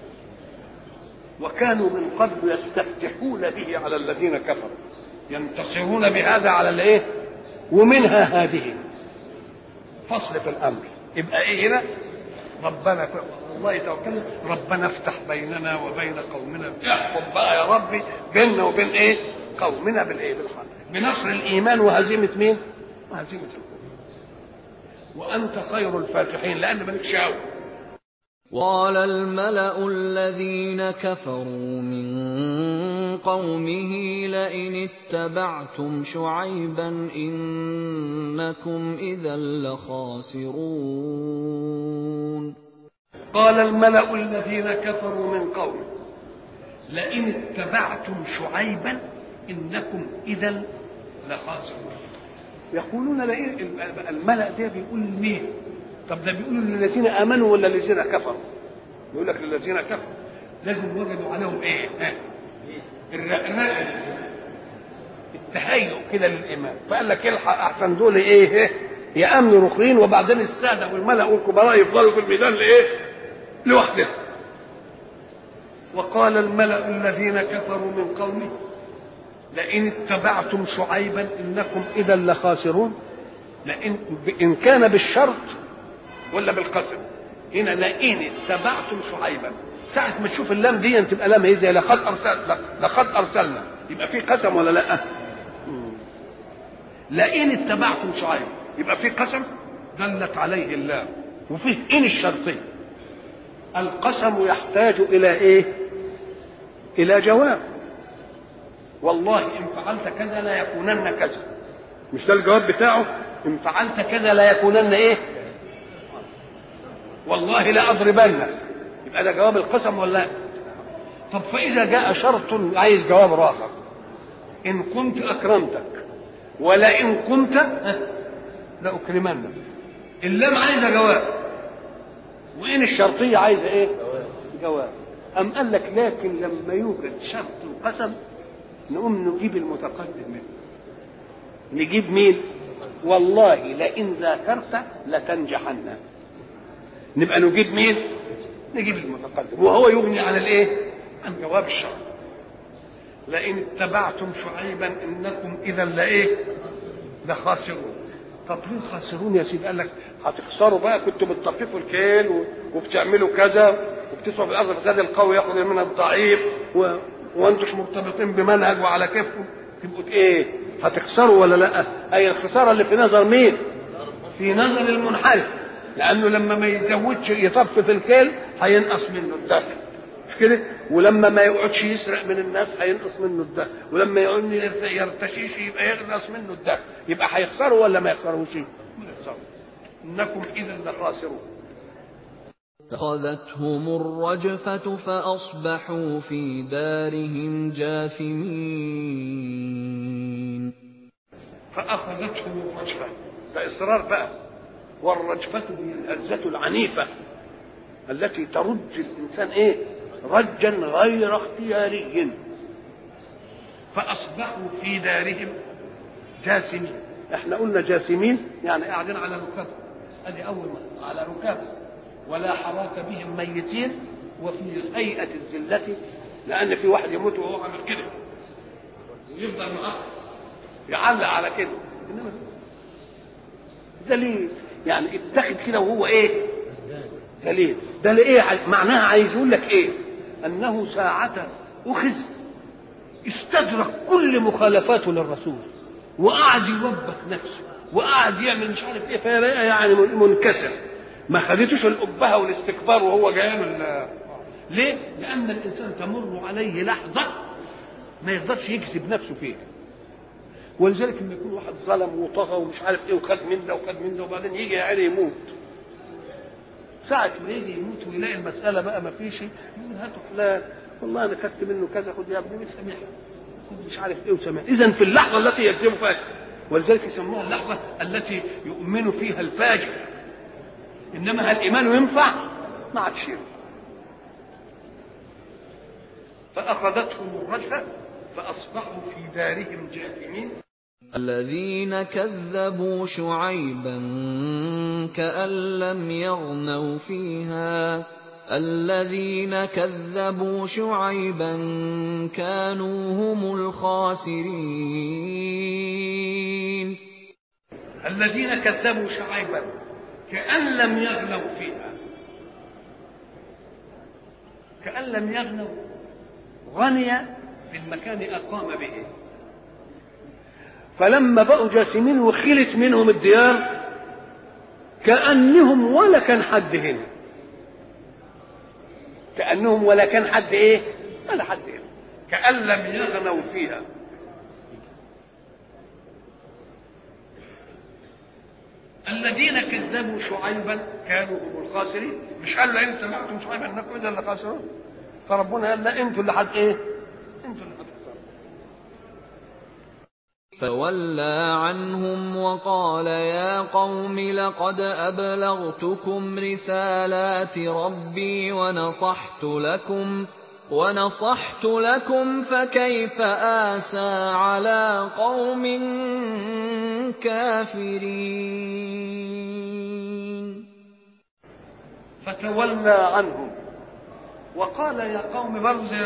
وكانوا من قبل يستفتحون به على الذين كفروا، ينتصرون بهذا على الايه؟ ومنها هذه فصل في الامر. يبقى ايه هنا؟ ربنا والله توكلنا، ربنا افتح بيننا وبين قومنا، احكم بقى يا ربي بيننا وبين ايه؟ قومنا بالايه؟ بالحق، بنصر الايمان وهزيمه مين؟ وهزيمه الكفر. وانت خير الفاتحين، لان مالكش شاور. قال الملأ الذين كفروا من قومه لئن اتبعتم شعيبا إنكم إذا لخاسرون. قال الملأ الذين كفروا من قومه لئن اتبعتم شعيبا إنكم إذا لخاسرون. يقولون لئن، الملأ ده بيقول لمين؟ طب ده بيقولوا للذين امنوا ولا للذين كفروا؟ يقول لك للذين كفروا. لازم وجدوا عليهم ايه؟ التهيؤ كده للايمان، فقال لك الحق احسن دول ايه؟ يامنوا رخرين، وبعدين الساده والملأ والكبراء يفضلوا في الميدان لايه؟ لوحدهم. وقال الملأ الذين كفروا من قومه لئن اتبعتم شعيبا انكم اذا لخاسرون. لئن ان كان بالشرط ولا بالقسم؟ هنا لئن اتبعتم شعيبا، ساعة ما تشوف اللام دي تبقى لام ايه؟ زي لقد ارسلنا، يبقى في قسم ولا لا؟ لئن اتبعتم شعيبا يبقى في قسم دلت عليه اللام، وفيه ان الشرطيه. القسم يحتاج الى ايه؟ الى جواب. والله ان فعلت كذا لا يكونن كذا، مش ده الجواب بتاعه؟ ان فعلت كذا لا يكونن ايه؟ والله لا اضربنك، يبقى ده جواب القسم ولا لا؟ طب فاذا جاء شرط عايز جواب اخر، ان كنت اكرمتك ولا ان كنت لاكرمنك. اللام عايزه جواب، وان الشرطيه عايزه ايه؟ جواب. ام قال لك لكن لما يوجد شرط القسم نقوم نجيب المتقدم منه. نجيب مين؟ والله لئن ذاكرت لتنجحن. نبقى نجيب مين؟ نجيب المتقدم، وهو يغني عن الايه؟ عن جواب الشرط. لئن اتبعتم شعيبا انكم اذا لايه؟ لخاسرون. طب ليه خاسرون يا سيدي؟ قال لك هتخسروا بقى، كنتوا بتطففوا الكيل وبتعملوا كذا وبتسعوا في الارض فساد القوي ياخذ من الضعيف وانتوش مرتبطين بمنهج وعلى كيفكم، تبقوا ايه؟ هتخسروا ولا لا؟ اي الخساره اللي في نظر مين؟ في نظر المنحرف، لانه لما ما يزودش يطفف الكيل هينقص منه الدخل، مش كده؟ ولما ما يقعدش يسرق من الناس هينقص منه الدخل، ولما يقعد يرتشيش يبقى ينقص منه الدخل. يبقى هيخسروا ولا ما يخسروش؟ ما يخسروا. انكم اذا لخاسرون. أخذتهم الرجفة فأصبحوا في دارهم جاثمين. فأخذتهم الرجفة، ده إصرار بقى. والرجفة هي الهزة العنيفة التي ترج الإنسان إيه؟ رجا غير اختياري. فأصبحوا في دارهم جاثمين. احنا قلنا جاثمين يعني قاعدين على ركاب، ادي اول مرة على ركاب، ولا حراك بهم ميتين وفي هيئة الذلة، لأن في واحد يموت وهو عامل كده ويفضل معاه يعلق على كده، إنما ذليل يعني اتخذ كده وهو ايه؟ ذليل. ده لإيه؟ معناها عايز يقول لك ايه؟ أنه ساعة أخذ استدرك كل مخالفاته للرسول وقعد يوبخ نفسه وقعد يعمل مش عارف ايه، فيلاقيها يعني منكسر، ما خدتوش الأبهة والاستكبار وهو جاي من ليه؟ لأن الإنسان تمر عليه لحظة ما يقدرش يكذب نفسه فيها. ولذلك لما يكون واحد ظلم وطغى ومش عارف ايه وخد من ده وخد من ده وبعدين يجي يعني يموت، ساعة ما يجي يموت ويلاقي المسألة بقى ما فيش، يقول هاتوا فلان والله أنا خدت منه كذا، خد يا ابني سامح، خد مش عارف ايه وسامح. إذا في اللحظة التي يكذب فيها، ولذلك يسموها اللحظة التي يؤمن فيها الفاجر. إنما هل إيمانه ينفع؟ ما عادش ينفع. فأخذتهم الرجفة فأصبحوا في دارهم جاثمين. الذين كذبوا شعيبا كأن لم يغنوا فيها الذين كذبوا شعيبا كانوا هم الخاسرين. الذين كذبوا شعيبا كأن لم يغنوا فيها، كأن لم يغنوا، غني بالمكان أقام به، فلما بقوا جاسمين وخلت منهم الديار كأنهم ولا كان حد هنا، كأنهم ولا كان حد ايه، ولا حد هنا، كأن لم يغنوا فيها. الذين كذبوا شعيبا كانوا هم الخاسرين. مش قال له انت سمعتم شعيبا انكم اذا لخاسرون، فربنا قال لا انتوا اللي حد ايه، انتوا اللي حد. فولى عنهم وقال يا قوم لقد أبلغتكم رسالات ربي ونصحت لكم فكيف آسى على قوم كافرين. فتولى عنهم وقال يا قوم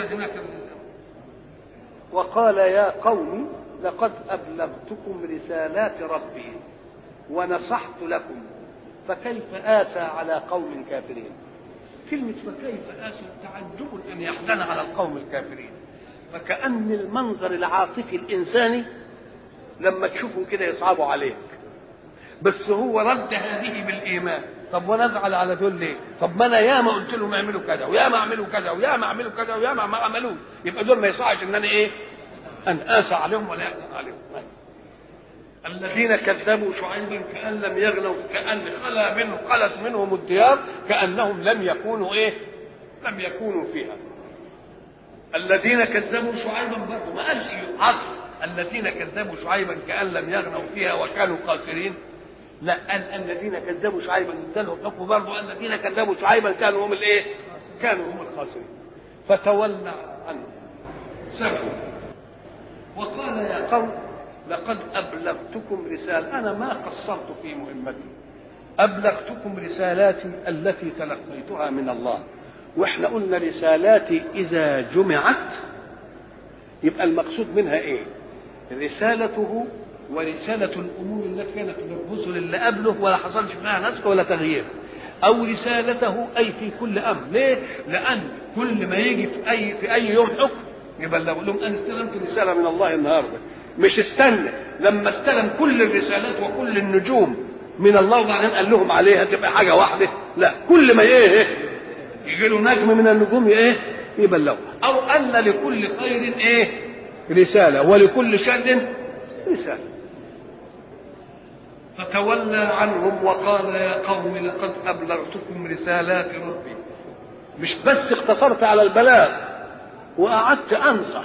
وقال يا قوم لقد أبلغتكم رسالات ربي ونصحت لكم فكيف آسى على قوم كافرين. كلمة فكيف آسى تعجب أن يحزن على القوم الكافرين، فكأن المنظر العاطفي الإنساني لما تشوفه كده يصعبوا عليك، بس هو رد هذه بالإيمان. طب ونزعل على دول ليه؟ طب ما أنا ياما قلت لهم اعملوا كذا وياما اعملوا كذا وياما اعملوا كذا وياما ما عملوه، يبقى دول ما يصحش إن أنا إيه؟ أن آسى عليهم ولا يحزن عليهم. الذين كذبوا شعيبا كأن لم يغنوا، كأن خلت منهم الديار كأنهم لم يكونوا إيه؟ لم يكونوا فيها. الذين كذبوا شعيبا برضه ما قالش عطف الذين كذبوا شعيبا كأن لم يغنوا فيها وكانوا خاسرين، لا قال الذين كذبوا شعيبا اداله الحكم برضه الذين كذبوا شعيبا كانوا هم الايه؟ كانوا هم الخاسرين. فتولى عنهم سبوا وقال يا قوم لقد أبلغتكم رسالة، أنا ما قصرت في مهمتي، أبلغتكم رسالاتي التي تلقيتها من الله. وإحنا قلنا رسالاتي إذا جمعت يبقى المقصود منها إيه؟ رسالته ورسالة الأمور التي كانت للرسل اللي قبله ولا حصلش فيها نسخ ولا تغيير، أو رسالته أي في كل أمر. ليه؟ لأن كل ما يجي في أي يوم حكم يبلغ لهم أنا استلمت رسالة من الله النهارده، مش استنى لما استلم كل الرسالات وكل النجوم من الله وبعدين قال لهم عليها تبقى حاجة واحدة، لا كل ما ايه يجي له نجم من النجوم ايه يبلغه. أو أن لكل خير ايه رسالة ولكل شر رسالة. فتولى عنهم وقال يا قوم لقد أبلغتكم رسالات ربي. مش بس اقتصرت على البلاغ وقعدت أنصح،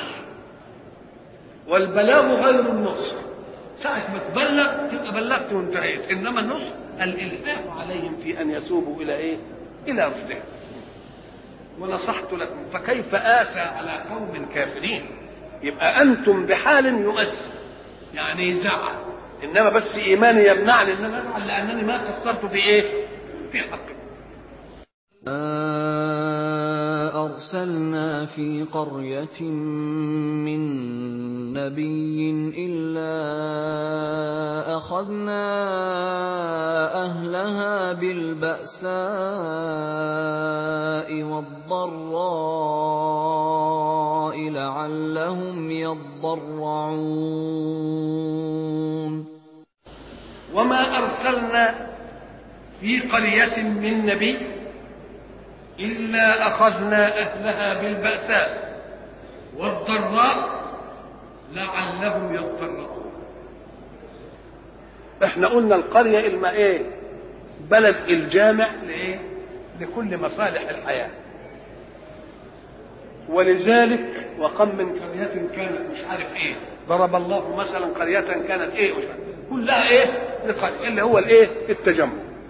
والبلاغ غير النصح، ساعة ما تبلغ تبقى بلغت وانتهيت، إنما النصح الإلحاح عليهم في أن يسوبوا إلى إيه؟ إلى رشدهم. ونصحت لكم فكيف آسى على قوم كافرين. يبقى أنتم بحال يؤسى يعني يزعل، إنما بس إيماني يمنعني إن أنا أزعل لأنني ما قصرت في إيه؟ في حقكم. أرسلنا في قرية من نبي إلا أخذنا أهلها بالبأساء والضراء يضرعون وما أرسلنا في قرية من نبي إلا أخذنا أهلها بالبأساء والضراء لعلهم يضرعون. احنا قلنا القرية بلد الجامع لكل مصالح الحياة، ولذلك وكم من قرية كانت مش عارف ضرب الله مثلا قرية كانت كلها اللي هو التجمع.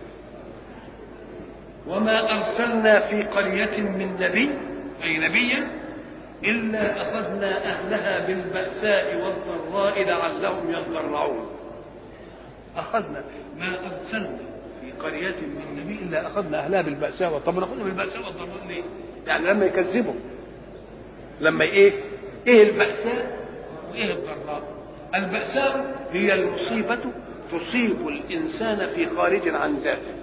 وما أرسلنا في قرية من نبي أي نبيا إلا أخذنا أهلها بالبأساء والضراء لعلهم يضرعون. أخذنا ما أرسلنا في قرية من نبي إلا أخذنا أهلها بالبأساء. طب نأخذها بالبأساء والضراء ليه؟ يعني لما يكذبوا، لما البأساء وإيه الضراء؟ البأساء هي المصيبة تصيب الإنسان في خارج عن ذاته،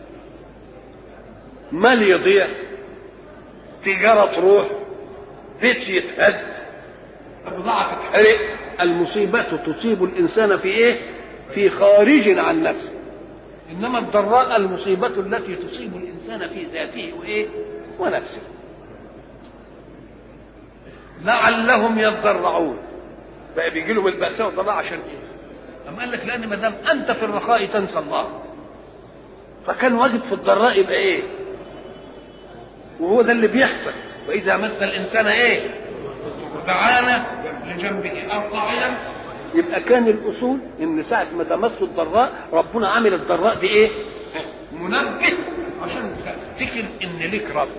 مال يضيع، تجارة تروح، بيت يتهد، بضاعة تتحرق. المصيبة تصيب الإنسان في خارج عن نفسه. إنما الضراء المصيبة التي تصيب الإنسان في ذاته ونفسه. لعلهم يضرعون. بقى بيجي لهم البأساء والضراء عشان أم قال لك لأن ما دام أنت في الرخاء تنسى الله، فكان واجب في الضراء يبقى وهو ده اللي بيحصل. وإذا مس الإنسان دعانا لجنبه أو قاعدا. يبقى كان الأصول إن ساعة ما تمس الضراء ربنا عامل الضراء دي منبه عشان تفتكر إن ليك رب.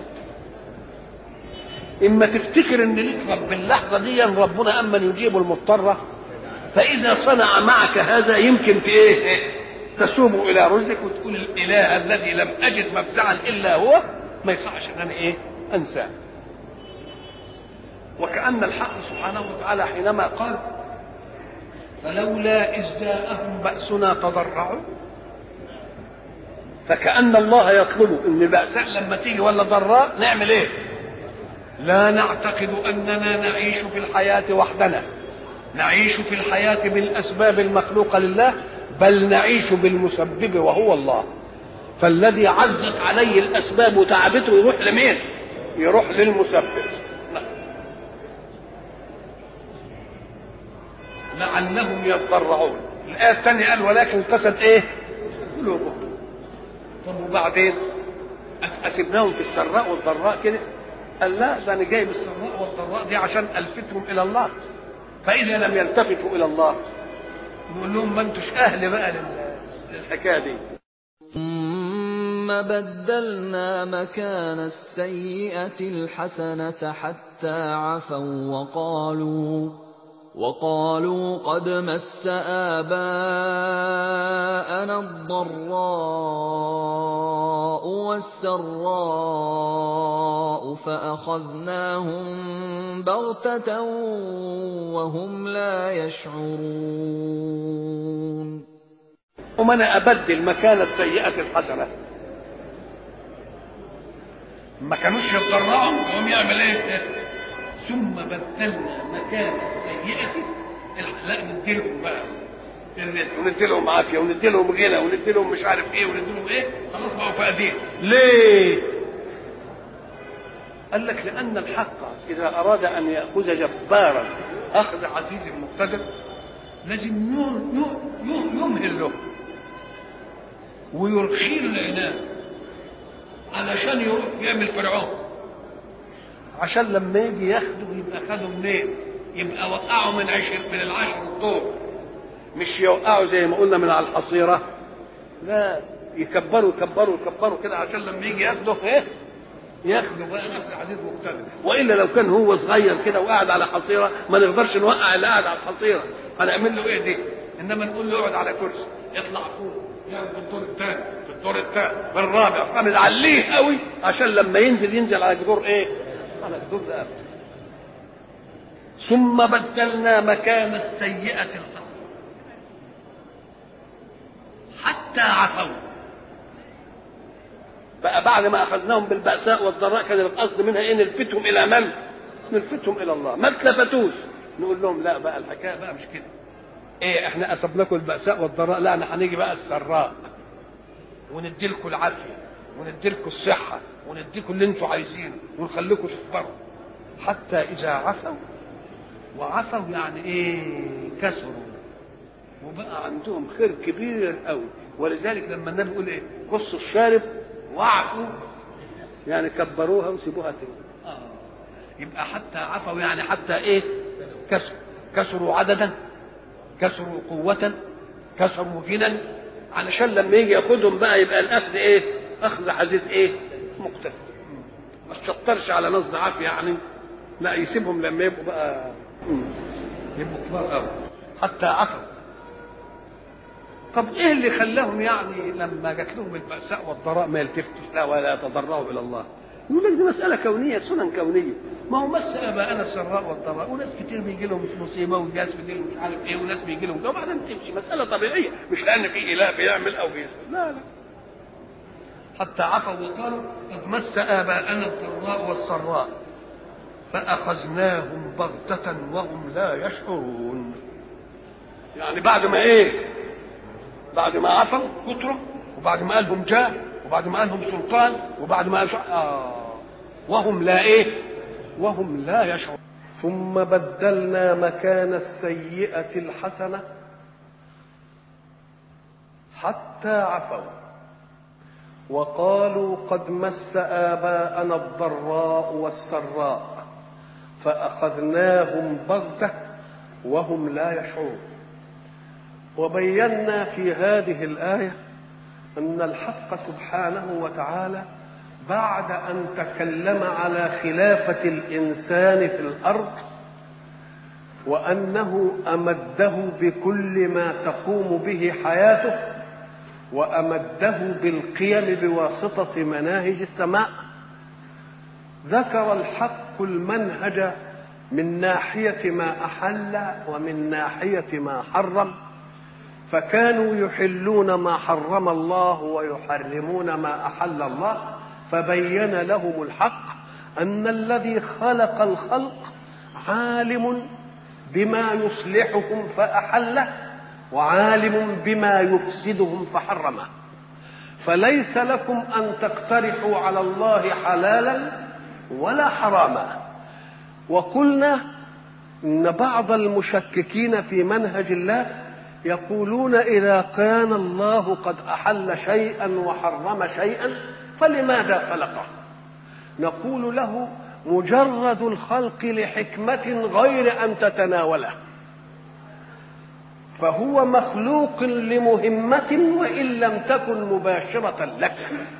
إما تفتكر إن ليك رب باللحظة دي ربنا أما يجيب المضطر، فإذا صنع معك هذا يمكن تسوب إلى رزقك وتقول الإله الذي لم أجد مفزعا إلا هو ما يصحش ان انا انساه. وكأن الحق سبحانه وتعالى حينما قال فلولا إذ جاءهم بأسنا تضرعوا، فكأن الله يطلب ان البأساء لما تيجي ولا ضراء نعمل لا نعتقد اننا نعيش في الحياة وحدنا، نعيش في الحياة بالأسباب المخلوقة لله، بل نعيش بالمسبب وهو الله. فالذي عزت عليه الأسباب وتعبته يروح لمين؟ يروح للمسبب. لعلهم يضرعون. الآية الثانية قال ولكن قست قلوبهم. طب وبعدين أسبناهم في السراء والضراء كده؟ قال لا، ده أنا جايب السراء والضراء دي عشان ألفتهم إلى الله. فإذا لم يلتفتوا إلى الله نقول لهم ما انتوش أهل بقى للحكاية دي. ثم بدلنا مكان السيئة الحسنة حتى عفوا وقالوا قد مس آباءنا الضراء والسراء فأخذناهم بغتة وهم لا يشعرون. ومن أبدل مكان السيئة الحسنة، ما كانوش يتضرعوا وهم يعمل ثم بدلنا مكان السيئة لا نديلهم بقى الرزق ونديلهم عافية ونديلهم غنى ونديلهم مش عارف ونديلهم خلاص بقوا فقدين. ليه؟ قال لك لأن الحق إذا أراد أن يأخذ جبارا أخذ عزيز مقتدر لازم يمهل له ويرخي له العنان علشان يروح يعمل فرعون، عشان لما يجي ياخده يبقى خده منين؟ يبقى وقعه من العشر الطور، مش يوقعه زي ما قلنا من على الحصيرة، لا يكبروا كده عشان لما يجي ياخده ياخده بقى نفس عزيز مقتدر. والا لو كان هو صغير كده وقاعد على حصيرة ما نقدرش نوقع اللي قاعد على الحصيرة، هنعمل له دي؟ انما نقول له اقعد على كرسي يطلع فوق يقعد في الدور الثاني في الدور الثالث بالرابع، فنعليه قوي عشان لما ينزل على جذور على جذور ده. ثم بدلنا مكان السيئة الحسنة حتى عفوا. بقى بعد ما اخذناهم بالبأساء والضراء كان القصد منها نلفتهم الى من؟ نلفتهم الى الله. ما اتلفتوش نقول لهم لا بقى الحكايه بقى مش كده. ايه احنا اصبناكم البأساء والضراء، لا انا هنيجي بقى السراء ونديلكم العافيه ونديلكم الصحه ونديكم اللي انتم عايزينه ونخليكم تكبروا حتى اذا عفوا. وعفوا يعني ايه؟ كسروا وبقى عندهم خير كبير قوي. ولذلك لما النبي يقول ايه؟ قصوا الشارب واعفوا، يعني كبروها وسيبوها تاني. يبقى حتى عفوا يعني حتى ايه؟ كسروا عددا، كسروا قوة، كسروا غنى، علشان لما يجي ياخدهم بقى يبقى الاخذ ايه؟ اخذ عزيز ايه؟ مقتدر. ما تشطرش على نصب عافيه يعني، لا يسيبهم لما يبقوا بقى يبقوا كبار قوي حتى عفوا. طب ايه اللي خلاهم يعني لما جات لهم البأساء والضراء ما يلتفتش لا ولا يتضرعوا الى الله؟ يقول لك دي مسألة كونية، سنن كونية. ما هو مس اباءنا السراء والضراء، وناس كتير بيجي لهم مصيبة وناس بيجي لهم مش عارف ايه وناس بيجي لهم وبعدين تمشي، مسألة طبيعية، مش لأن في إله بيعمل أو بيسأل، لا لا. حتى عفوا وقالوا قد مس آباءنا الضراء والسراء فأخذناهم بغتة وهم لا يشعرون. يعني بعد ما ايه؟ بعد ما عفوا كترة، وبعد ما قالهم جاه، وبعد ما قالهم سلطان، وبعد ما وهم لا ايه؟ وهم لا يشعرون. ثم بدلنا مكان السيئة الحسنة حتى عفوا وقالوا قد مس آباءنا الضراء والسراء فأخذناهم بغتة وهم لا يشعرون. وبينا في هذه الآية أن الحق سبحانه وتعالى بعد أن تكلم على خلافة الإنسان في الأرض وأنه أمده بكل ما تقوم به حياته وأمده بالقيم بواسطة مناهج السماء، ذكر الحق المنهج من ناحية ما أحل ومن ناحية ما حرم، فكانوا يحلون ما حرم الله ويحرمون ما أحل الله، فبين لهم الحق أن الذي خلق الخلق عالم بما يصلحهم فأحله وعالم بما يفسدهم فحرمه، فليس لكم أن تقترحوا على الله حلالا ولا حراما. وقلنا إن بعض المشككين في منهج الله يقولون إذا كان الله قد أحل شيئا وحرم شيئا فلماذا خلقه؟ نقول له مجرد الخلق لحكمة غير أن تتناوله، فهو مخلوق لمهمة وإن لم تكن مباشرة لك.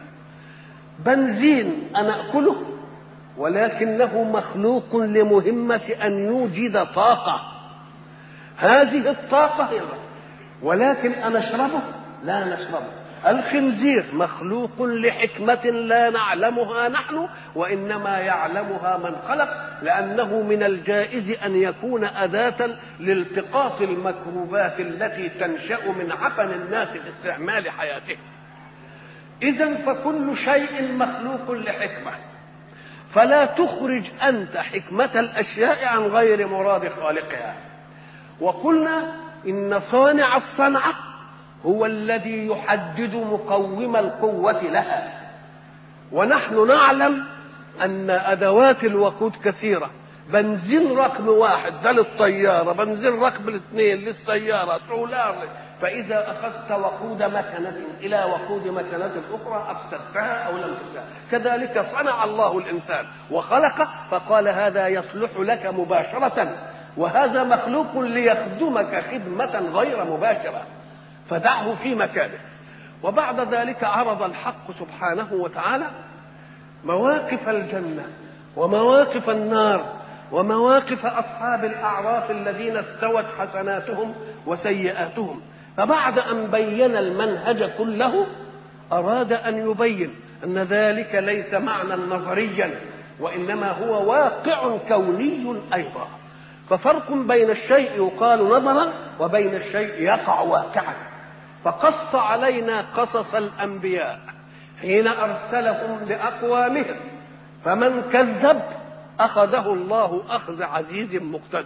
بنزين أنا أكله ولكنه مخلوق لمهمة أن يوجد طاقة، هذه الطاقة هي، ولكن أنا أشربه؟ لا نشربه. الخنزير مخلوق لحكمة لا نعلمها نحن وإنما يعلمها من خلق، لأنه من الجائز أن يكون أداة لالتقاط الميكروبات التي تنشأ من عفن الناس في استعمال حياتهم. إذن فكل شيء مخلوق لحكمة، فلا تخرج أنت حكمة الأشياء عن غير مراد خالقها. وقلنا إن صانع الصنعة هو الذي يحدد مقوم القوة لها، ونحن نعلم أن أدوات الوقود كثيرة، بنزين رقم واحد ده للطيارة، بنزين رقم اثنين للسيارة، سولار. فإذا أخذت وقود مكنة إلى وقود مكنة أخرى أفسدتها أو لم تفسدها. كذلك صنع الله الإنسان وخلقه فقال هذا يصلح لك مباشرة وهذا مخلوق ليخدمك خدمة غير مباشرة، فدعه في مكانه. وبعد ذلك عرض الحق سبحانه وتعالى مواقف الجنة ومواقف النار ومواقف أصحاب الأعراف الذين استوت حسناتهم وسيئاتهم. فبعد أن بين المنهج كله أراد أن يبين أن ذلك ليس معنى نظريا وإنما هو واقع كوني أيضا. ففرق بين الشيء يقال نظرا وبين الشيء يقع واقعا. فقص علينا قصص الأنبياء حين أرسلهم لأقوامهم، فمن كذب أخذه الله أخذ عزيز مقتدر.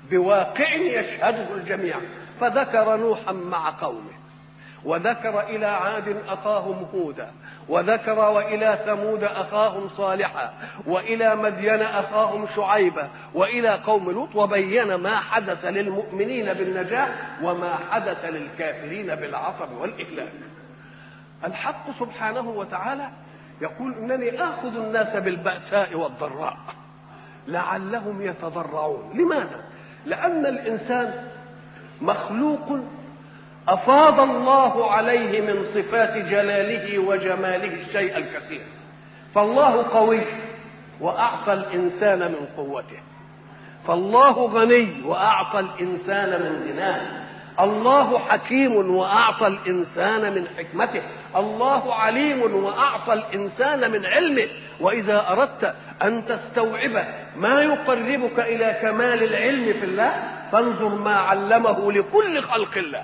بواقع يشهده الجميع. فذكر نوحا مع قومه، وذكر إلى عاد أخاهم هودا، وذكر وإلى ثمود أخاهم صالحا، وإلى مدين أخاهم شعيبا، وإلى قوم لوط، وبين ما حدث للمؤمنين بالنجاة وما حدث للكافرين بالعطب والإهلاك. الحق سبحانه وتعالى يقول إنني آخذ الناس بالبأساء والضراء لعلهم يتضرعون. لماذا؟ لأن الإنسان مخلوق أفاض الله عليه من صفات جلاله وجماله الشيء الكثير. فالله قوي وأعطى الإنسان من قوته، فالله غني وأعطى الإنسان من غناه، الله حكيم وأعطى الإنسان من حكمته، الله عليم وأعطى الإنسان من علمه. وإذا أردت أن تستوعب ما يقربك إلى كمال العلم في الله فانظر ما علمه لكل خلق الله،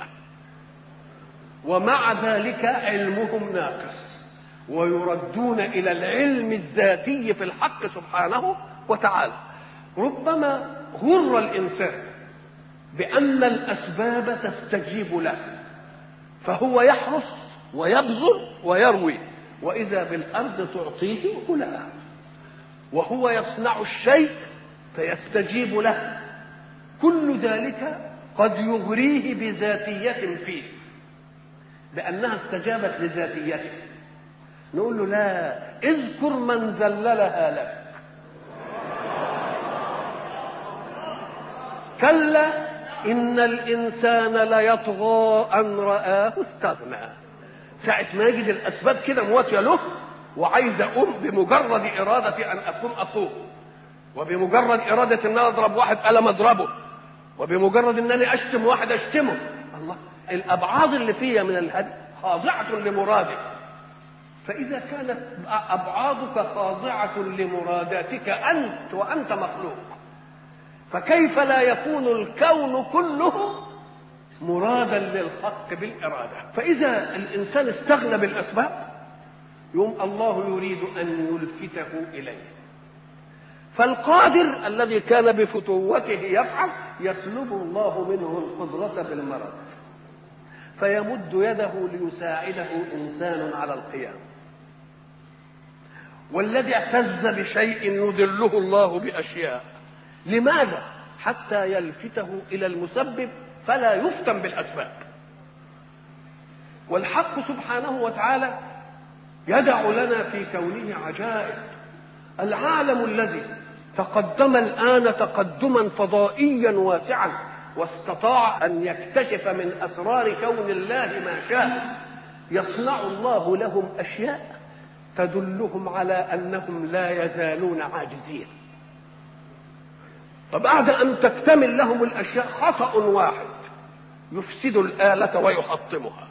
ومع ذلك علمهم ناقص، ويردون إلى العلم الذاتي في الحق سبحانه وتعالى. ربما غر الإنسان بأن الأسباب تستجيب له، فهو يحرص ويبذل ويروي، وإذا بالأرض تعطيه كلها، وهو يصنع الشيء فيستجيب له. كل ذلك قد يغريه بذاتية فيه، بأنها استجابت لذاتيته. نقول له لا، اذكر من ذللها لك. كلا إن الإنسان ليطغى أن رآه استغنى. ساعة ما يجد الأسباب كده مواتية له وعايز أقوم، بمجرد إرادة أن أقوم، وبمجرد إرادة أن أضرب واحد ألم أضربه، وبمجرد أنني أشتم واحد أشتمه. الله، الأبعاد اللي فيها من الهدي خاضعة لمراده. فإذا كانت أبعادك خاضعة لمراداتك أنت وأنت مخلوق، فكيف لا يكون الكون كله مرادا للحق بالإرادة؟ فإذا الإنسان استغنى بالأسباب يوم الله يريد أن يلفته إليه، فالقادر الذي كان بفتوته يفعل يسلب الله منه القدرة بالمرض، فيمد يده ليساعده إنسان على القيام. والذي اعتز بشيء يذله الله بأشياء. لماذا؟ حتى يلفته إلى المسبب فلا يفتن بالأسباب. والحق سبحانه وتعالى يدع لنا في كونه عجائب. العالم الذي تقدم الآن تقدما فضائيا واسعا واستطاع أن يكتشف من أسرار كون الله ما شاء، يصنع الله لهم أشياء تدلهم على أنهم لا يزالون عاجزين. فبعد أن تكتمل لهم الأشياء خطأ واحد يفسد الآلة ويحطمها،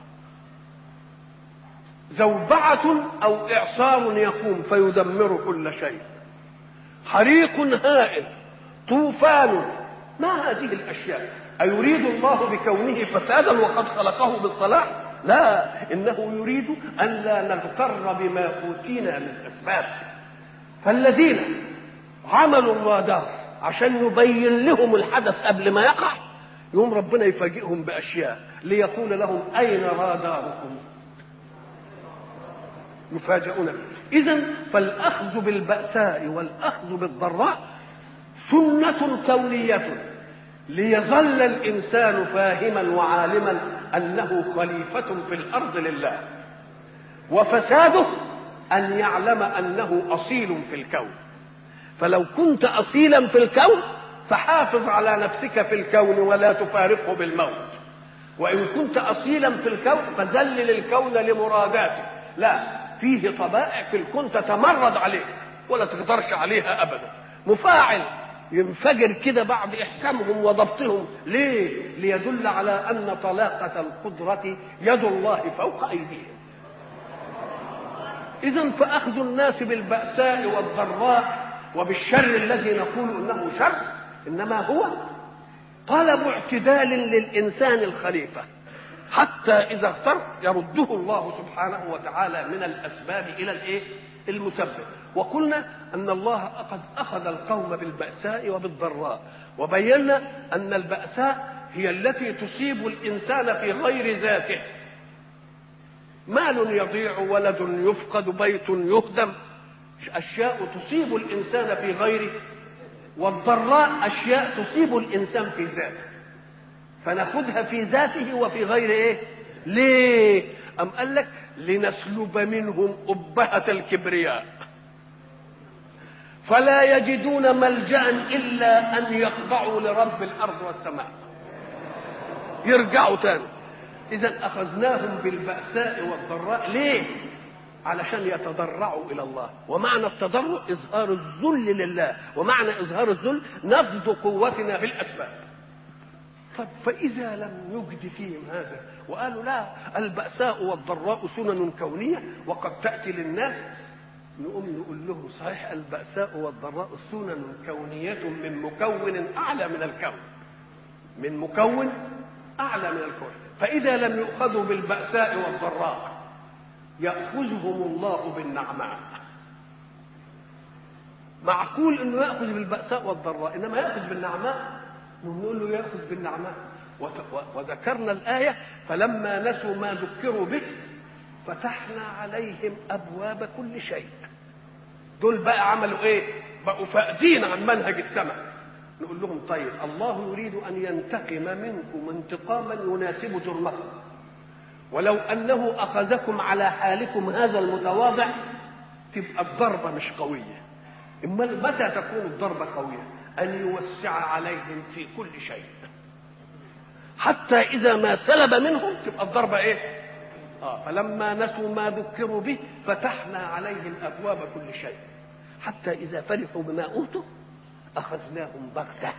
زوبعة أو إعصار يقوم فيدمر كل شيء، حريق هائل، طوفان، ما هذه الأشياء؟ أيريد الله بكونه فسادا وقد خلقه بالصلاح؟ لا، إنه يريد أن لا نغتر بما أوتينا من أسباب. فالذين عملوا الرادار عشان يبين لهم الحدث قبل ما يقع، يوم ربنا يفاجئهم بأشياء ليقول لهم أين راداركم؟ يفاجئون به. إذن فالأخذ بالبأساء والأخذ بالضراء سنة كونية ليظل الإنسان فاهما وعالما أنه خليفة في الأرض لله، وفساده أن يعلم أنه أصيل في الكون. فلو كنت أصيلا في الكون فحافظ على نفسك في الكون ولا تفارقه بالموت، وإن كنت أصيلا في الكون فذلل الكون لمراداته. لا، فيه طبائع في الكون تتمرد عليك ولا تقدرش عليها أبدا، مفاعل ينفجر كده بعد إحكامهم وضبطهم. ليه؟ ليدل على أن طلاقة القدرة يد الله فوق أيديهم. إذن فأخذ الناس بالبأساء والضراء وبالشر الذي نقول إنه شر إنما هو طلب اعتدال للإنسان الخليفة، حتى إذا اغتر يرده الله سبحانه وتعالى من الأسباب إلى المسبب. وقلنا أن الله قد أخذ القوم بالبأساء وبالضراء، وبينا أن البأساء هي التي تصيب الإنسان في غير ذاته، مال يضيع، ولد يفقد، بيت يهدم، أشياء تصيب الإنسان في غيره. والضراء أشياء تصيب الإنسان في ذاته، فناخدها في ذاته وفي غير إيه؟ ليه؟ أم قال لك لنسلب منهم أبهة الكبرياء فلا يجدون ملجأ إلا أن يخضعوا لرب الأرض والسماء، يرجعوا تاني. إذا أخذناهم بالبأساء والضراء ليه؟ علشان يتضرعوا إلى الله. ومعنى التضرع إظهار الذل لله، ومعنى إظهار الذل نفض قوتنا بالأسباب. طب فإذا لم يجد فيهم هذا وقالوا لا البأساء والضراء سنن كونية وقد تأتي للناس، نقوم نقول لهم صحيح البأساء والضراء سنن كونية من مكون أعلى من الكون، من مكون أعلى من الكون. فإذا لم يؤخذوا بالبأساء والضراء يأخذهم الله بالنعماء. معقول انه يأخذ بالبأساء والضراء، انما يأخذ بالنعماء نقول له يأخذ بالنعماء. وذكرنا الآية فلما نسوا ما ذكروا به فتحنا عليهم أبواب كل شيء. دول بقى عملوا ايه؟ بقوا فاقدين عن منهج السماء. نقول لهم طيب الله يريد أن ينتقم منكم انتقاما يناسب جرمكم، ولو أنه أخذكم على حالكم هذا المتواضع تبقى الضربة مش قوية. إما متى تكون الضربة قوية؟ أن يوسع عليهم في كل شيء، حتى إذا ما سلب منهم تبقى الضربة إيه؟ فلما نسوا ما ذكروا به فتحنا عليهم أبواب كل شيء حتى إذا فرحوا بما أوتوا أخذناهم بغتة.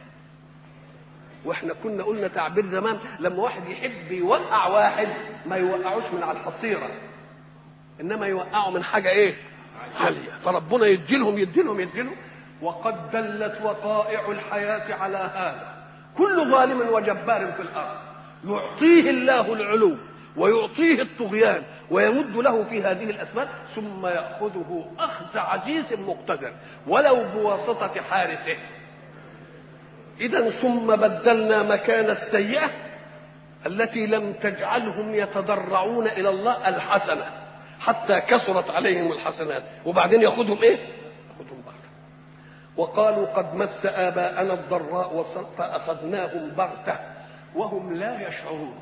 واحنا كنا قلنا تعبير زمان لما واحد يحب يوقع واحد ما يوقعوش من على الحصيرة، انما يوقعوا من حاجة ايه؟ عالية. فربنا يديلهم. وقد دلت وقائع الحياة على هذا. كل ظالم وجبار في الارض يعطيه الله العلو ويعطيه الطغيان ويمد له في هذه الاسباب، ثم يأخذه اخذ عزيز مقتدر ولو بواسطة حارسه. إذن ثم بدلنا مكان السيئة التي لم تجعلهم يتضرعون إلى الله الحسنة حتى كثرت عليهم الحسنات، وبعدين يأخذهم إيه؟ يأخذهم بغتة. وقالوا قد مس آباءنا الضراء فأخذناهم بغتة وهم لا يشعرون.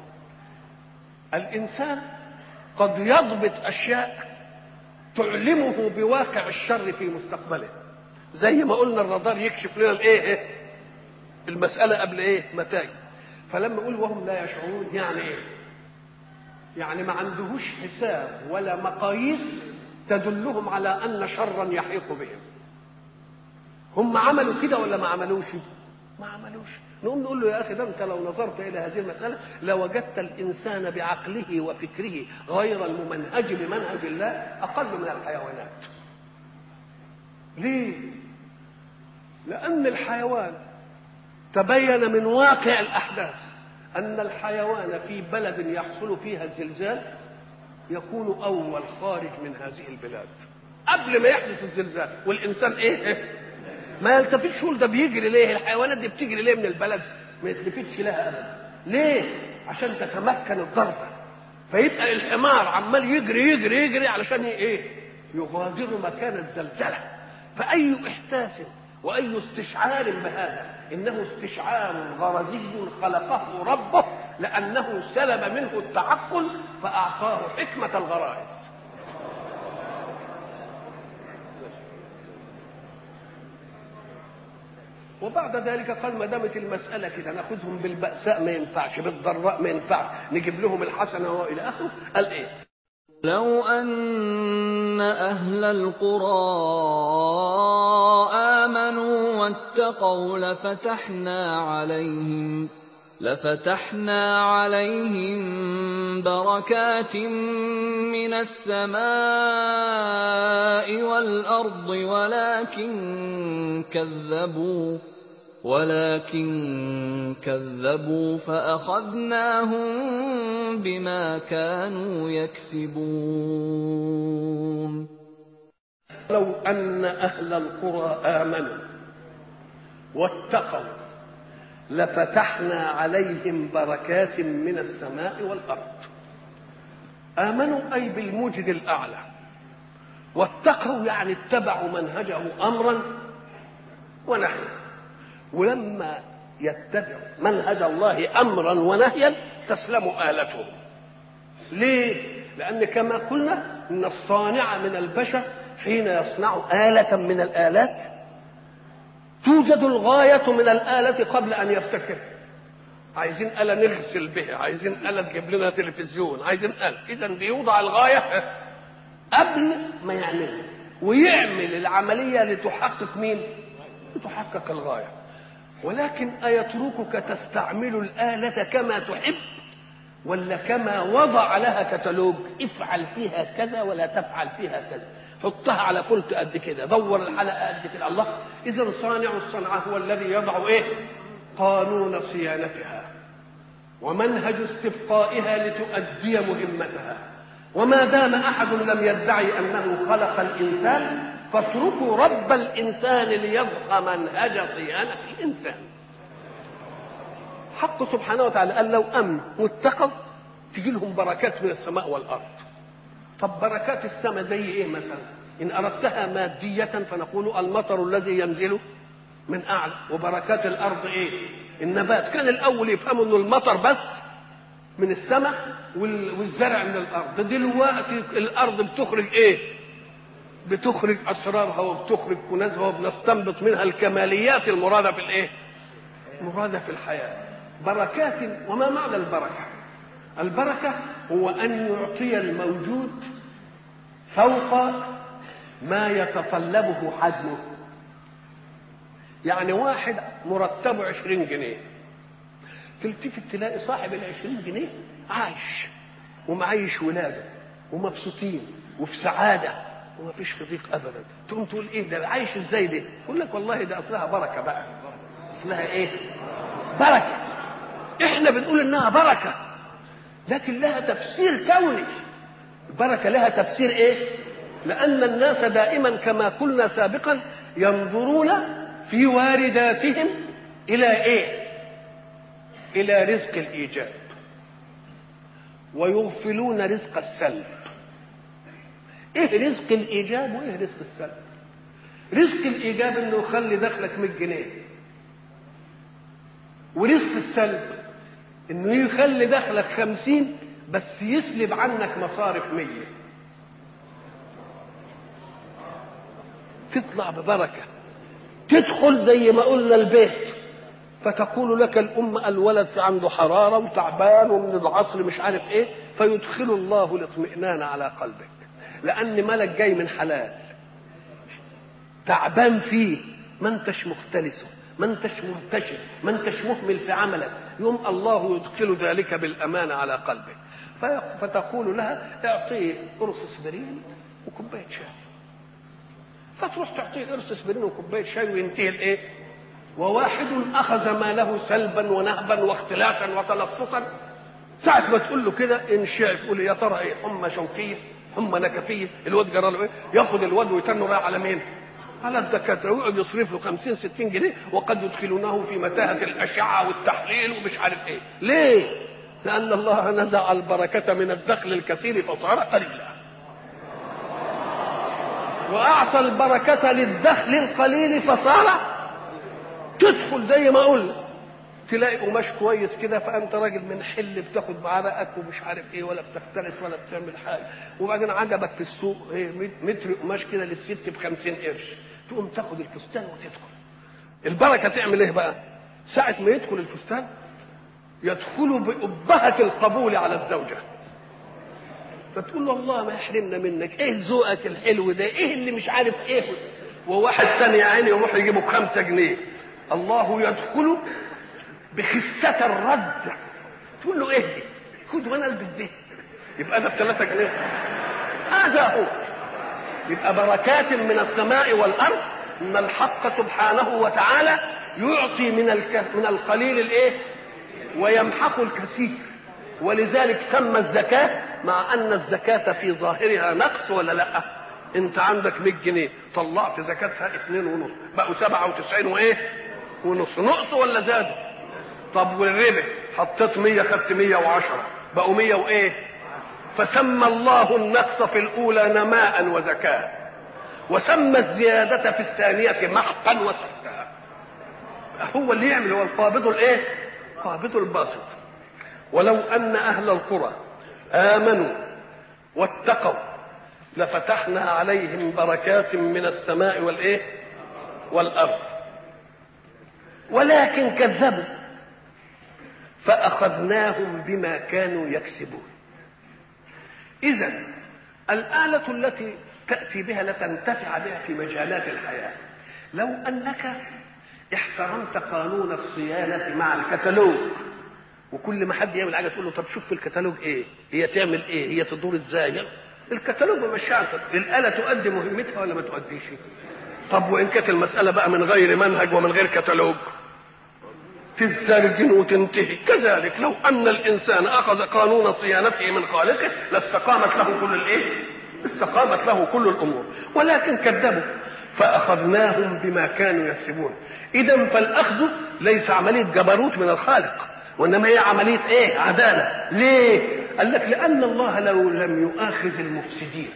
الإنسان قد يضبط أشياء تعلمه بواقع الشر في مستقبله، زي ما قلنا الرادار يكشف لنا الإيه؟ المسألة قبل ايه؟ متى. فلما يقول وهم لا يشعرون يعني ايه؟ يعني ما عندهوش حساب ولا مقاييس تدلهم على ان شرا يحيق بهم. هم عملوا كده ولا ما عملوش؟ ما عملوش. نقوم نقول له يا اخي ده انت لو نظرت الى هذه المسألة لوجدت الانسان بعقله وفكره غير الممنهج بمنهج الله اقل من الحيوانات. ليه؟ لان الحيوان تبين من واقع الأحداث أن الحيوان في بلد يحصل فيها الزلزال يكون أول خارج من هذه البلاد قبل ما يحدث الزلزال. والإنسان إيه؟ ما يلتفتش يقول ده بيجري ليه؟ الحيوانات دي بتجري ليه من البلد؟ ما يلتفتش لها أبدا. ليه؟ عشان تتمكن الضربة. فيبقى الحمار عمال يجري علشان إيه؟ يغادر مكان الزلزلة. فأي إحساس وأي استشعار بهذا إنه استشعار غرزي خلقه ربه لأنه سلب منه التعقل فأعطاه حكمة الغرائز. وبعد ذلك قال ما دامت المسألة كده ناخذهم بالبأساء ما ينفعش، بالضراء ما ينفعش، نجيب لهم الحسنة وإلى آخره. قال إيه؟ لو أن أهل القرى آمنوا واتقوا لفتحنا عليهم بركات من السماء والأرض ولكن كذبوا فأخذناهم بما كانوا يكسبون. لو أن أهل القرى آمنوا واتقوا لفتحنا عليهم بركات من السماء والأرض. آمنوا أي بالموجد الأعلى، واتقوا يعني اتبعوا منهجه أمرا ونهيا. ولما يتبعوا منهج الله أمرا ونهيا تسلم آلتهم. ليه؟ لأن كما قلنا إن الصانع من البشر حين يصنع آلة من الآلات توجد الغاية من الآلة قبل أن يبتكر. عايزين آلة نغسل بها، عايزين آلة تجيب لنا تلفزيون، عايزين آلة. إذا بيوضع الغاية قبل ما يعملها، ويعمل العملية لتحقق مين؟ لتحقق الغاية. ولكن أيتركك تستعمل الآلة كما تحب ولا كما وضع لها كتالوج؟ افعل فيها كذا ولا تفعل فيها كذا، حطها على فلت قد كده، دور الحلقة قد كده. الله. إذا صانع الصنعة هو الذي يضع إيه؟ قانون صيانتها ومنهج استبقائها لتؤدي مهمتها. وما دام أحد لم يدعي أنه خلق الإنسان فاتركوا رب الإنسان ليضع منهج صيانة الإنسان. حق سبحانه وتعالى قال لو أمنوا واتقوا تجي لهم بركات من السماء والأرض. طب بركات السماء زي إيه مثلا؟ إن أردتها مادية فنقول المطر الذي ينزل من أعلى. وبركات الأرض إيه؟ النبات. كان الأول يفهموا إنه المطر بس من السماء والزرع من الأرض. دلوقتي الأرض بتخرج إيه؟ بتخرج أسرارها وبتخرج كنوزها وبنستنبط منها الكماليات المرادة في الإيه؟ مرادة في الحياة. بركات. وما معنى البركة؟ البركة هو أن يعطي الموجود فوق ما يتطلبه حجمه. يعني واحد مرتبه 20 جنيه تلتفت تلاقي صاحب 20 جنيه عايش ومعيش ولاده ومبسوطين وفي سعادة وما فيش في ضيق أبدا. تقوم تقول إيه ده عايش إزاي ده؟ يقول لك والله ده أصلها بركة بقى. أصلها إيه؟ بركة. إحنا بنقول إنها بركة لكن لها تفسير كوني. البركة لها تفسير إيه؟ لأن الناس دائما كما قلنا سابقا ينظرون في وارداتهم إلى إيه؟ إلى رزق الإيجاب ويغفلون رزق السلب. إيه رزق الإيجاب وإيه رزق السلب؟ رزق الإيجاب إنه يخلي دخلك 100 جنيه، ورزق السلب إنه يخلي دخلك 50 بس يسلب عنك مصارف 100. تطلع ببركة، تدخل زي ما قلنا البيت فتقول لك الأم الولد في عنده حرارة وتعبان ومن العصر مش عارف إيه، فيدخل الله الاطمئنان على قلبك لأن ملك جاي من حلال تعبان فيه، ما انتش مختلسه، ما انتش مرتشف، ما انتش مهمل في عملك، يوم الله يدخل ذلك بالأمان على قلبك. فتقول لها اعطيه قرص اسبرين وكوباية شاي، فتروح تعطيه قرص اسبرين وكوباية شاي وينتهي الايه؟ وواحد أخذ ماله سلبا ونهبا واختلاسا وتلصصا، ساعة ما تقول له كده انشعف يقول يا ترى ايه؟ حمى شوكية، حمى نكفية، الواد جرى له ايه؟ ياخد الواد ويتنه رايح على مين؟ على الدكاتره، ويقعد يصرف له 50 60 جنيه وقد يدخلونه في متاهه الاشعه والتحليل ومش عارف ايه. ليه؟ لان الله نزع البركه من الدخل الكثير فصار قليلا، واعطى البركه للدخل القليل فصار. تدخل زي ما قلنا تلاقي قماش كويس كده فانت راجل من حل بتاخد بعرقك ومش عارف ايه ولا بتختلس ولا بتعمل حاجه، وبعدين عجبك في السوق ايه متر قماش كده للست ب50 قرش، تقوم تاخد الفستان وتدخل. البركه تعمل ايه بقى؟ ساعه ما يدخل الفستان يدخل بأبهة القبول على الزوجه، فتقول له الله ما يحرمنا منك، ايه ذوقك الحلو ده، ايه اللي مش عارف ايه. وواحد ثاني يا عيني يروح يجيبه ب5 جنيه، الله يدخل بخسة الرد، تقول له ايه دي؟ خد وانا البس دي، يبقى ده ب3 جنيه. هذا هو. يبقى بركات من السماء والارض ان الحق سبحانه وتعالى يعطي من القليل الايه؟ ويمحق الكثير. ولذلك سمى الزكاة، مع ان الزكاة في ظاهرها نقص ولا لا؟ انت عندك 100 جنيه طلعت زكاتها 2.5 بقوا 97 وايه؟ ونص. نقص ولا زادوا؟ طب والربا حطيت 100 خدت 110 بقوا 100 وايه؟ فسمى الله النقص في الاولى نماء وزكاة، وسمى الزيادة في الثانية محقا وسكتا. هو اللي يعمل، هو القابض الايه؟ قابض الباسط. ولو ان اهل القرى امنوا واتقوا لفتحنا عليهم بركات من السماء والايه؟ والارض، ولكن كذبوا فاخذناهم بما كانوا يكسبون. اذا الآلة التي تأتي بها لتنتفع بها في مجالات الحياة. لو أنك احترمت قانون الصيانة مع الكتالوج، وكل ما حد يعمل حاجة تقول له طب شوف في الكتالوج ايه، هي تعمل ايه، هي تدور ازاي، الكتالوج ماشي، الآلة تؤدي مهمتها ولا ما تؤديش؟ طب وإن كانت المسألة بقى من غير منهج ومن غير كتالوج تزرجن وتنتهي. كذلك لو أن الإنسان أخذ قانون صيانته من خالقه لاستقامت له كل الايه؟ استقامت له كل الأمور، ولكن كذبوا فأخذناهم بما كانوا يكسبون. إذا فالأخذ ليس عملية جبروت من الخالق، وإنما هي عملية ايه؟ عدالة. ليه؟ قال لك لأن الله لو لم يؤاخذ المفسدين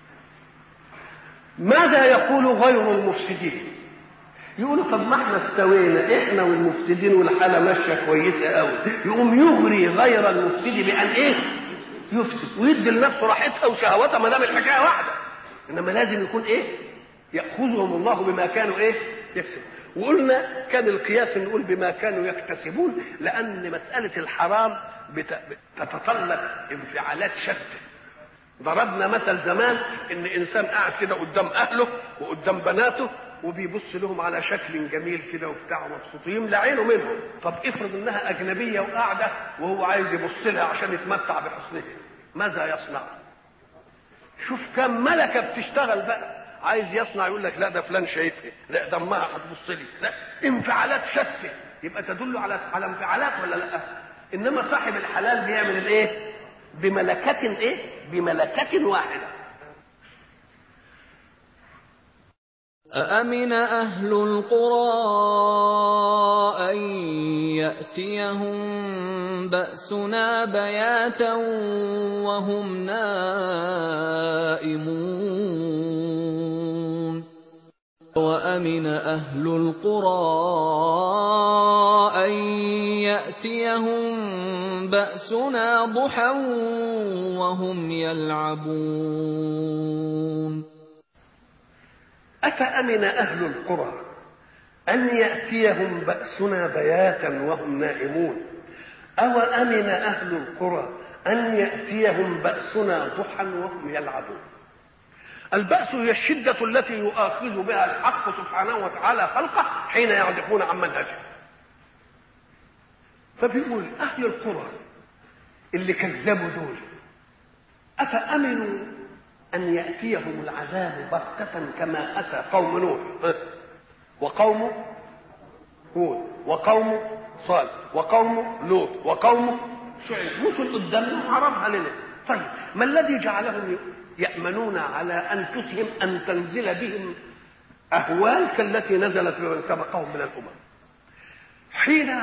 ماذا يقول غير المفسدين؟ يقولوا طب ما احنا استوينا احنا والمفسدين والحاله ماشيه كويسه قوي، يقوم يغري غير المفسد بان ايه؟ يفسد ويدي لنفسه راحتها وشهوتها ما دام الحكايه واحده. انما لازم يكون ايه؟ ياخذهم الله بما كانوا ايه؟ يكسبون. وقلنا كان القياس نقول بما كانوا يكتسبون، لان مساله الحرام بتتطلب انفعالات شتى. ضربنا مثل زمان ان انسان قاعد كده قدام اهله وقدام بناته وبيبص لهم على شكل جميل كده وبتاع مبسوطين لعينه منهم. طب افرض انها اجنبيه وقاعده وهو عايز يبص لها عشان يتمتع بحسنها، ماذا يصنع؟ شوف كم ملكه بتشتغل بقى، عايز يصنع يقول لك لا ده فلان شايفها، لا ده امها هتبص لي، لا انفعالات شتى. يبقى تدل على انفعالات ولا لا؟ انما صاحب الحلال بيعمل الايه؟ بملكه ايه؟ بملكه واحده. أأمن أهل القرى أن يأتيهم بأسنا بياتا وهم نائمون وأمن أهل القرى أن يأتيهم بأسنا ضحى وهم يلعبون أفأمن أهل القرى أن يأتيهم بأسنا بياتا وهم نائمون أو أمن أهل القرى أن يأتيهم بأسنا ضحى وهم يلعبون. البأس هي الشدة التي يؤاخذ بها الحق سبحانه وتعالى خلقه حين يعدفون عن منهجه. فبيقول أهل القرى اللي كذبوا دول أفأمنوا أن يأتيهم العذاب بغتة كما أتى قوم نوح وقوم هود وقوم صالح وقوم لوط وقوم شعيب، رسل قدامنا عرضها لنا. طيب ما الذي جعلهم يأمنون على أنفسهم أن تنزل بهم أهوال كالتي نزلت بمن سبقهم من الأمم؟ حين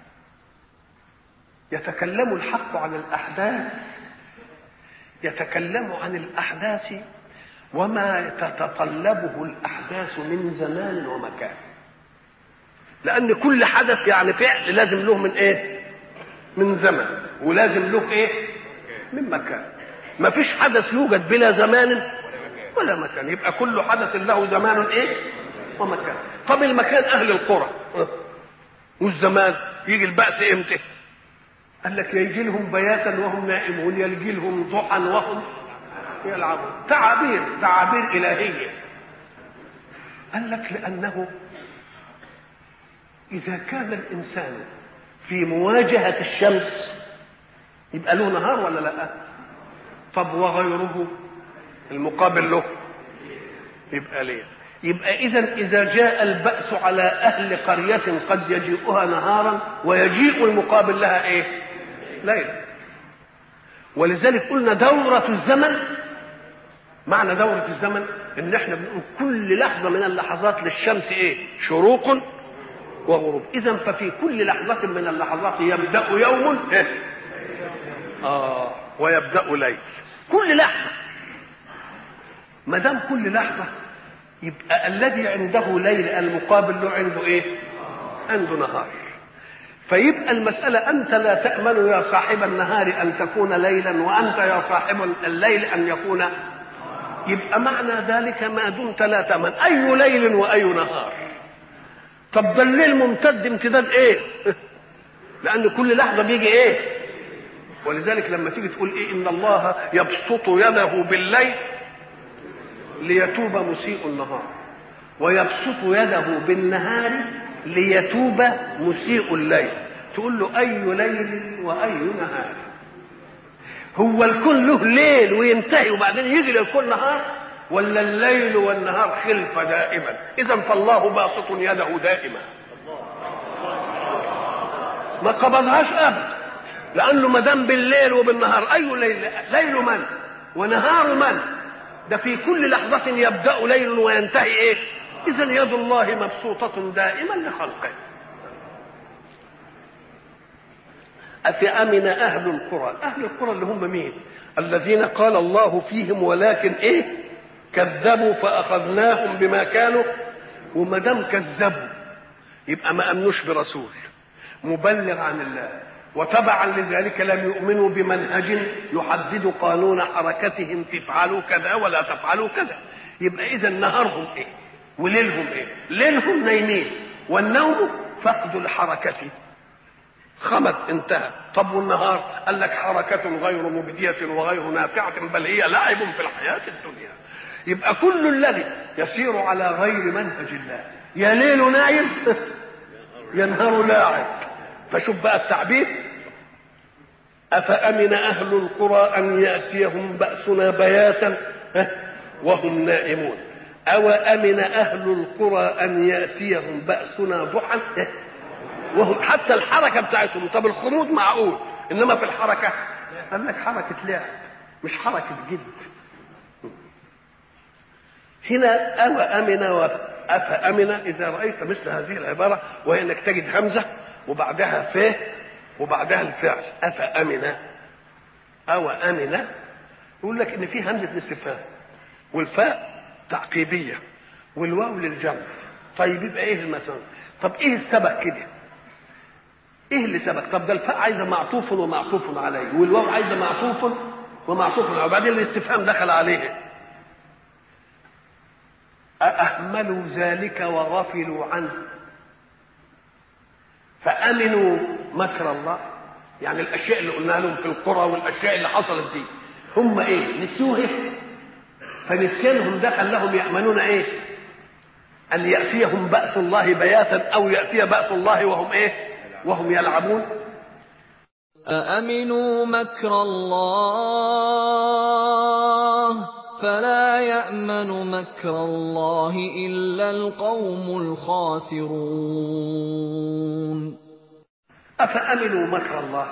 يتكلم الحق عن الأحداث يتكلم عن الأحداث وما تتطلبه الأحداث من زمان ومكان، لأن كل حدث يعني فعل لازم له من إيه؟ من زمن، ولازم له إيه؟ من مكان. ما فيش حدث يوجد بلا زمان ولا مكان، يبقى كل حدث له زمان إيه؟ ومكان. طب المكان أهل القرى والزمان يجي البأس إمتى؟ قال لك يجي لهم بياتا وهم نائمون، يجي لهم ضحى وهم يلعبون. تعابير إلهية. قال لك لأنه إذا كان الإنسان في مواجهة الشمس يبقى له نهار ولا لا؟ طب وغيره المقابل له يبقى ليه؟ يبقى إذا جاء البأس على أهل قرية قد يجيئها نهارا ويجيء المقابل لها إيه؟ ليل. ولذلك قلنا دورة الزمن، معنى دورة الزمن إن إحنا بنقول كل لحظة من اللحظات للشمس إيه؟ شروق وغروب. إذن ففي كل لحظة من اللحظات يبدأ يوم ويبدأ ليل. كل لحظة، ما دام كل لحظة يبقى الذي عنده ليل المقابل له عنده ايه؟ عنده نهار. فيبقى المسألة أنت لا تأمن يا صاحب النهار أن تكون ليلا، وأنت يا صاحب الليل أن يكون. يبقى معنى ذلك ما دمت لا تأمن أي ليل وأي نهار. طب ده الليل ممتد امتداد ايه؟ لأن كل لحظة بيجي ايه؟ ولذلك لما تيجي تقول ايه إن الله يبسط يده بالليل ليتوب مسيء النهار، ويبسط يده بالنهار ليتوب مسيء الليل، تقول له أي ليل وأي نهار؟ هو الكون له ليل وينتهي وبعدين يجي للكون نهار، ولا الليل والنهار خلفة دائما؟ إذا فالله باسط يده دائما، ما قبضهاش أبدا، لأنه ما دام بالليل وبالنهار أي ليل من ونهار من؟ ده في كل لحظة يبدأ ليل وينتهي ايه؟ إذا يد الله مبسوطة دائما لخلقه. أفأمن أهل القرى؟ أهل القرى اللي هم مين؟ الذين قال الله فيهم ولكن ايه؟ كذبوا فأخذناهم بما كانوا. وما دام كذبوا يبقى ما أمنوش برسول مبلغ عن الله، وتبعا لذلك لم يؤمنوا بمنهج يحدد قانون حركتهم تفعلوا كذا ولا تفعلوا كذا. يبقى إذا نهارهم ايه وليلهم ايه؟ ليلهم نايمين، والنوم فقد الحركة، خمد انتهى. طب والنهار؟ قال لك حركة غير مبدية وغير نافعة، بل هي لعب في الحياة الدنيا. يبقى كل الذي يسير على غير منهج الله يا ليل نايم يا نهار لاعب. فشوف بقى التعبير: أفأمن أهل القرى أن يأتيهم بأسنا بياتا وهم نائمون، أو أمن أهل القرى أن يأتيهم بأسنا ضحى وهم. حتى الحركة بتاعتهم، طب الخمود معقول، إنما في الحركة قال لك حركة لعب مش حركة جد. هنا أو أمن وأفأمن، إذا رأيت مثل هذه العبارة وهي أنك تجد همزة وبعدها ف وبعدها الفعل أفأمن أو أمن، يقول لك إن في همزة الاستفهام والفاء تعقيبية والواو للجمع. طيب يبقى إيه المسألة؟ طب إيه السبب كده؟ إيه اللي سبق؟ طب ده الفاء عايزة معطوف ومعطوف عليه، والواو عايزة معطوف ومعطوف عليه، وبعدين الاستفهام دخل عليه. أأهملوا ذلك وغفلوا عنه فأمنوا مكر الله؟ يعني الأشياء اللي قلنا لهم في القرى والأشياء اللي حصلت دي هم إيه؟ نسيوها، فنسيانهم دخل لهم يأمنون إيه؟ أن يأتيهم بأس الله بياتا أو يأتي بأس الله وهم إيه؟ وهم يلعبون. أأمنوا مكر الله فلا يأمن مكر الله إلا القوم الخاسرون. أفأمنوا مكر الله.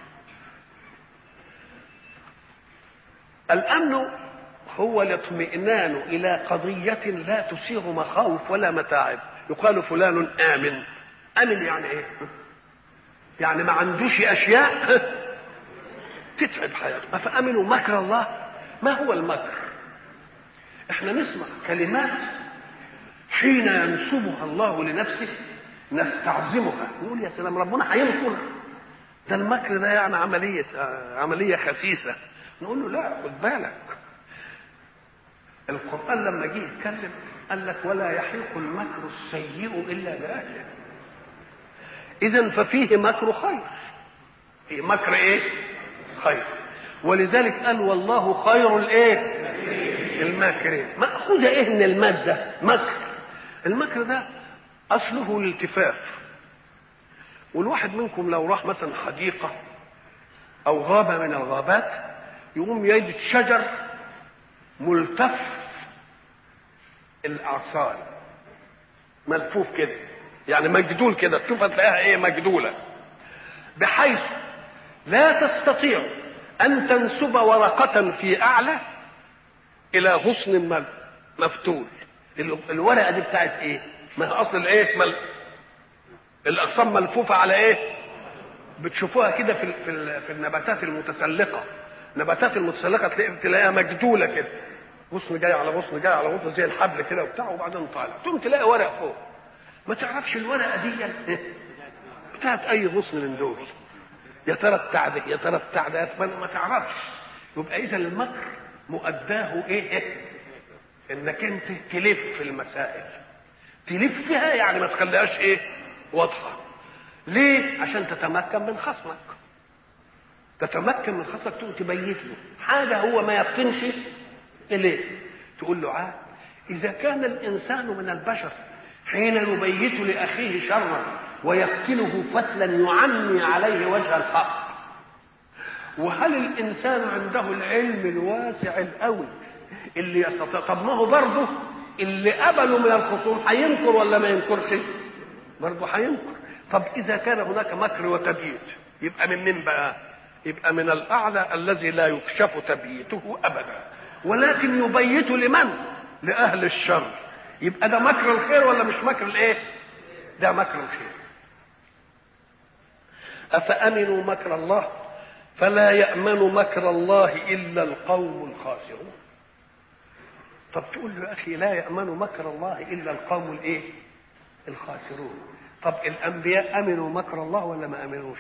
الأمن هو الاطمئنان إلى قضية لا تسيغ مخاوف ولا متاعب. يقال فلان آمن. آمن يعني إيه؟ يعني ما عندوش أشياء تتعب حياته. أفأمنوا مكر الله. ما هو المكر؟ احنا نسمع كلمات حين ينسبها الله لنفسه نستعظمها، نقول يا سلام ربنا هينصر. ده المكر ده يعني عملية خسيسة. نقول له لا، خد بالك، القرآن لما جه يتكلم قال لك ولا يحيق المكر السيء إلا بأهله. إذن ففيه مكر خير، في مكر إيه؟ خير. ولذلك قال والله خير الإيه؟ الماكرين. مأخوذة إيه من المادة؟ مكر. المكر ده أصله الالتفاف. والواحد منكم لو راح مثلا حديقة أو غابة من الغابات يقوم يجد شجر ملتف الأعصار ملفوف كده، يعني مجدول كده، تشوف هتلاقيها ايه؟ مجدولة، بحيث لا تستطيع أن تنسب ورقة في أعلى إلى غصن مفتول. الورقة دي بتاعت ايه؟ ما هي أصل الايه؟ الاغصان ملفوفه على ايه؟ بتشوفوها كده في النباتات المتسلقه. النباتات المتسلقه تلاقيها مجدوله كده، غصن جاي على غصن جاي على غصن زي الحبل كده وبتاع، وبعدين طالع تقوم تلاقي ورق فوق، ما تعرفش الورقه دي بتاعت اي غصن من دول، يا ترى بتاع ده يا ترى بتاع ده، ما تعرفش. يبقى اذا المكر مؤداه ايه؟ انك انت تلف المسائل، تلفها يعني ما تخليهاش ايه؟ واضحه. ليه؟ عشان تتمكن من خصمك، تتمكن من خصمك، تقوم تبيت له حاجه هو ما يفطنش اليه، تقول له اذا كان الانسان من البشر حين يبيت لاخيه شرا ويقتله فتلا يعمي عليه وجه الحق، وهل الانسان عنده العلم الواسع القوي اللي يستطيع؟ طب ما هو برضه اللي قبله من الخصوم هينكر ولا ما ينكرش؟ برضه هينكر. طب اذا كان هناك مكر وتبييت يبقى من مين بقى؟ يبقى من الاعلى الذي لا يكشف تبييته ابدا، ولكن يبيت لمن؟ لاهل الشر. يبقى ده مكر الخير ولا مش مكر الايه؟ ده مكر الخير. افامنوا مكر الله فلا يامن مكر الله الا القوم الخاسرون. طب تقول له يا اخي لا يامن مكر الله الا القوم الايه؟ الخاسرون. طب الانبياء امنوا مكر الله ولا ما امنوش؟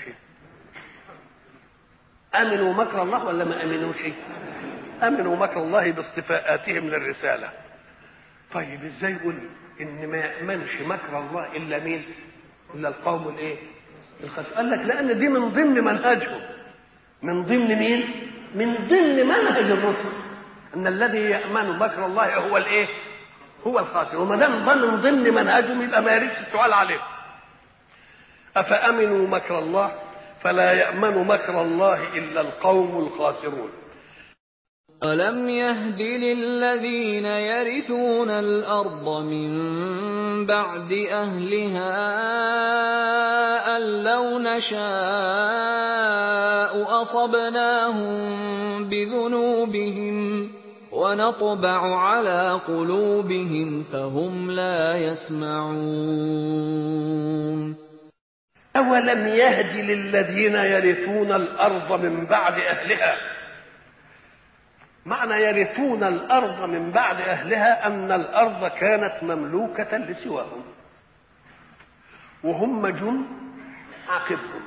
امنوا مكر الله ولا ما امنوش؟ امنوا مكر الله باصطفاءاتهم للرساله. طيب ازاي يقول ان ما يامنش مكر الله الا مين؟ الا القوم الايه؟ الخاسرون. قال لك لان دي من ضمن منهجهم. من ضمن مين؟ من ضمن منهج الرسل ان الذي يامن مكر الله هو الايه؟ هو الخاسر. وما دام من ضمن منهجهم يبقى ما يريدش السؤال عليه. افامنوا مكر الله فلا يامن مكر الله الا القوم الخاسرون. أَلَمْ يَهْدِ لِلَّذِينَ يَرِثُونَ الْأَرْضَ مِن بَعْدِ أَهْلِهَا أَن لَّوْ نَشَاءُ أَصَبْنَاهُم بِذُنُوبِهِمْ وَنَطْبَعُ عَلَىٰ قُلُوبِهِمْ فَهُمْ لَا يَسْمَعُونَ. أَوَلَمْ يَهْدِ لِلَّذِينَ يَرِثُونَ الْأَرْضَ مِن بَعْدِ أَهْلِهَا. معنى يرثون الأرض من بعد أهلها أن الأرض كانت مملوكة لسواهم وهم جم عقبهم.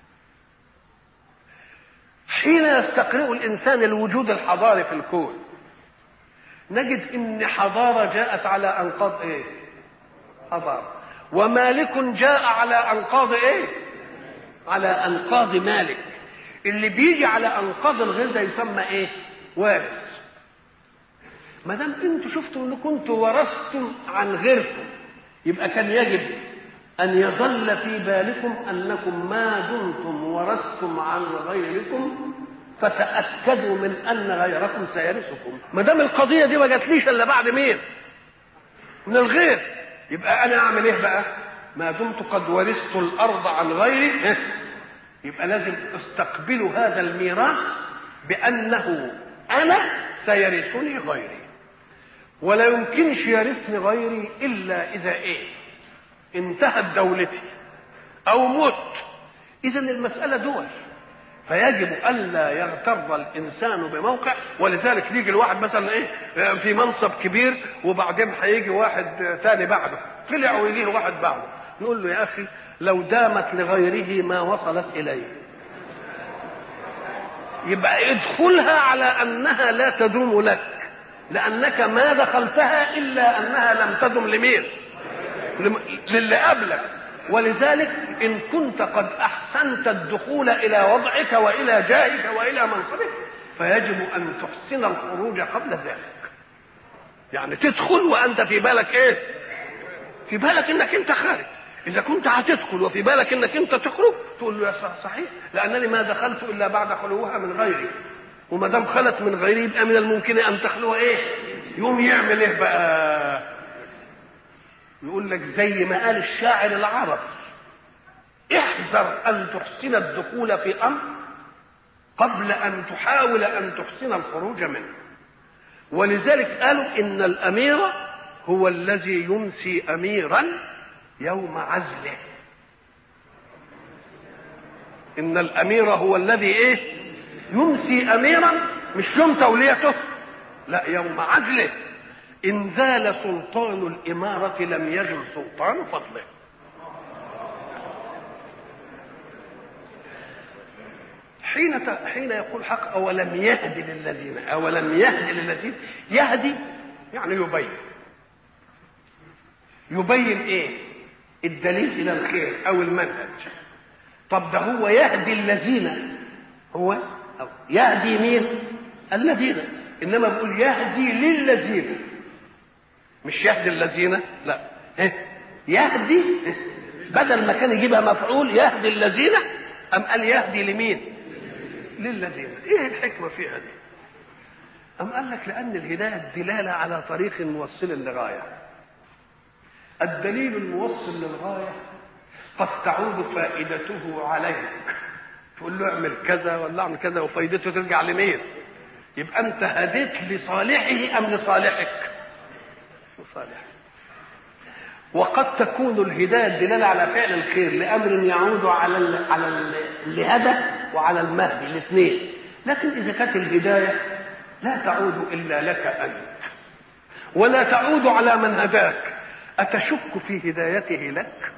حين يستقرئ الإنسان الوجود الحضاري في الكون نجد إن حضارة جاءت على أنقاض إيه؟ حضارة. ومالك جاء على أنقاض إيه؟ على أنقاض مالك. اللي بيجي على أنقاض الغير ده يسمى إيه؟ وارث. ما دام انتوا شفتوا ان كنتوا ورثتم عن غيركم يبقى كان يجب ان يظل في بالكم انكم ما دمتم ورثتم عن غيركم فتاكدوا من ان غيركم سيرثكم. ما دام القضيه دي ما جاتليش الا بعد مين؟ من الغير. يبقى انا اعمل ايه بقى؟ ما دمت قد ورثت الارض عن غيري يبقى لازم استقبلوا هذا الميراث بانه انا سيرثني غيري، ولا يمكنش يرثني غيري الا اذا ايه؟ انتهت دولتي او مت. اذا المساله دول، فيجب الا يغتر الانسان بموقع. ولذلك يجي الواحد مثلا ايه في منصب كبير وبعدين هيجي واحد تاني بعده طلع ويجيه واحد بعده نقول له يا اخي لو دامت لغيره ما وصلت اليه. يبقى ادخلها على انها لا تدوم لك لانك ما دخلتها الا انها لم تدم لمين؟ للي قبلك. ولذلك ان كنت قد احسنت الدخول الى وضعك والى جاهك والى منصبك فيجب ان تحسن الخروج قبل ذلك. يعني تدخل وانت في بالك ايه؟ في بالك انك انت خارج. اذا كنت هتدخل وفي بالك انك انت تخرج تقول له يا صحيح لانني ما دخلت الا بعد خلوها من غيري، وما دام خلت من غيري يبقى من الممكن ان تخلوها ايه؟ يوم يعمل ايه بقى؟ يقول لك زي ما قال الشاعر العرب احذر ان تحسن الدخول في امر قبل ان تحاول ان تحسن الخروج منه. ولذلك قالوا ان الامير هو الذي يمسي اميرا يوم عزله. ان الامير هو الذي ايه يمسي اميرا، مش يوم توليته، لا يوم عزله. ان زال سلطان الاماره لم يزل سلطان فضله. حين يقول حق اولم يهد للذين يهدي يعني يبين ايه؟ الدليل الى الخير او المنهج. طب ده هو يهدي الذين، هو يهدي مين؟ الذين، انما بيقول يهدي للذين، مش يهدي الذين، لا يهدي بدل ما كان يجيبها مفعول يهدي الذين، ام قال يهدي لمين؟ للذين. ايه الحكمه فيها دي؟ ام قال لك لان الهدايه الدلاله على طريق موصل للغايه. الدليل الموصل للغايه قد تعود فائدته عليك، تقول له اعمل كذا ولا اعمل كذا وفائدته ترجع لمين؟ يبقى انت هديت لصالحه ام لصالحك؟ لصالحك. وقد تكون الهدايه الدلاله على فعل الخير لامر يعود على اللي هدى وعلى المهدي الاثنين، لكن اذا كانت الهدايه لا تعود الا لك انت ولا تعود على من هداك، اتشك في هدايته لك؟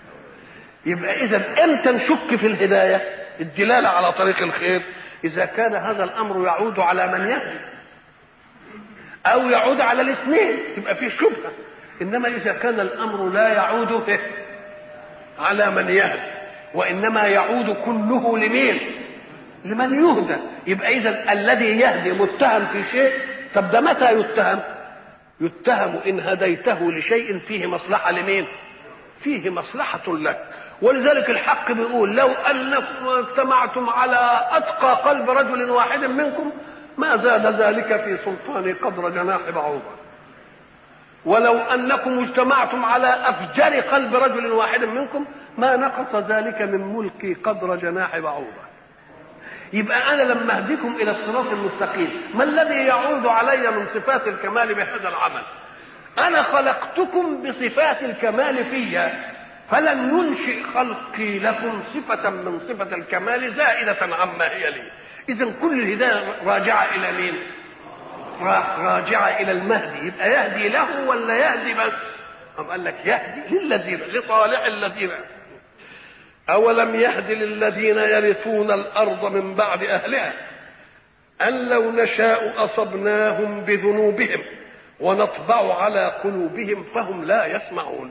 يبقى اذا امتى نشك في الهدايه الدلاله على طريق الخير؟ اذا كان هذا الامر يعود على من يهدي او يعود على الاثنين يبقى فيه شبهه. انما اذا كان الامر لا يعود على من يهدي وانما يعود كله لمين؟ لمن يهدى، يبقى اذا الذي يهدي متهم في شيء. طب ده متى يتهم ان هديته لشيء فيه مصلحه لمين؟ فيه مصلحه لك. ولذلك الحق بيقول لو انكم اجتمعتم على اتقى قلب رجل واحد منكم ما زاد ذلك في سلطان قدر جناح بعوضه، ولو انكم اجتمعتم على افجر قلب رجل واحد منكم ما نقص ذلك من ملكي قدر جناح بعوضه. يبقى انا لما اهديكم الى الصراط المستقيم ما الذي يعود علي من صفات الكمال بهذا العمل؟ انا خلقتكم بصفات الكمال فيها، فلن ينشئ خلقي لكم صفة من صفة الكمال زائدة عما هي لي. اذا كل الهداية راجعة الى مين؟ راجعة الى المهدي. يبقى يهدي له ولا يهدي بس؟ قال لك يهدي للذين، لصالح الذين. أولم يهد للذين يرثون الأرض من بعد أهلها أن لو نشاء أصبناهم بذنوبهم ونطبع على قلوبهم فهم لا يسمعون.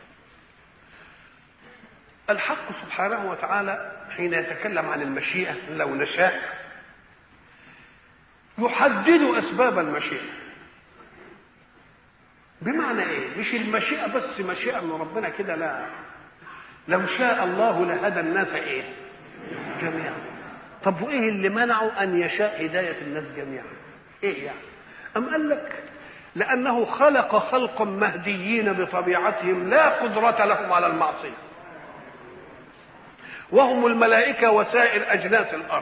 الحق سبحانه وتعالى حين يتكلم عن المشيئة لو نشاء يحدد أسباب المشيئة. بمعنى إيه؟ مش المشيئة بس مشيئة من ربنا كده، لا، لو شاء الله لهدى الناس ايه؟ جميعا. طب وايه اللي منعه ان يشاء هدايه الناس جميعا؟ ايه يعني؟ ام قال لك لانه خلق خلقا مهديين بطبيعتهم لا قدره لهم على المعصيه، وهم الملائكه وسائر اجناس الارض.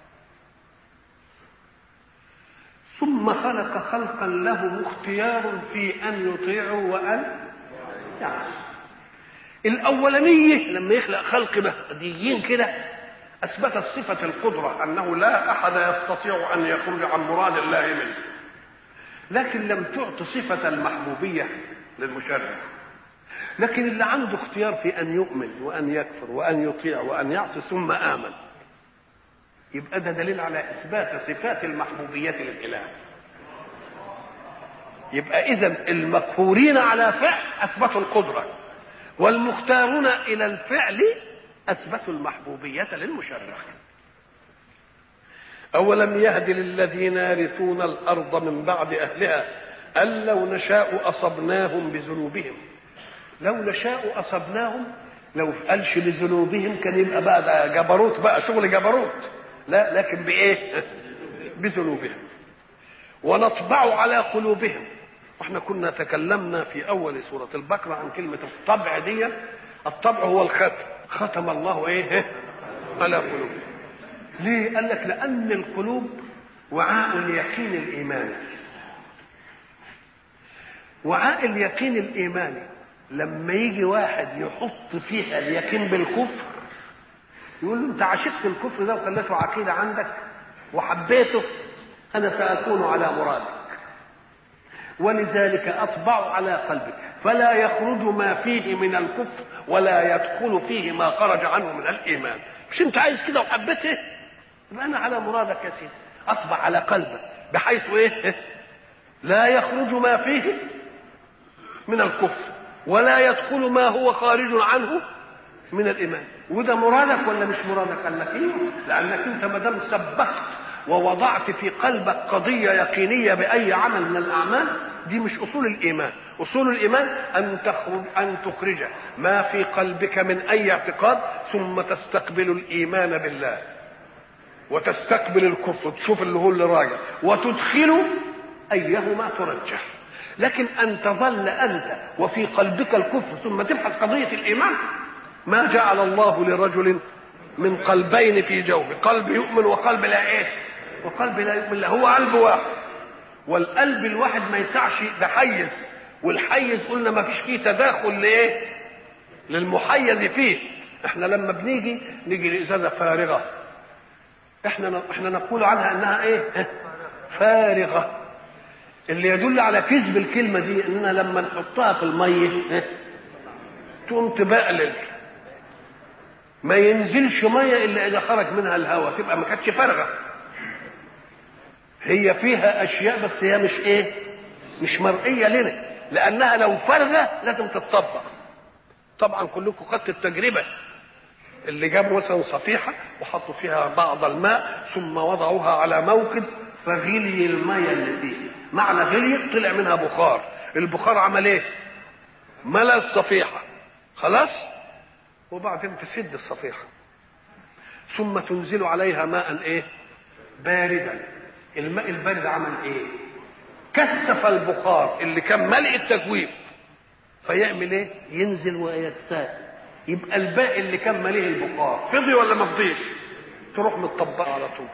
ثم خلق خلقا لهم اختيار في ان يطيعوا وان يعصوا. الأولانية لما يخلق خلق مهديين كده أثبتت صفة القدرة، أنه لا أحد يستطيع أن يخرج عن مراد الله منه، لكن لم تعط صفة المحبوبية للمشرع. لكن اللي عنده اختيار في أن يؤمن وأن يكفر وأن يطيع وأن يعصي ثم آمن، يبقى ده دليل على إثبات صفات المحبوبية للإله. يبقى إذن المقهورين على فعل أثبتوا القدرة، والمختارون إلى الفعل أثبتوا المحبوبية للمشرع. أولم يهد للذين يرثون الأرض من بعد أهلها أن لو نشاء أصبناهم بذنوبهم. لو نشاء أصبناهم، لو قالش لذنوبهم كان يبقى بقى ده جبروت، بقى شغل جبروت، لا، لكن بإيه؟ بذنوبهم. ونطبع على قلوبهم. واحنا كنا تكلمنا في اول سورة البقرة عن كلمة الطبع دي. الطبع هو الختم، ختم الله ايه؟ على قلوبهم. ليه؟ قال لك لان القلوب وعاء اليقين الايماني. وعاء اليقين الايماني لما يجي واحد يحط فيها اليقين بالكفر يقول له انت عشقت الكفر ده وخليته عقيده عندك وحبيته، انا ساكون على مرادك، ولذلك اطبع على قلبك فلا يخرج ما فيه من الكفر ولا يدخل فيه ما خرج عنه من الايمان. مش انت عايز كده وحبيته؟ يبقى انا على مرادك يا سيدي، اطبع على قلبك بحيث ايه؟ لا يخرج ما فيه من الكفر ولا يدخل ما هو خارج عنه من الايمان. وده مرادك ولا مش مرادك؟ قال لك ايه؟ لانك انت ما دام سبقت ووضعت في قلبك قضيه يقينيه باي عمل من الاعمال، دي مش اصول الايمان. اصول الايمان ان تخرج ما في قلبك من اي اعتقاد ثم تستقبل الايمان بالله وتستقبل الكفر، تشوف اللي هو اللي راجع وتدخل ايهما ترجح. لكن ان تظل انت وفي قلبك الكفر ثم تبحث قضيه الايمان، ما جعل الله لرجل من قلبين في جوفه، قلب يؤمن وقلب لا ايه؟ وقلب لا يؤمن. لا، هو قلب واحد، والقلب الواحد ما يسعش، ده حيز، والحيز قلنا ما فيش فيه تداخل لايه؟ للمحيز فيه. احنا لما بنيجي لازازه فارغه، احنا نقول عنها انها ايه؟ فارغه. اللي يدل على كذب الكلمه دي اننا لما نحطها في الميه تقوم تبقلل، ما ينزلش ميه الا اذا خرج منها الهواء، تبقى ما كانتش فارغه. هي فيها اشياء بس هي مش ايه؟ مش مرئيه لنا، لانها لو فارغه لازم تتطبق. طبعا كلكم خدت التجربه اللي جابوا مثلا صفيحه وحطوا فيها بعض الماء ثم وضعوها على موقد فغلي الميه اللي فيه، معنى غليت طلع منها بخار، البخار عمل ايه؟ ملأ الصفيحه خلاص، وبعدين تسد الصفيحه ثم تنزل عليها ماء ايه؟ باردا. الماء البارد عمل ايه؟ كثف البخار اللي كان ملء التجويف، فيعمل ايه؟ ينزل ويسال، يبقى الباقي اللي كان مليه البخار فضي ولا ما فضيش؟ تروح متطبقه على طول.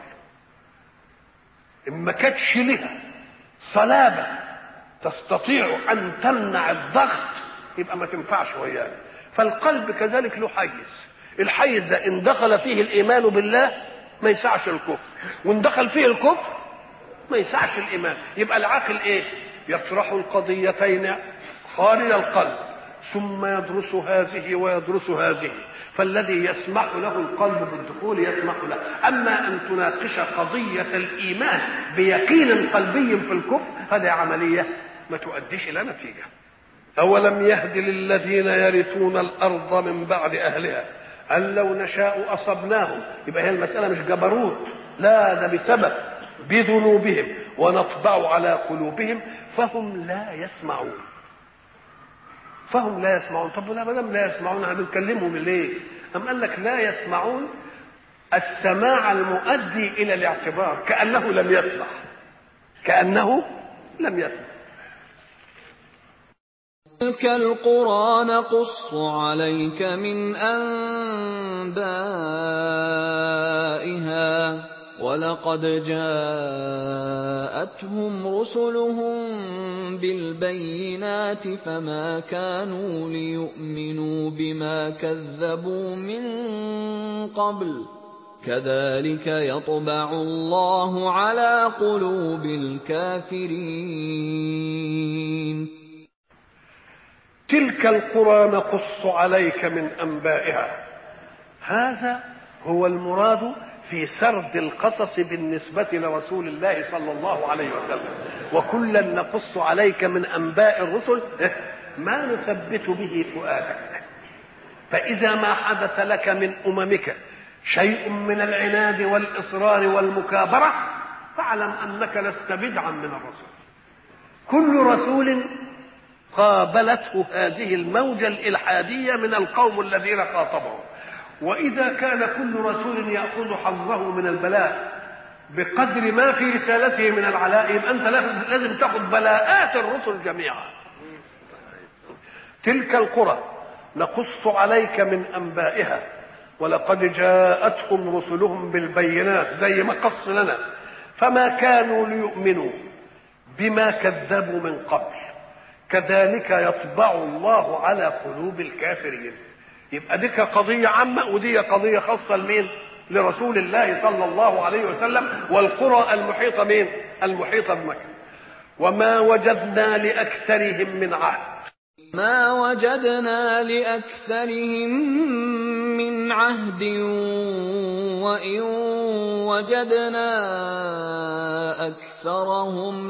اما كانتش لها صلابه تستطيع ان تمنع الضغط يبقى ما تنفعش وياه. فالقلب كذلك له حيز، الحيز ده ان دخل فيه الايمان بالله ما يسعش الكفر، وان دخل فيه الكفر ما يسعش الايمان. يبقى العاقل ايه؟ يطرح القضيتين خارج القلب ثم يدرس هذه ويدرس هذه، فالذي يسمح له القلب بالدخول يسمح له. اما ان تناقش قضيه الايمان بيقين قلبي في الكفر هذه عمليه ما تؤديش الى نتيجه. اولم يهد للذين يرثون الارض من بعد اهلها ان لو نشاء اصبناهم. يبقى هي المساله مش جبروت، لا، ده بسبب بذنوبهم ونطبع على قلوبهم فهم لا يسمعون. فهم لا يسمعون. طب لا، ما دام لا يسمعون هنكلمهم ليه؟ أم قال لك لا يسمعون السماع المؤدي الى الاعتبار، كانه لم يسمع، كانه لم يسمع. تلك القرى نقص عليك من أنبائها ولقد جاءتهم رسلهم بالبينات فما كانوا ليؤمنوا بما كذبوا من قبل كذلك يطبع الله على قلوب الكافرين. تلك القرى نقص عليك من أنبائها، هذا هو المراد في سرد القصص بالنسبة لرسول الله صلى الله عليه وسلم. وكلا نقص عليك من أنباء الرسل ما نثبت به فؤادك. فإذا ما حدث لك من أممك شيء من العناد والإصرار والمكابرة فاعلم أنك لست بدعا من الرسل. كل رسول قابلته هذه الموجة الإلحادية من القوم الذين خاطبهم. وإذا كان كل رسول يأخذ حظه من البلاء بقدر ما في رسالته من العلاء، يبقى أنت لازم تأخذ بلاءات الرسل جميعا. تلك القرى نقص عليك من أنبائها ولقد جاءتهم رسلهم بالبينات زي ما قص لنا، فما كانوا ليؤمنوا بما كذبوا من قبل كذلك يطبع الله على قلوب الكافرين. يبقى دي قضية عامة ودي قضية خاصة لمين؟ لرسول الله صلى الله عليه وسلم والقرى المحيطة مين؟ المحيطة بمكة. وما وجدنا لأكثرهم من عهد. ما وجدنا لأكثرهم من عهد وإن وجدنا أكثرهم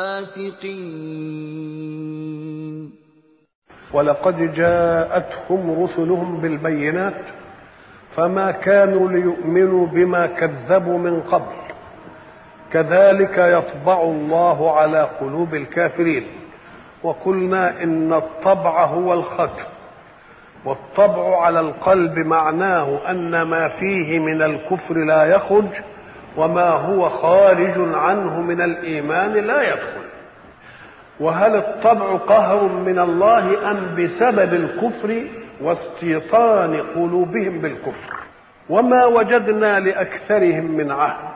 لفاسقين. ولقد جاءتهم رسلهم بالبينات فما كانوا ليؤمنوا بما كذبوا من قبل كذلك يطبع الله على قلوب الكافرين. وقلنا إن الطبع هو الختم، والطبع على القلب معناه أن ما فيه من الكفر لا يخرج وما هو خارج عنه من الإيمان لا يدخل. وهل الطبع قهر من الله أم بسبب الكفر واستيطان قلوبهم بالكفر؟ وما وجدنا لأكثرهم من عهد.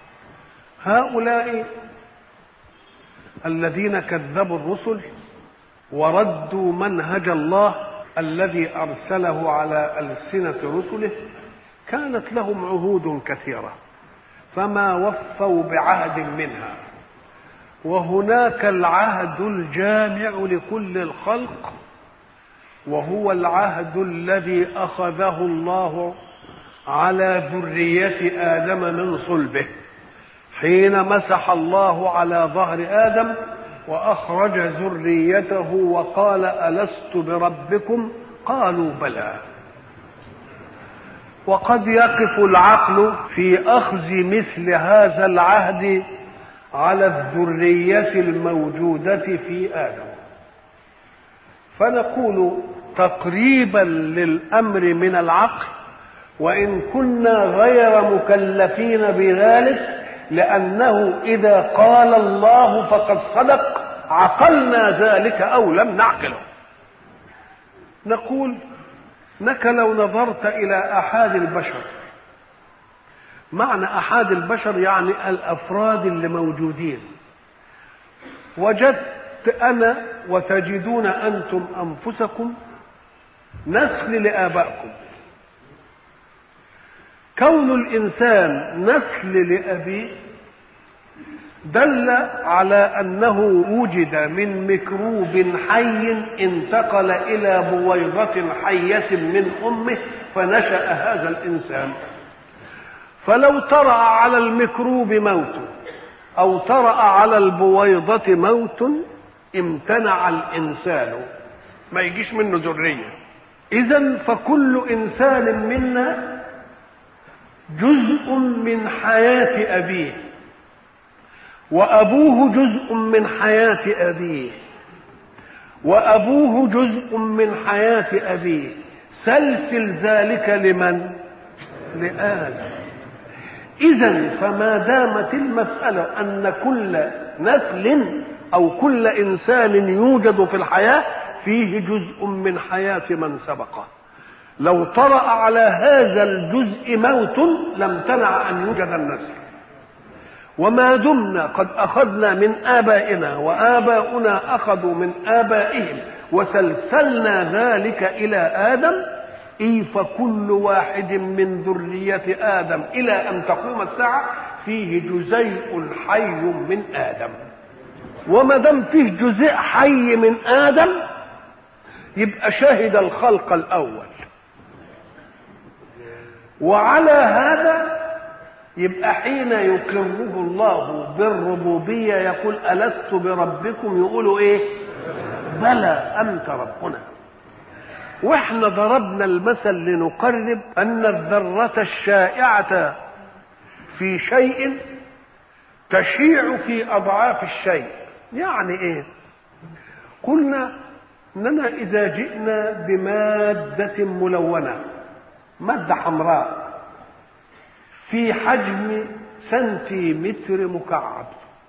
هؤلاء الذين كذبوا الرسل وردوا منهج الله الذي أرسله على ألسنة رسله كانت لهم عهود كثيرة فما وفوا بعهد منها. وهناك العهد الجامع لكل الخلق وهو العهد الذي أخذه الله على ذرية آدم من صلبه حين مسح الله على ظهر آدم وأخرج ذريته وقال ألست بربكم قالوا بلى. وقد يقف العقل في أخذ مثل هذا العهد على الذرية الموجودة في آدم، فنقول تقريبا للأمر من العقل وإن كنا غير مكلفين بذلك، لأنه إذا قال الله فقد صدق عقلنا ذلك أو لم نعقله. نقول انك لو نظرت الى احاد البشر، معنى احاد البشر يعني الافراد اللي موجودين، وجدت انا وتجدون انتم انفسكم نسل لابائكم. كون الانسان نسل لابيه دل على انه وجد من ميكروب حي انتقل الى بويضة حية من امه فنشأ هذا الانسان. فلو طرأ على الميكروب موت او طرأ على البويضة موت امتنع الانسان، ما يجيش منه ذرية. اذن فكل انسان منا جزء من حياة ابيه، وأبوه جزء من حياة أبيه، وأبوه جزء من حياة أبيه. سلسل ذلك لمن؟ لآدم. إذن فما دامت المسألة أن كل نسل أو كل إنسان يوجد في الحياة فيه جزء من حياة من سبقه، لو طرأ على هذا الجزء موت لم تنع أن يوجد النسل. وما دمنا قد أخذنا من آبائنا وآباؤنا أخذوا من آبائهم وسلسلنا ذلك إلى آدم، فكل واحد من ذرية آدم إلى أن تقوم الساعة فيه جزيء حي من آدم. وما دام فيه جزء حي من آدم يبقى شاهد الخلق الأول، وعلى هذا يبقى حين يقره الله بالربوبية يقول ألست بربكم، يقولوا إيه؟ بلى أنت ربنا. وإحنا ضربنا المثل لنقرب أن الذرة الشائعة في شيء تشيع في أضعاف الشيء. يعني إيه؟ قلنا أننا إذا جئنا بمادة ملونة، مادة حمراء في حجم سنتيمتر مكعب،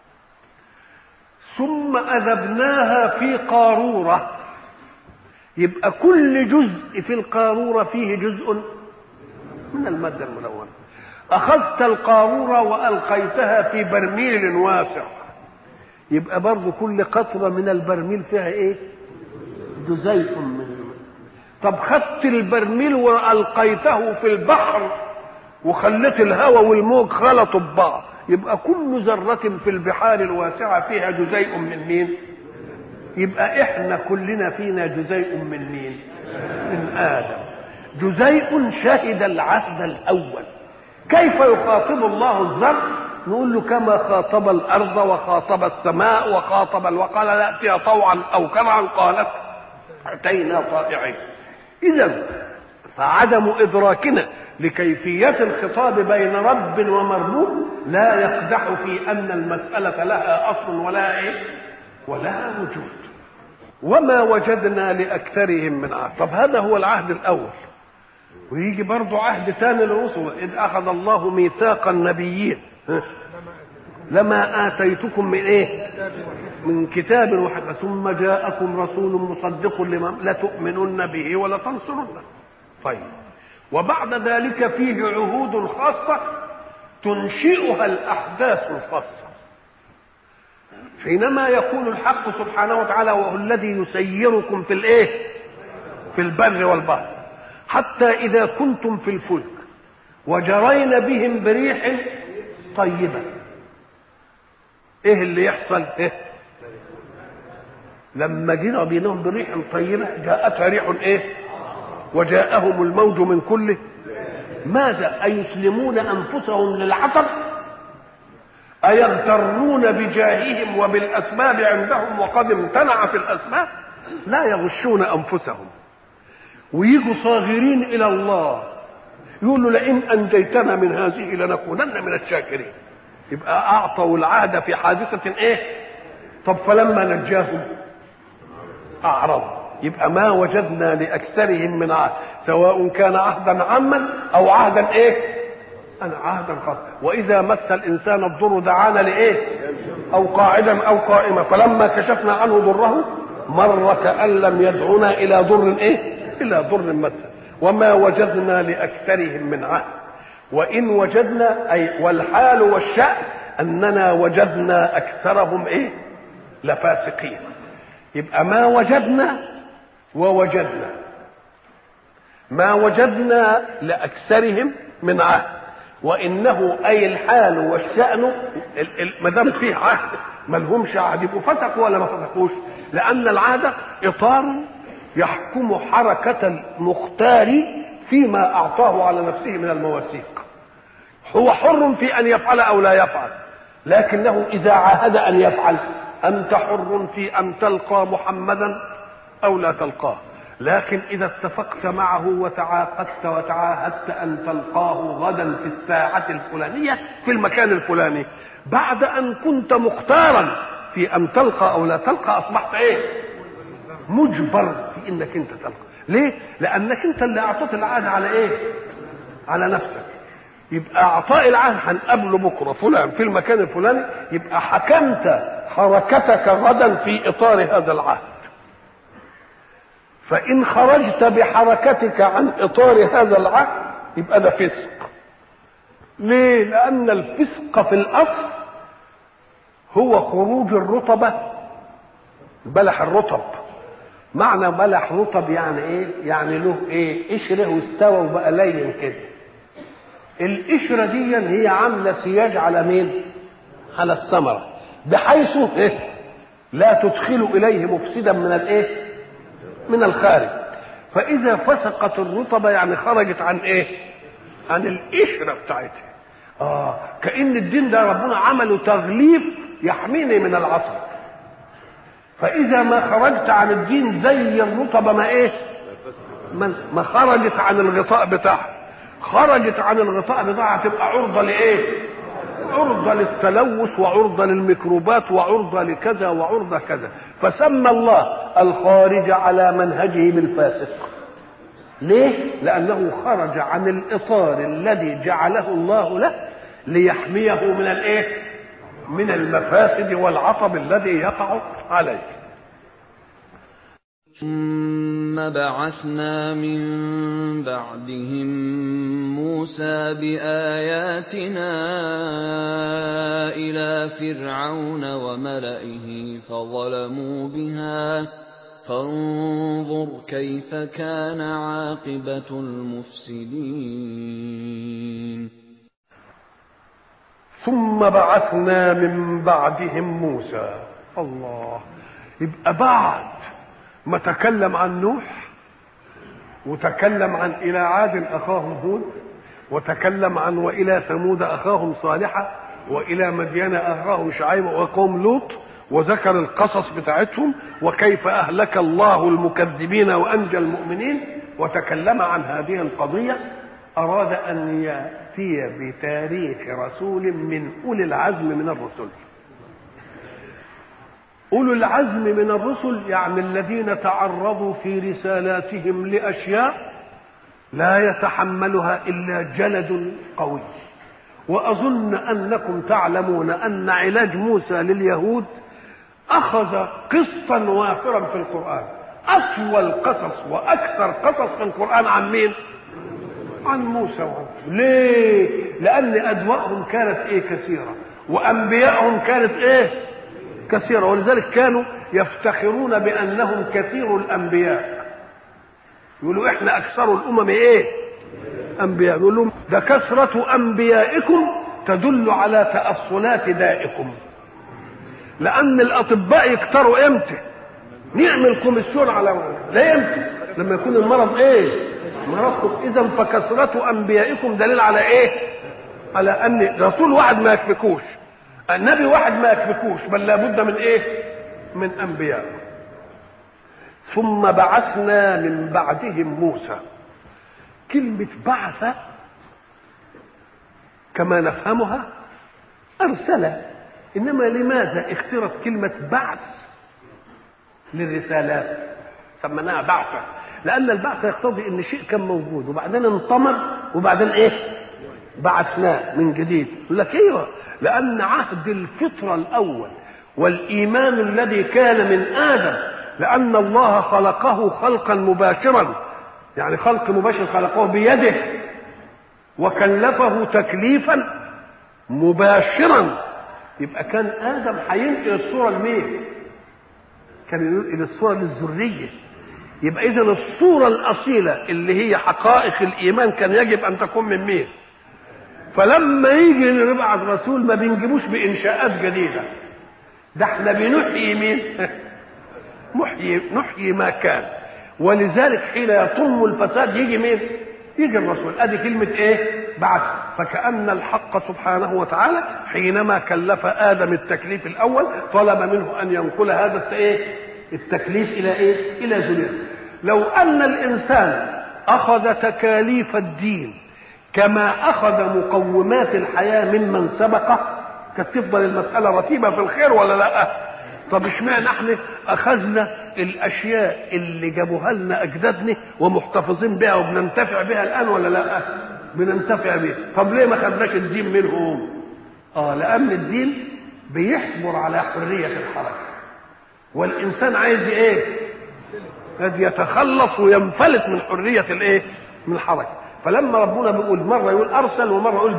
ثم أذبناها في قارورة، يبقى كل جزء في القارورة فيه جزء من المادة الملونة. أخذت القارورة وألقيتها في برميل واسع، يبقى برضو كل قطرة من البرميل فيها إيه؟ جزيء من الماء. طب خدت البرميل والقيته في البحر وخليت الهواء والموج خلطوا ببعض، يبقى كل ذره في البحار الواسعه فيها جزيء من مين؟ يبقى احنا كلنا فينا جزيء من مين؟ من ادم. جزيء شهد العهد الاول. كيف يخاطب الله الذر؟ نقول له كما خاطب الارض وخاطب السماء وخاطب وقال لاتيا طوعا او كرها، قالت اتينا طائعين. اذا فعدم ادراكنا لكيفيه الخطاب بين رب ومربوب لا يقدح في ان المساله لها اصل ولا ايه؟ ولها وجود. وما وجدنا لاكثرهم من عهد. طب هذا هو العهد الاول، ويجي برضو عهد ثاني للرسل، اذ اخذ الله ميثاق النبيين لما اتيتكم من ايه؟ من كتاب وحكمة ثم جاءكم رسول مصدق لما لتؤمنن به ولتنصرنه. طيب، وبعد ذلك فيه عهود خاصة تنشئها الأحداث الخاصة. حينما يقول الحق سبحانه وتعالى وهو الذي يسيركم في الايه؟ في البر والبحر، حتى إذا كنتم في الفلك وجرين بهم بريح طيبة، ايه اللي يحصل؟ إيه؟ لما جرى بينهم بريح طيبة جاءتها ريح ايه؟ وجاءهم الموج من كل ماذا؟ أيسلمون أنفسهم للعطب؟ أيغترون بجاههم وبالأسباب عندهم وقد امتنعت الأسباب؟ لا، يغشون أنفسهم ويجوا صاغرين إلى الله يقولوا لئن أنجيتنا من هذه لنكونن من الشاكرين. يبقى أعطوا العهد في حادثة إيه؟ طب فلما نجاهم أعرضوا. يبقى ما وجدنا لأكثرهم من عهد، سواء كان عهدا عاما أو عهدا إيه؟ عهدا خاصا. وإذا مس الإنسان الضر دعانا لإيه؟ أو قاعدا أو قائما، فلما كشفنا عنه ضره مر كأن لم يدعنا إلى ضر إيه؟ إلى ضر مسه. وما وجدنا لأكثرهم من عهد. وإن وجدنا أي والحال والشأن أننا وجدنا أكثرهم إيه؟ لفاسقين. يبقى ما وجدنا ووجدنا، ما وجدنا لأكثرهم من عهد، وإنه أي الحال والشأن ما دام فيه عهد ما لهمش عهد يبقوا فسقوا ولا ما فسقوش؟ لأن العادة إطار يحكم حركة المختار فيما أعطاه على نفسه من المواثيق. هو حر في أن يفعل أو لا يفعل، لكنه إذا عاهد أن يفعل أنت حر في أن تلقى محمدا أو لا تلقاه. لكن إذا اتفقت معه وتعاقدت وتعاهدت أن تلقاه غدا في الساعة الفلانية في المكان الفلاني، بعد أن كنت مختارا في أن تلقى أو لا تلقى أصبحت إيه؟ مجبر في إنك أنت تلقى. ليه؟ لأنك أنت اللي أعطيت العهد على إيه؟ على نفسك. يبقى أعطاء العهد هنقابله بكرة فلان في المكان الفلاني، يبقى حكمت حركتك غدا في إطار هذا العهد. فإن خرجت بحركتك عن إطار هذا العهد يبقى ده فسق. ليه؟ لأن الفسق في الأصل هو خروج الرطبة، بلح الرطب. معنى بلح رطب يعني إيه؟ يعني له إيه؟ قشرة واستوى وبقى لين كده. القشرة دي هي عاملة سياج على مين؟ على الثمرة، بحيث إيه؟ لا تدخل إليه مفسدا من الإيه؟ من الخارج. فإذا فسقت الرطبة يعني خرجت عن إيه؟ عن القشرة بتاعتها. كأن الدين ده ربنا عمله تغليف يحميني من العطر. فإذا ما خرجت عن الدين زي الرطبة ما إيه؟ ما خرجت عن الغطاء بتاعها. خرجت عن الغطاء بتاعها تبقى عرضة لإيه؟ عرضة للتلوث وعرضة للميكروبات وعرضة لكذا وعرضة كذا. فسمى الله الخارج على منهجه بالفاسق. ليه؟ لأنه خرج عن الإطار الذي جعله الله له ليحميه من الإيه؟ من المفاسد والعطب الذي يقع عليه. ثم بعثنا من بعدهم موسى بآياتنا إلى فرعون وملئه فانظر كيف كان عاقبة المفسدين. ثم بعثنا من بعدهم موسى. الله، يبقى بعد ما تكلم عن نوح وتكلم عن إلى عاد أخاهم هود وتكلم عن وإلى ثمود أخاهم صالحا وإلى مدين أخاهم شعيب وقوم لوط وذكر القصص بتاعتهم وكيف أهلك الله المكذبين وأنجى المؤمنين وتكلم عن هذه القضية، أراد أن يأتي بتاريخ رسول من أولي العزم من الرسل. أولو العزم من الرسل يعني الذين تعرضوا في رسالاتهم لأشياء لا يتحملها إلا جلد قوي. وأظن أنكم تعلمون أن علاج موسى لليهود أخذ قسطا وافرا في القرآن. أطول قصص وأكثر قصص في القرآن عن مين؟ عن موسى وعن. ليه؟ لأن أدواءهم كانت كثيرة وأنبيائهم كانت كثيرة، ولذلك كانوا يفتخرون بأنهم كثير الأنبياء. يقولوا إحنا أكثر الأمم أنبياء. يقول لهم ده كثرة أنبيائكم تدل على تأصلات دائكم، لأن الأطباء يكتروا إمتى؟ نعمل كوميسيون على لا إمتى؟ لما يكون المرض مرضكم. إذا فكثرة أنبيائكم دليل على على أن رسول واحد ما يكفيكوش، النبي واحد ما يكفيكوش، بل لابد من من أنبياء. ثم بعثنا من بعدهم موسى. كلمة بعث كما نفهمها أرسل، إنما لماذا اخترت كلمة بعث للرسالات؟ سمناها بعثة لأن البعث يقتضي إن شيء كان موجود وبعدين انطمر وبعدين بعثناه من جديد. يقول لك ايوه، لأن عهد الفطرة الأول والإيمان الذي كان من آدم، لأن الله خلقه خلقا مباشرا، يعني خلق مباشر خلقه بيده وكلفه تكليفا مباشرا. يبقى كان آدم هينقل الصورة لمين؟ كان ينقل الصورة للذرية. يبقى إذن الصورة الأصيلة اللي هي حقائق الإيمان كان يجب أن تكون من مين؟ فلما يجي نبعث رسول ما بنجيبوش بإنشاءات جديدة، ده احنا بنحيي مين؟ نحيي ما كان. ولذلك حين يطم الفساد يجي مين؟ يجي الرسول. ادي كلمة بعث. فكأن الحق سبحانه وتعالى حينما كلف آدم التكليف الأول طلب منه أن ينقل هذا التكليف إلى ذريته. لو أن الإنسان أخذ تكاليف الدين كما أخذ مقومات الحياة ممن سبقه كانت تفضل المسألة رتيبة في الخير ولا لا؟ طب اشمعنى احنا أخذنا الأشياء اللي جابوها لنا أجدادنا ومحتفظين بها وبننتفع بها الآن ولا لا؟ بننتفع بها. طب ليه ما خدناش الدين منهم؟ لأن الدين بيحمر على حرية الحركة، والإنسان عايز قد يتخلص وينفلت من حرية من الحركة. فلما ربنا بيقول مرة يقول أرسل ومرة يقول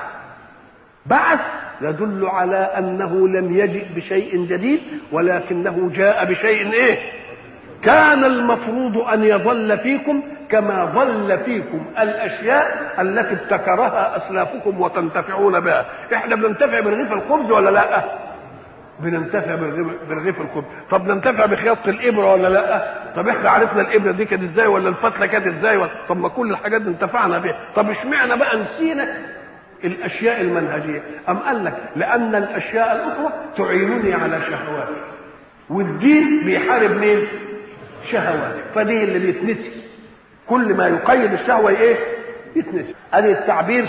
بعث يدل على أنه لم يجئ بشيء جديد، ولكنه جاء بشيء كان المفروض أن يظل فيكم كما ظل فيكم الأشياء التي ابتكرها أسلافكم وتنتفعون بها. احنا بننتفع برغيف الخبز ولا لا؟ بننتفع برغيف الخبز. طب ننتفع بخياطة الإبرة ولا لا؟ طب احنا عرفنا الإبرة دي كانت ازاي ولا الفتلة كانت ازاي طب ما كل الحاجات دي انتفعنا بها. طب اشمعنى بقى نسينا الأشياء المنهجية؟ أم قال لك لأن الأشياء الأخرى تعينني على شهواتي، والدين بيحارب مين؟ شهواتي. فدي اللي بيتنسي، كل ما يقيد الشهوة يتنسي. ادي التعبير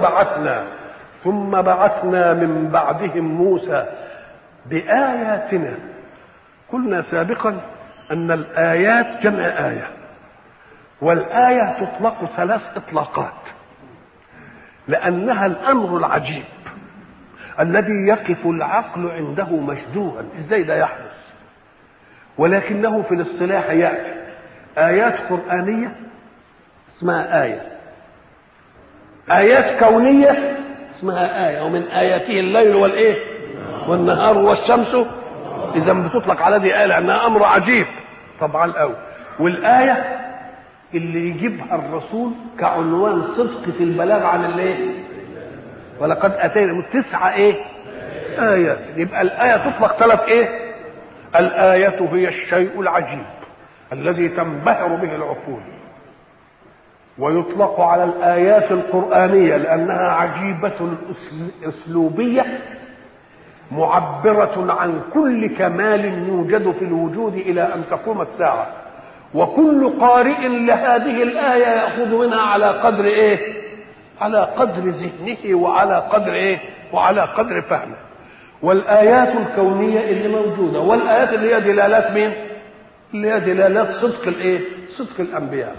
ثم بعثنا من بعدهم موسى بآياتنا. قلنا سابقا أن الآيات جمع آية، والآية تطلق 3 إطلاقات، لأنها الأمر العجيب الذي يقف العقل عنده مشدوها، ازاي ده يحدث؟ ولكنه في الاصطلاح يأتي آيات قرآنية اسمها آية، آيات كونية اسمها آية، ومن آياته الليل والنهار والشمس. إذا بتطلق على دي آية لأنها أمر عجيب. طبعا قوي. والآية اللي يجيبها الرسول كعنوان صدق في البلاغ عن الايه؟ ولقد اتينا 9 ايه؟ آيات. يبقى الآية تطلق 3 ايه؟ الآية هي الشيء العجيب الذي تنبهر به العقول، ويطلق على الآيات القرآنية لأنها عجيبة أسلوبية معبرة عن كل كمال يوجد في الوجود إلى أن تقوم الساعة، وكل قارئ لهذه الآية يأخذ منها على قدر إيه؟ على قدر ذهنه وعلى قدر إيه؟ وعلى قدر فهمه. والآيات الكونية اللي موجودة، والآيات اللي هي دلالات مين؟ اللي هي دلالات صدق الإيه؟ صدق الأنبياء.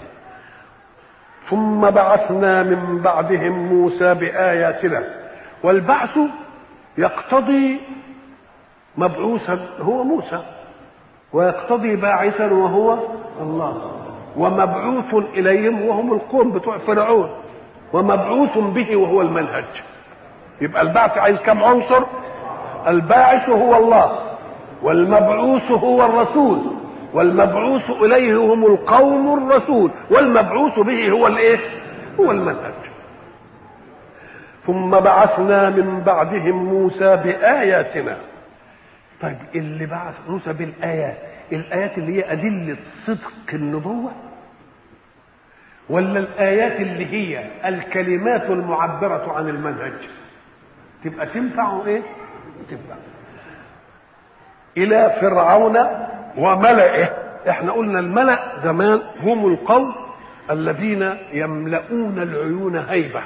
ثم بعثنا من بعدهم موسى بآياتنا. والبعث يقتضي مبعوثا هو موسى، ويقتضي باعثا وهو الله، ومبعوث إليهم وهم القوم بتوع فرعون، ومبعوث به وهو المنهج. يبقى البعث عايز كم عنصر؟ الباعث هو الله، والمبعوث هو الرسول، والمبعوث إليه هم القوم الرسول، والمبعوث به هو الايه؟ هو المنهج. ثم بعثنا من بعدهم موسى بآياتنا. طيب اللي بعث موسى بالآيات، الآيات اللي هي أدلة صدق النبوة، ولا الآيات اللي هي الكلمات المعبرة عن المنهج؟ تبقى تنفع ايه؟ تنفع. إلى فرعون وملئه. احنا قلنا الملأ زمان هم القوم الذين يملؤون العيون هيبة،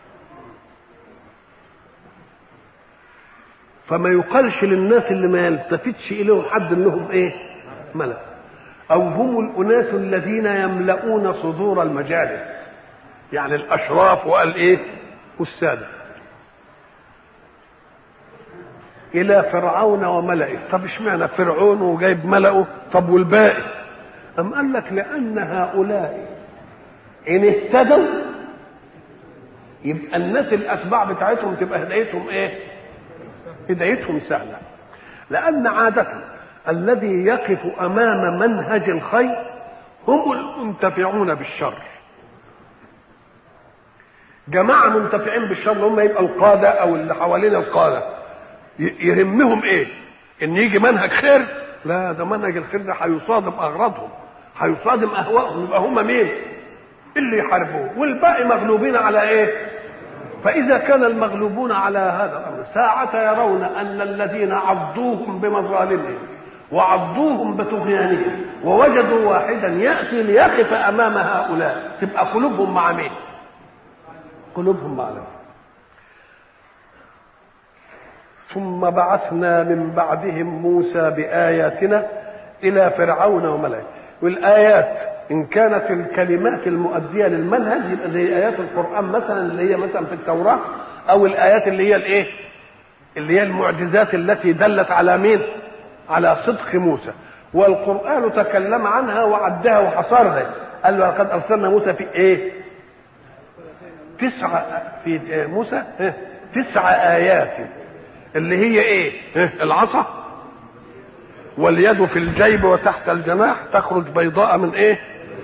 فما يقالش للناس اللي ما يلتفتش اليهم حد انهم ايه؟ ملأ. او هم الاناس الذين يملؤون صدور المجالس، يعني الاشراف وقال ايه؟ والسادة. الى فرعون وملئه. طب اشمعنى فرعون وجايب ملئه؟ طب والباقي؟ ام قال لك لان هؤلاء ان اهتدوا يبقى الناس الاتباع بتاعتهم تبقى هدايتهم ايه؟ هدايتهم سهله. لان عاده الذي يقف امام منهج الخير هم المنتفعون بالشر. جماعه منتفعين بالشر هم يبقى القاده او اللي حوالين القاده، يهمهم ايه؟ ان يجي منهج خير؟ لا، ده منهج الخير ده هيصادم اغراضهم، هيصادم اهوائهم، يبقى هم مين؟ اللي يحاربوه، والباقي مغلوبين على ايه؟ فاذا كان المغلوبون على هذا الامر ساعة يرون ان الذين عضوهم بمظالمهم وعضوهم بطغيانهم ووجدوا واحدا ياتي ليقف امام هؤلاء، تبقى قلوبهم مع مين؟ قلوبهم مع الله. ثم بعثنا من بعدهم موسى بآياتنا إلى فرعون وملئه. والآيات إن كانت الكلمات المؤدية للمنهج يبقى زي آيات القرآن مثلا اللي هي مثلا في التوراة، أو الآيات اللي هي الإيه؟ اللي هي المعجزات التي دلت على مين؟ على صدق موسى. والقرآن تكلم عنها وعدها وحصرها، قال له لقد أرسلنا موسى في إيه؟ 9 في موسى 9 آيات اللي هي ايه؟ العصا، واليد في الجيب وتحت الجناح تخرج بيضاء من ايه؟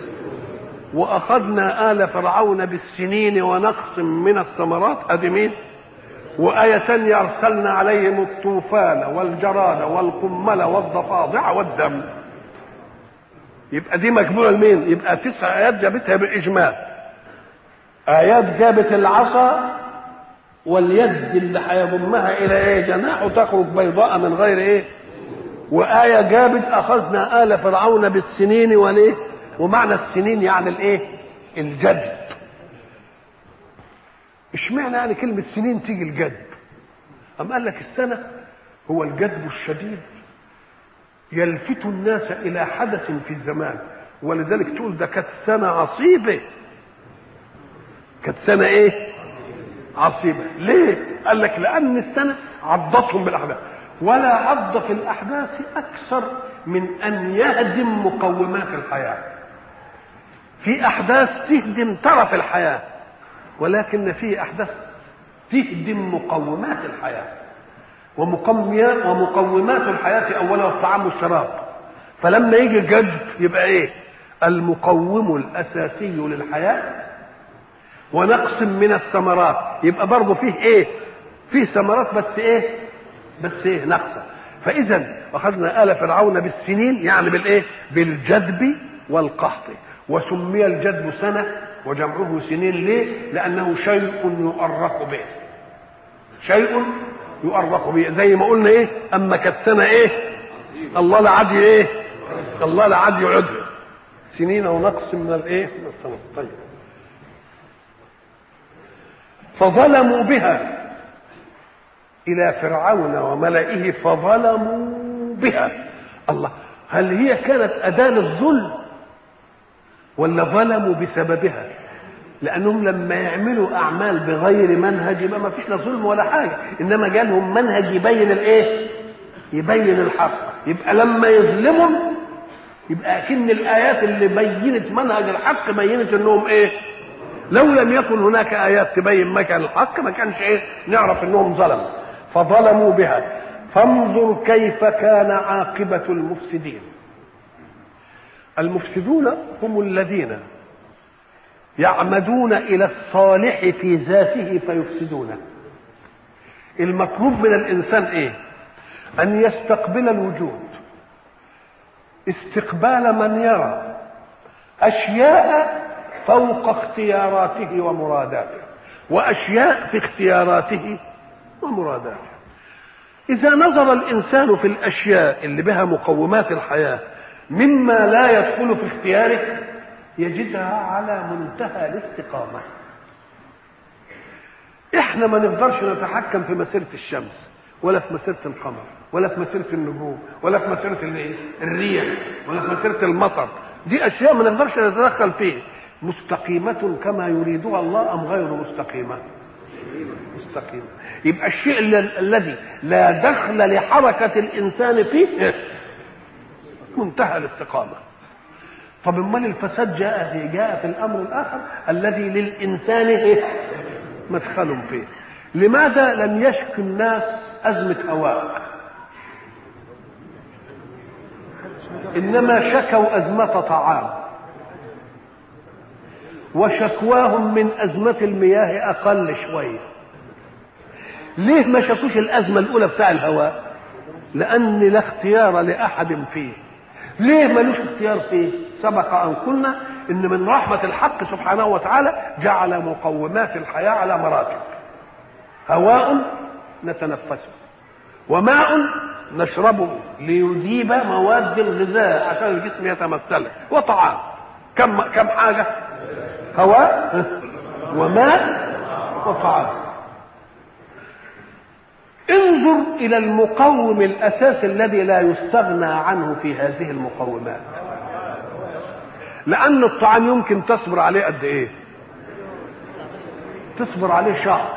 واخذنا آل فرعون بالسنين ونقص من الثمرات، ادي مين؟ وآية ثانية ارسلنا عليهم الطوفان والجراد والقمل والضفادع والدم. يبقى دي مجموعة لمين؟ يبقى 9 آيات جابتها بالإجمال. آيات جابت العصا واليد اللي هيضمها الى ايه؟ جناح تخرج بيضاء من غير ايه؟ وآية جابت اخذنا آل فرعون بالسنين والايه؟ ومعنى السنين يعني الايه؟ الجدب. اشمعنى يعني كلمة سنين تيجي الجدب؟ أم قال لك السنة هو الجدب الشديد يلفت الناس الى حدث في الزمان، ولذلك تقول ده كانت سنة عصيبة. كانت سنة ايه؟ عصيبة. ليه؟ قال لك لأن السنة عضتهم بالأحداث، ولا عض في الأحداث أكثر من أن يهدم مقومات الحياة. في أحداث تهدم طرف الحياة، ولكن في أحداث تهدم مقومات الحياة. ومقومات الحياة أولها الطعام والشراب، فلما يجي الجدب يبقى ايه؟ المقوم الاساسي للحياه. ونقص من الثمرات، يبقى برضه فيه ايه؟ فيه ثمرات بس ايه نقصه. فاذا اخذنا آل فرعون بالسنين، يعني بالايه؟ بالجدب والقحط. وسمي الجدب سنه وجمعه سنين. ليه؟ لانه شيء يؤرق به، شيء يؤرق به. زي ما قلنا ايه؟ اما كانت سنه ايه؟ الله لا عاد ايه؟ الله لا عاد يعدها سنين ونقص من الايه؟ من السنه. طيب فظلموا بها الى فرعون وملئه، فظلموا بها. الله، هل هي كانت اداه للظلم ولا ظلموا بسببها؟ لانهم لما يعملوا اعمال بغير منهج يبقى ما فيش لا ظلم ولا حاجه، انما جالهم منهج يبين الايه؟ يبين الحق. يبقى لما يظلمهم يبقى اكن الايات اللي بينت منهج الحق بينت انهم ايه؟ لو لم يكن هناك ايات تبين مكان الحق ما كانش ايه؟ نعرف انهم ظلموا. فظلموا بها فانظر كيف كان عاقبة المفسدين. المفسدون هم الذين يعمدون الى الصالح في ذاته فيفسدونه. المطلوب من الانسان ايه؟ ان يستقبل الوجود استقبال من يرى اشياء فوق اختياراته ومراداته، واشياء في اختياراته ومراداته. اذا نظر الانسان في الاشياء اللي بها مقومات الحياه مما لا يدخل في اختياره يجدها على منتهى الاستقامه. احنا ما نقدرش نتحكم في مسيره الشمس ولا في مسيره القمر ولا في مسيره النجوم ولا في مسيره الريح ولا في مسيره المطر. دي اشياء ما نقدرش نتدخل فيها. مستقيمة كما يريدها الله أم غير مستقيمة؟ مستقيمة. يبقى الشيء الذي لا دخل لحركة الإنسان فيه منتهى الاستقامة. طب امال الفساد جاء في الأمر الآخر الذي للإنسان مدخل فيه. لماذا لم يشك الناس أزمة هواء، إنما شكوا أزمة طعام، وشكواهم من أزمة المياه أقل شوية. ليه ما شكوش الأزمة الأولى بتاع الهواء؟ لأن لا اختيار لأحد فيه. ليه ملوش اختيار فيه؟ سبق أن قلنا إن من رحمة الحق سبحانه وتعالى جعل مقومات الحياة على مراتب. هواء نتنفسه، وماء نشربه ليذيب مواد الغذاء عشان الجسم يتمثله، وطعام. كم حاجة؟ هواء وماء وطعام. انظر الى المقوم الاساسي الذي لا يستغنى عنه في هذه المقومات. لان الطعام يمكن تصبر عليه قد ايه؟ تصبر عليه شهر،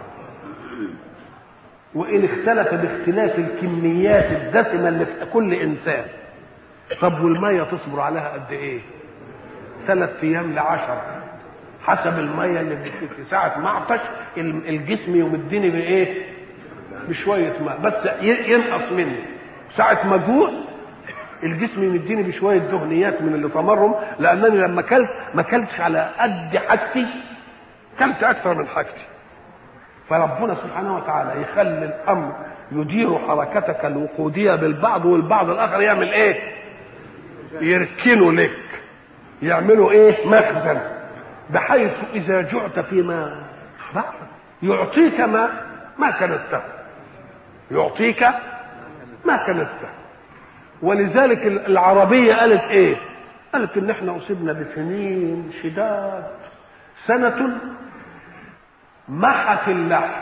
وان اختلف باختلاف الكميات الدسمه اللي في كل انسان. طب والميه تصبر عليها قد ايه؟ 3 أيام ل10 حسب الميه اللي في ساعه ما عطش الجسم يمدني بايه؟ بشويه ماء بس ينقص مني. ساعه ما جوع الجسم يمدني بشويه دهنيات من اللي تمرهم، لانني لما اكلت ما اكلتش على قد حاجتي، اكلت اكثر من حاجتي. فربنا سبحانه وتعالى يخلي الامر يدير حركتك الوقوديه بالبعض، والبعض الاخر يعمل ايه؟ يركنه لك، يعملوا ايه؟ مخزن، بحيث اذا جعت فيما بعد يعطيك ما كنسته، يعطيك ما كنسته. ولذلك العربيه قالت ايه؟ قالت ان احنا اصبنا بسنين شداد، سنه محت اللحم،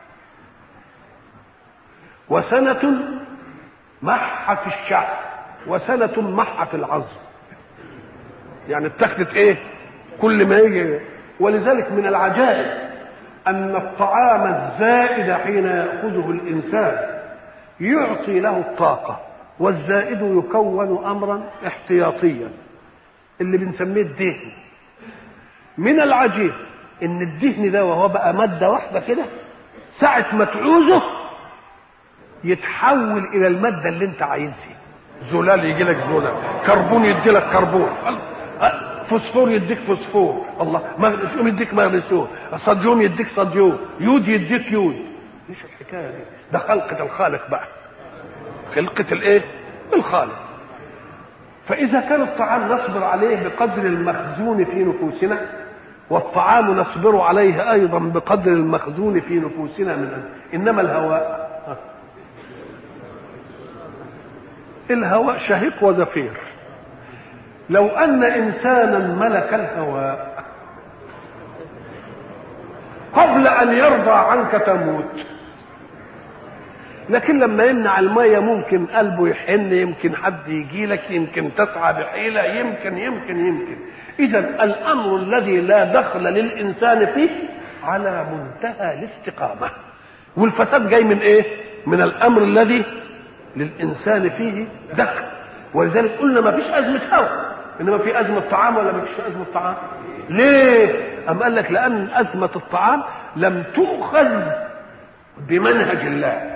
وسنه محت الشعر، وسنه محت العظم. يعني اتخذت ايه؟ كل ما يجي. ولذلك من العجائب ان الطعام الزائد حين ياخذه الانسان يعطي له الطاقه، والزائد يكون امرا احتياطيا اللي بنسميه الدهن. من العجيب ان الدهن ده وهو بقى ماده واحده كده ساعه ما تعوزه يتحول الى الماده اللي انت عايزها. زلال يجي لك زلال، كربون يدي لك كربون، فوسفور يديك فوسفور، الله مغنيسيوم يديك مغنيسيوم، صوديوم يديك صوديوم، يود يديك يود. ايش الحكايه دي؟ ده خلقه الخالق بقى، خلقه الايه؟ الخالق. فاذا كان الطعام نصبر عليه بقدر المخزون في نفوسنا، والطعام نصبر عليه ايضا بقدر المخزون في نفوسنا من انما الهواء شهيق وزفير. لو ان انسانا ملك الهواء قبل ان يرضى عنك تموت، لكن لما يمنع الميه ممكن قلبه يحن، يمكن حد يجي لك، يمكن تسعى بحيله، يمكن. اذا الامر الذي لا دخل للانسان فيه على منتهى الاستقامه، والفساد جاي من ايه؟ من الامر الذي للانسان فيه دخل. ولذلك قلنا ما فيش ازمه هوى، انما في ازمه طعام ولا ما فيش ازمه طعام؟ ليه؟ أم قال لك لان ازمه الطعام لم تؤخذ بمنهج الله،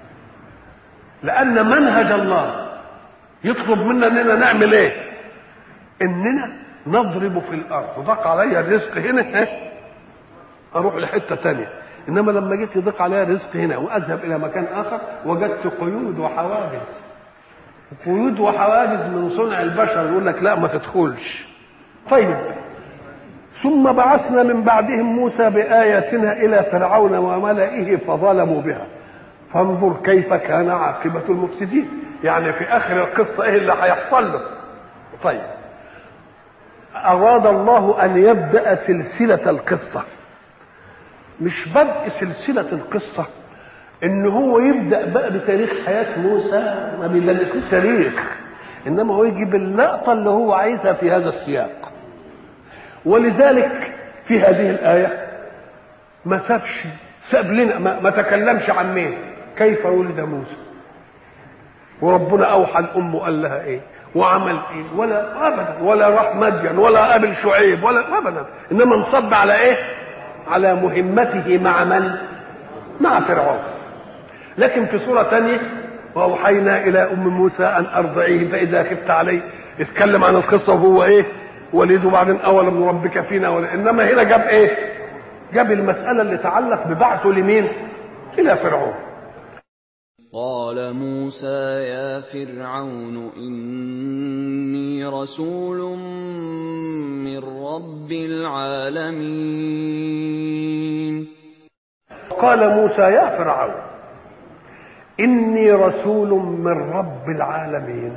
لان منهج الله يطلب منا اننا نعمل ايه؟ اننا نضرب في الارض، ضاق عليا الرزق هنا اروح لحته تانية. انما لما جيت يضيق عليا الرزق هنا واذهب الى مكان اخر وجدت قيود وحواجز، قيود وحواجز من صنع البشر، يقول لك لا ما تدخلش. طيب، ثم بعثنا من بعدهم موسى بآياتنا إلى فرعون وملئه فظلموا بها فانظر كيف كان عاقبة المفسدين. يعني في آخر القصة إيه اللي هيحصل له؟ طيب، أراد الله أن يبدأ سلسلة القصة، مش بدء سلسلة القصة إن هو يبدأ بقى بتاريخ حياة موسى، ما بيدلسوش تاريخ، إنما هو يجيب اللقطة اللي هو عايزها في هذا السياق. ولذلك في هذه الآية ما ساب لنا، ما تكلمش عن مين، كيف ولد موسى، وربنا أوحى الأم وقال لها إيه وعمل إيه، ولا أبدا، ولا راح مدين ولا قابل شعيب ولا أبدا، إنما انصب على إيه؟ على مهمته مع من؟ مع فرعون. لكن في سورة ثانية وأوحينا إلى أم موسى أن أرضعيه فإذا خفت عليه، اتكلم عن القصة وهو إيه؟ وليد، وبعدين أولم نربك فينا إنما هنا جاب إيه؟ جاب المسألة اللي تعلق ببعثه لمين؟ إلى فرعون. قال موسى يا فرعون إني رسول من رب العالمين. قال موسى يا فرعون إني رسول من رب العالمين.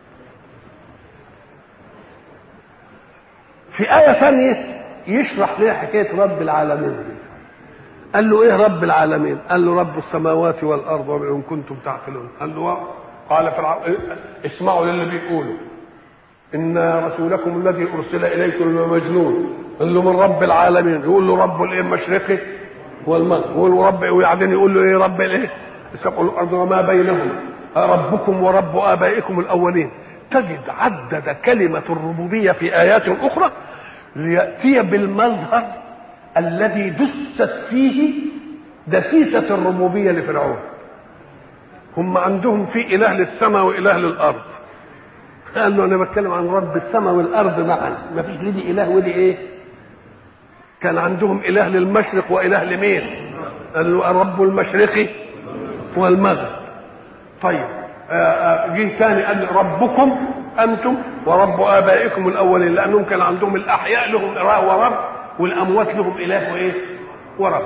في آية ثانية يشرح ليه حكاية رب العالمين دي. قال له ايه رب العالمين؟ قال له رب السماوات والارض وان كنتم تعقلون. قال له قال فرعون اسمعوا للي بيقولوا ان رسولكم الذي ارسل اليكم لمجنون. قال له من رب العالمين، يقول له رب الايه؟ المشرقي والمغرب. يقول له رب، وبعدين يقول له ايه؟ رب الايه؟ سبع الارض وما بينهما ربكم ورب ابائكم الاولين. تجد عدد كلمة الربوبية في آيات أخرى ليأتي بالمظهر الذي دست فيه دسيسة الربوبية لفرعون. هم عندهم في إله للسماء وإله للأرض. قال له أنا بتكلم عن رب السماء والأرض معا، ما فيش لدي إله ودي إيه؟ كان عندهم إله للمشرق وإله لمين؟ قال له رب المشرق والمغرب. طيب، جه ثاني قال ربكم انتم ورب ابائكم الاولين، لانهم كان عندهم الاحياء لهم اله ورب والاموات لهم اله وايه؟ ورب.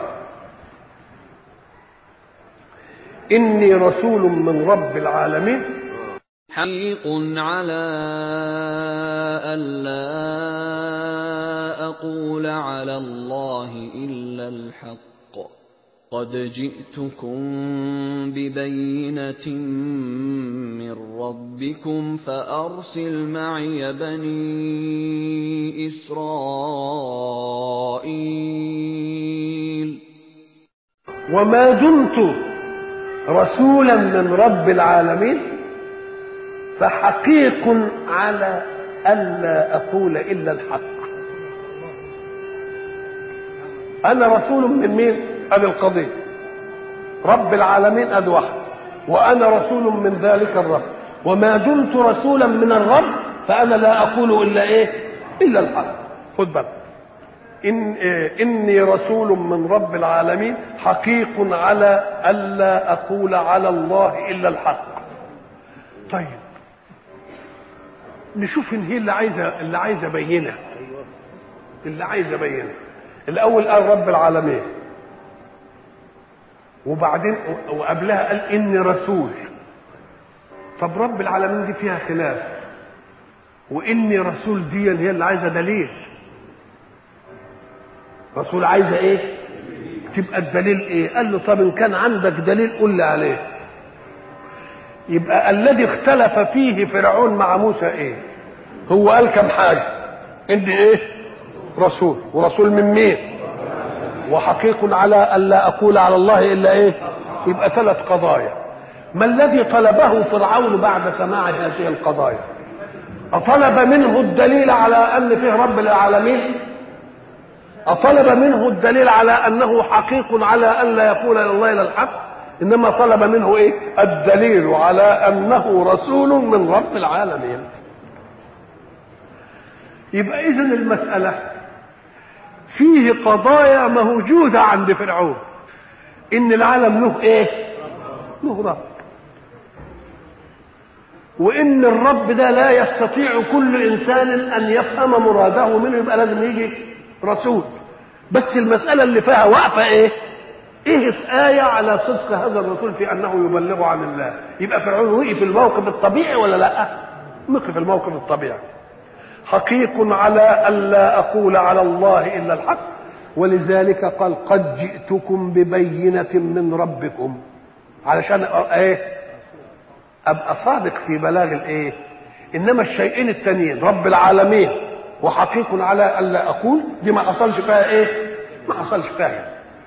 اني رسول من رب العالمين حقيق على ألا أقول على الله إلا الحق قد جئتكم ببينة من ربكم فأرسل معي بني إسرائيل. وما دمت رسولا من رب العالمين فحقيق على ألا أقول إلا الحق. أنا رسول من مين؟ هذه القضية. رب العالمين أد واحد، وأنا رسول من ذلك الرب. وما دمت رسولا من الرب فأنا لا أقول إلا إيه؟ إلا الحق. خد بالك، إني رسول من رب العالمين حقيق على ألا أقول على الله إلا الحق. طيب نشوف إن هي اللي عايزة بينة. اللي عايزة بينة الأول قال رب العالمين، وبعدين وقبلها قال إني رسول. طب رب العالمين دي فيها خلاف، وإني رسول دي هي اللي عايزة دليل. رسول عايزة إيه؟ تبقى الدليل إيه؟ قال له طب إن كان عندك دليل قل لي عليه. يبقى الذي اختلف فيه فرعون مع موسى إيه؟ هو قال كم حاجة، إني إيه؟ رسول. ورسول من مين؟ وحقيق على ألا أقول على الله إلا إيه؟ يبقى 3 قضايا. ما الذي طلبه فرعون بعد سماع هذه القضايا؟ أطلب منه الدليل على أن فيه رب العالمين؟ أطلب منه الدليل على أنه حقيق على ألا يقول إلى الله إلا الحق؟ إنما طلب منه إيه؟ الدليل على أنه رسول من رب العالمين. يبقى إذن المسألة فيه قضايا موجودة عند فرعون، إن العالم له إيه؟ له رب، وإن الرب ده لا يستطيع كل إنسان أن يفهم مراده منه، يبقى لازم يجي رسول. بس المسألة اللي فيها وقفة إيه؟ إيه في آية على صدق هذا الرسول في أنه يبلغ عن الله. يبقى فرعون وقف الموقف الطبيعي ولا لا؟ وقف الموقف الطبيعي. حقيق على ألا أقول على الله إلا الحق، ولذلك قال قد جئتكم ببينة من ربكم، علشان ايه؟ ابقى صادق في بلاغ الايه. انما الشيئين التانيين رب العالمين وحقيق على ألا أقول دي ما حصلش فيها ايه؟ ما حصلش فيها.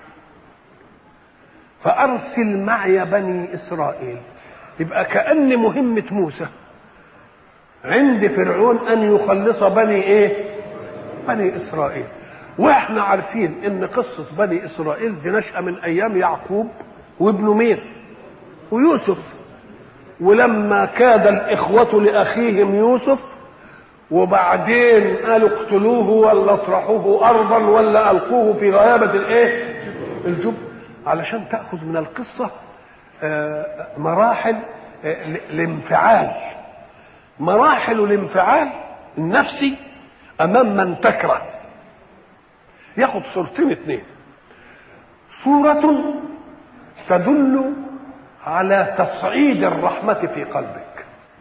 فأرسل معي بني إسرائيل. يبقى كأن مهمة موسى عند فرعون أن يخلص بني ايه؟ بني إسرائيل. واحنا عارفين ان قصة بني إسرائيل دي نشأة من ايام يعقوب وابنه مين؟ ويوسف. ولما كاد الإخوة لأخيهم يوسف وبعدين قالوا اقتلوه ولا اطرحوه أرضا ولا ألقوه في غيابة الايه؟ الجب، علشان تأخذ من القصة مراحل الانفعال، مراحل الانفعال النفسي أمام من تكره. ياخد صورتين اتنين، صورة تدل على تصعيد الرحمة في قلبك،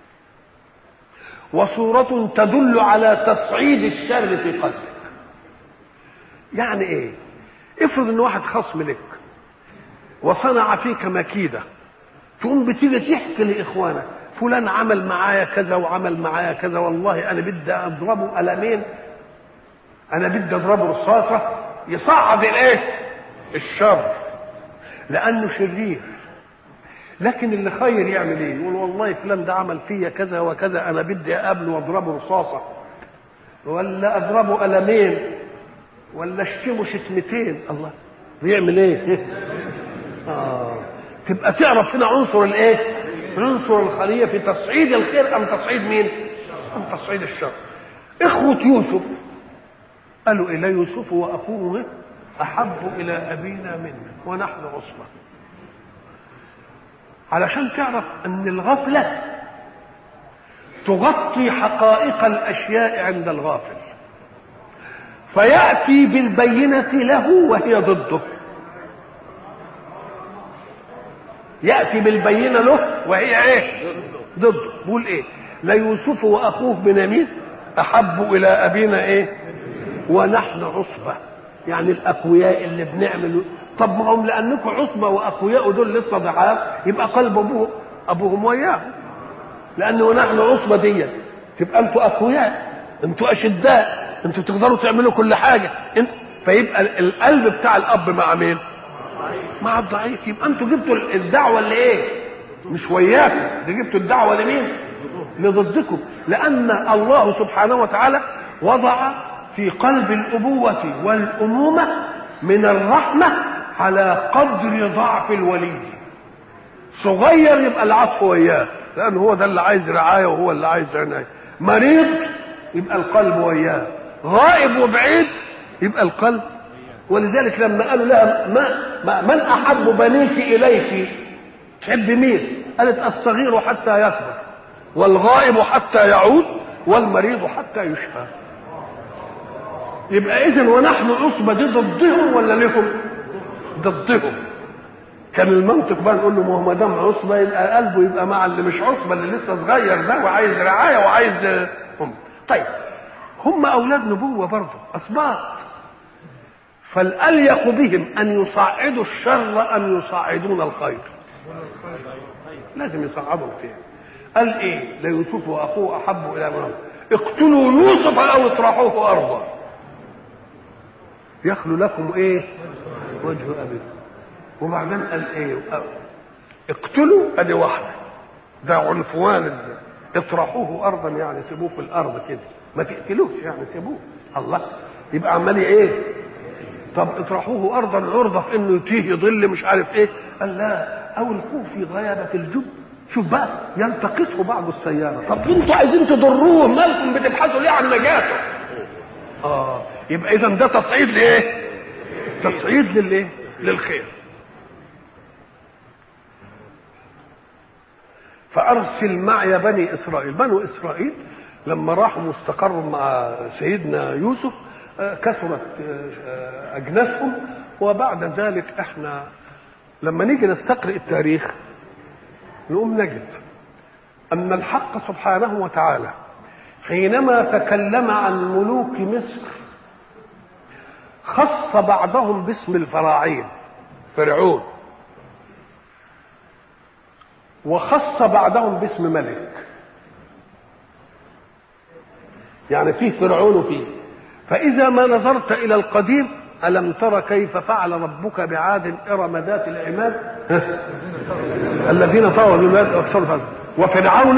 وصورة تدل على تصعيد الشر في قلبك. يعني ايه؟ افرض ان واحد خصم لك وصنع فيك مكيدة، تقوم بتيجي تحكي لاخوانك فلان عمل معايا كذا وعمل معايا كذا، والله انا بدي اضربه قلمين، انا بدي اضربه رصاصة، يصعد الايه؟ الشر، لانه شرير. لكن اللي خير يعمل ايه؟ يقول والله فلان ده عمل فيا كذا وكذا، انا بدي اقابله واضربه رصاصة ولا اضربه قلمين ولا اشتمه شتمتين. الله بيعمل ايه؟ تبقى تعرف هنا عنصر الايه؟ عنصر الخلية في تصعيد الخير ام تصعيد مين؟ ام تصعيد الشر. اخوة يوسف قالوا الى يوسف واخوه احب الى ابينا منا ونحن عصبة، علشان تعرف ان الغفلة تغطي حقائق الاشياء عند الغافل، فيأتي بالبينة له وهي ضده. يأتي بالبينة له وهي ايه؟ ضده. بقول ايه؟ ليوسف واخوه بنيامين احب الى ابينا ايه؟ ونحن عصبة، يعني الاقوياء اللي بنعمل. طب ما هم لانكم عصبة واقوياء دول لسه ضعاف، يبقى قلب ابوهم وياهم، لانه ونحن عصبة دي تبقى انتوا اقوياء، انتوا اشداء، انتوا تقدروا تعملوا كل حاجة. فيبقى القلب بتاع الاب مع مين؟ مع الضعيف. يبقى انتوا جبتوا الدعوة اللي ايه؟ مش وياكم، دي جبتوا الدعوة لمين؟ لضدكم. لان الله سبحانه وتعالى وضع في قلب الابوة والامومة من الرحمة على قدر ضعف الولي. صغير يبقى العطف وياه، لأنه هو ده اللي عايز رعاية وهو اللي عايز عناية. مريض يبقى القلب وياه، غائب وبعيد يبقى القلب. ولذلك لما قالوا لها من أحب بنيك إليك تحب مين؟ قالت الصغير حتى يكبر، والغائب حتى يعود، والمريض حتى يشفى. يبقى إذن ونحن عصبة دي ضدهم ولا لهم؟ ضدهم. كان المنطق بقى نقول له ما دام عصبة يبقى قلبه يبقى مع اللي مش عصبة، اللي لسه صغير ده وعايز رعاية وعايز طيب هم أولاد نبوة برضه أسباط، فالأليق بهم أن يصعدوا الشر أم يصعدون الخير؟ لازم يصعدوا الخير. قال إيه؟ ليوسف وأخوه أحب إلى من اقتلوا يوسف أو اطرحوه أرضا يخلو لكم إيه؟ وجه أبيكم. وبعدين قال إيه؟ اقتلوا أدي واحدة، ده عنفوان. اطرحوه أرضا يعني سيبوه في الأرض كده، ما تقتلوش يعني سيبوه. الله، يبقى عمال إيه؟ طب اطرحوه أرضا عرضة في إنه يتيه يضل مش عارف إيه. قال لا، أو القوه في غيابة الجب. شوف بقى، يلتقطه بعض السيارة. طب انتوا عايزين تضروه، مالكم بتبحثوا ليه عن نجاته؟ يبقى إذا ده تصعيد لإيه؟ تصعيد للإيه؟ للخير. فأرسل معي بني إسرائيل. بنو إسرائيل لما راحوا واستقروا مع سيدنا يوسف كثرت أجناسهم. وبعد ذلك احنا لما نيجي نستقرئ التاريخ نقوم نجد أن الحق سبحانه وتعالى حينما تكلم عن ملوك مصر خص بعضهم باسم الفراعين، فرعون، وخص بعضهم باسم ملك. يعني فيه فرعون وفيه. فإذا ما نظرت إلى القديم ألم تر كيف فعل ربك بعاد إرم ذات العماد الذين طغوا بالبلاد أكثر، وفرعون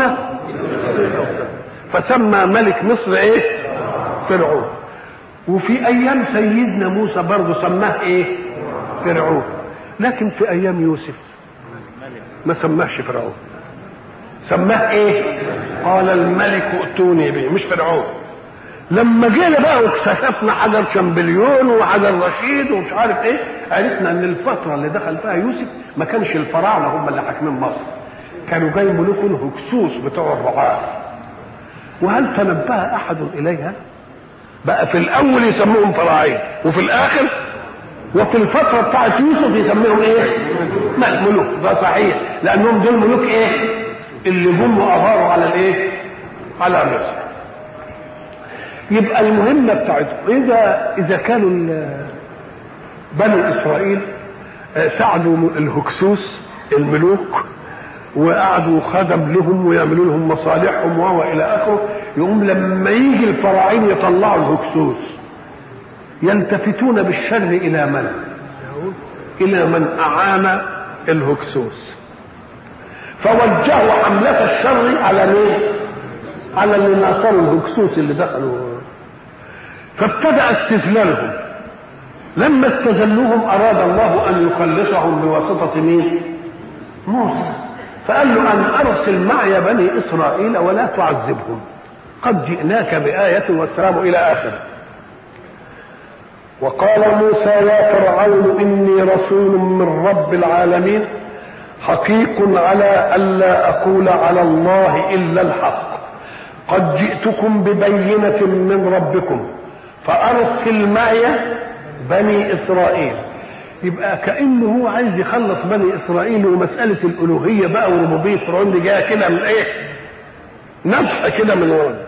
فسمى ملك مصر إيه؟ فرعون. وفي أيام سيدنا موسى برضه سماه إيه؟ فرعون. لكن في أيام يوسف ما سماهش فرعون، سماه إيه؟ قال الملك ائتوني به، مش فرعون. لما جينا بقى واكتشفنا حجر شمبليون وحجر رشيد ومش عارف ايه، عرفنا ان الفتره اللي دخل فيها يوسف ما كانش الفراعنه هم اللي حاكمين مصر، كانوا جاي ملوك الهكسوس بتوع الرعاة. وهل تنبه احد اليها؟ بقى في الاول يسموهم فراعين، وفي الاخر وفي الفتره بتاعت يوسف يسميهم ايه؟ ملوك. ده صحيح، لانهم دول ملوك ايه؟ اللي جم واغاروا على الايه؟ على مصر. يبقى المهمة بتاعتهم إذا كانوا بنو إسرائيل ساعدوا الهكسوس الملوك وقعدوا خدم لهم ويعملوا لهم مصالحهم وإلى آخره، يقوم لما يجي الفراعين يطلعوا الهكسوس يلتفتون بالشر إلى من؟ إلى من أعان الهكسوس، فوجهوا حملة الشر على مين؟ على اللي ناصروا الهكسوس اللي دخلوا. فابتدأ استذلالهم. لما استذلوهم أراد الله أن يخلصهم بواسطة مين؟ موسى. فقال له أن أرسل معي بني إسرائيل ولا تعذبهم، قد جئناك بآية والسلام إلى آخره. وقال موسى يا فرعون إني رسول من رب العالمين حقيق على ألا أقول على الله إلا الحق، قد جئتكم ببينة من ربكم فأرسل معي بني إسرائيل. يبقى كأنه هو عايز يخلص بني إسرائيل، ومسألة الألوهية بقى وربوبية فرعون دي جاية كده من إيه؟ نفسها كده من ورا.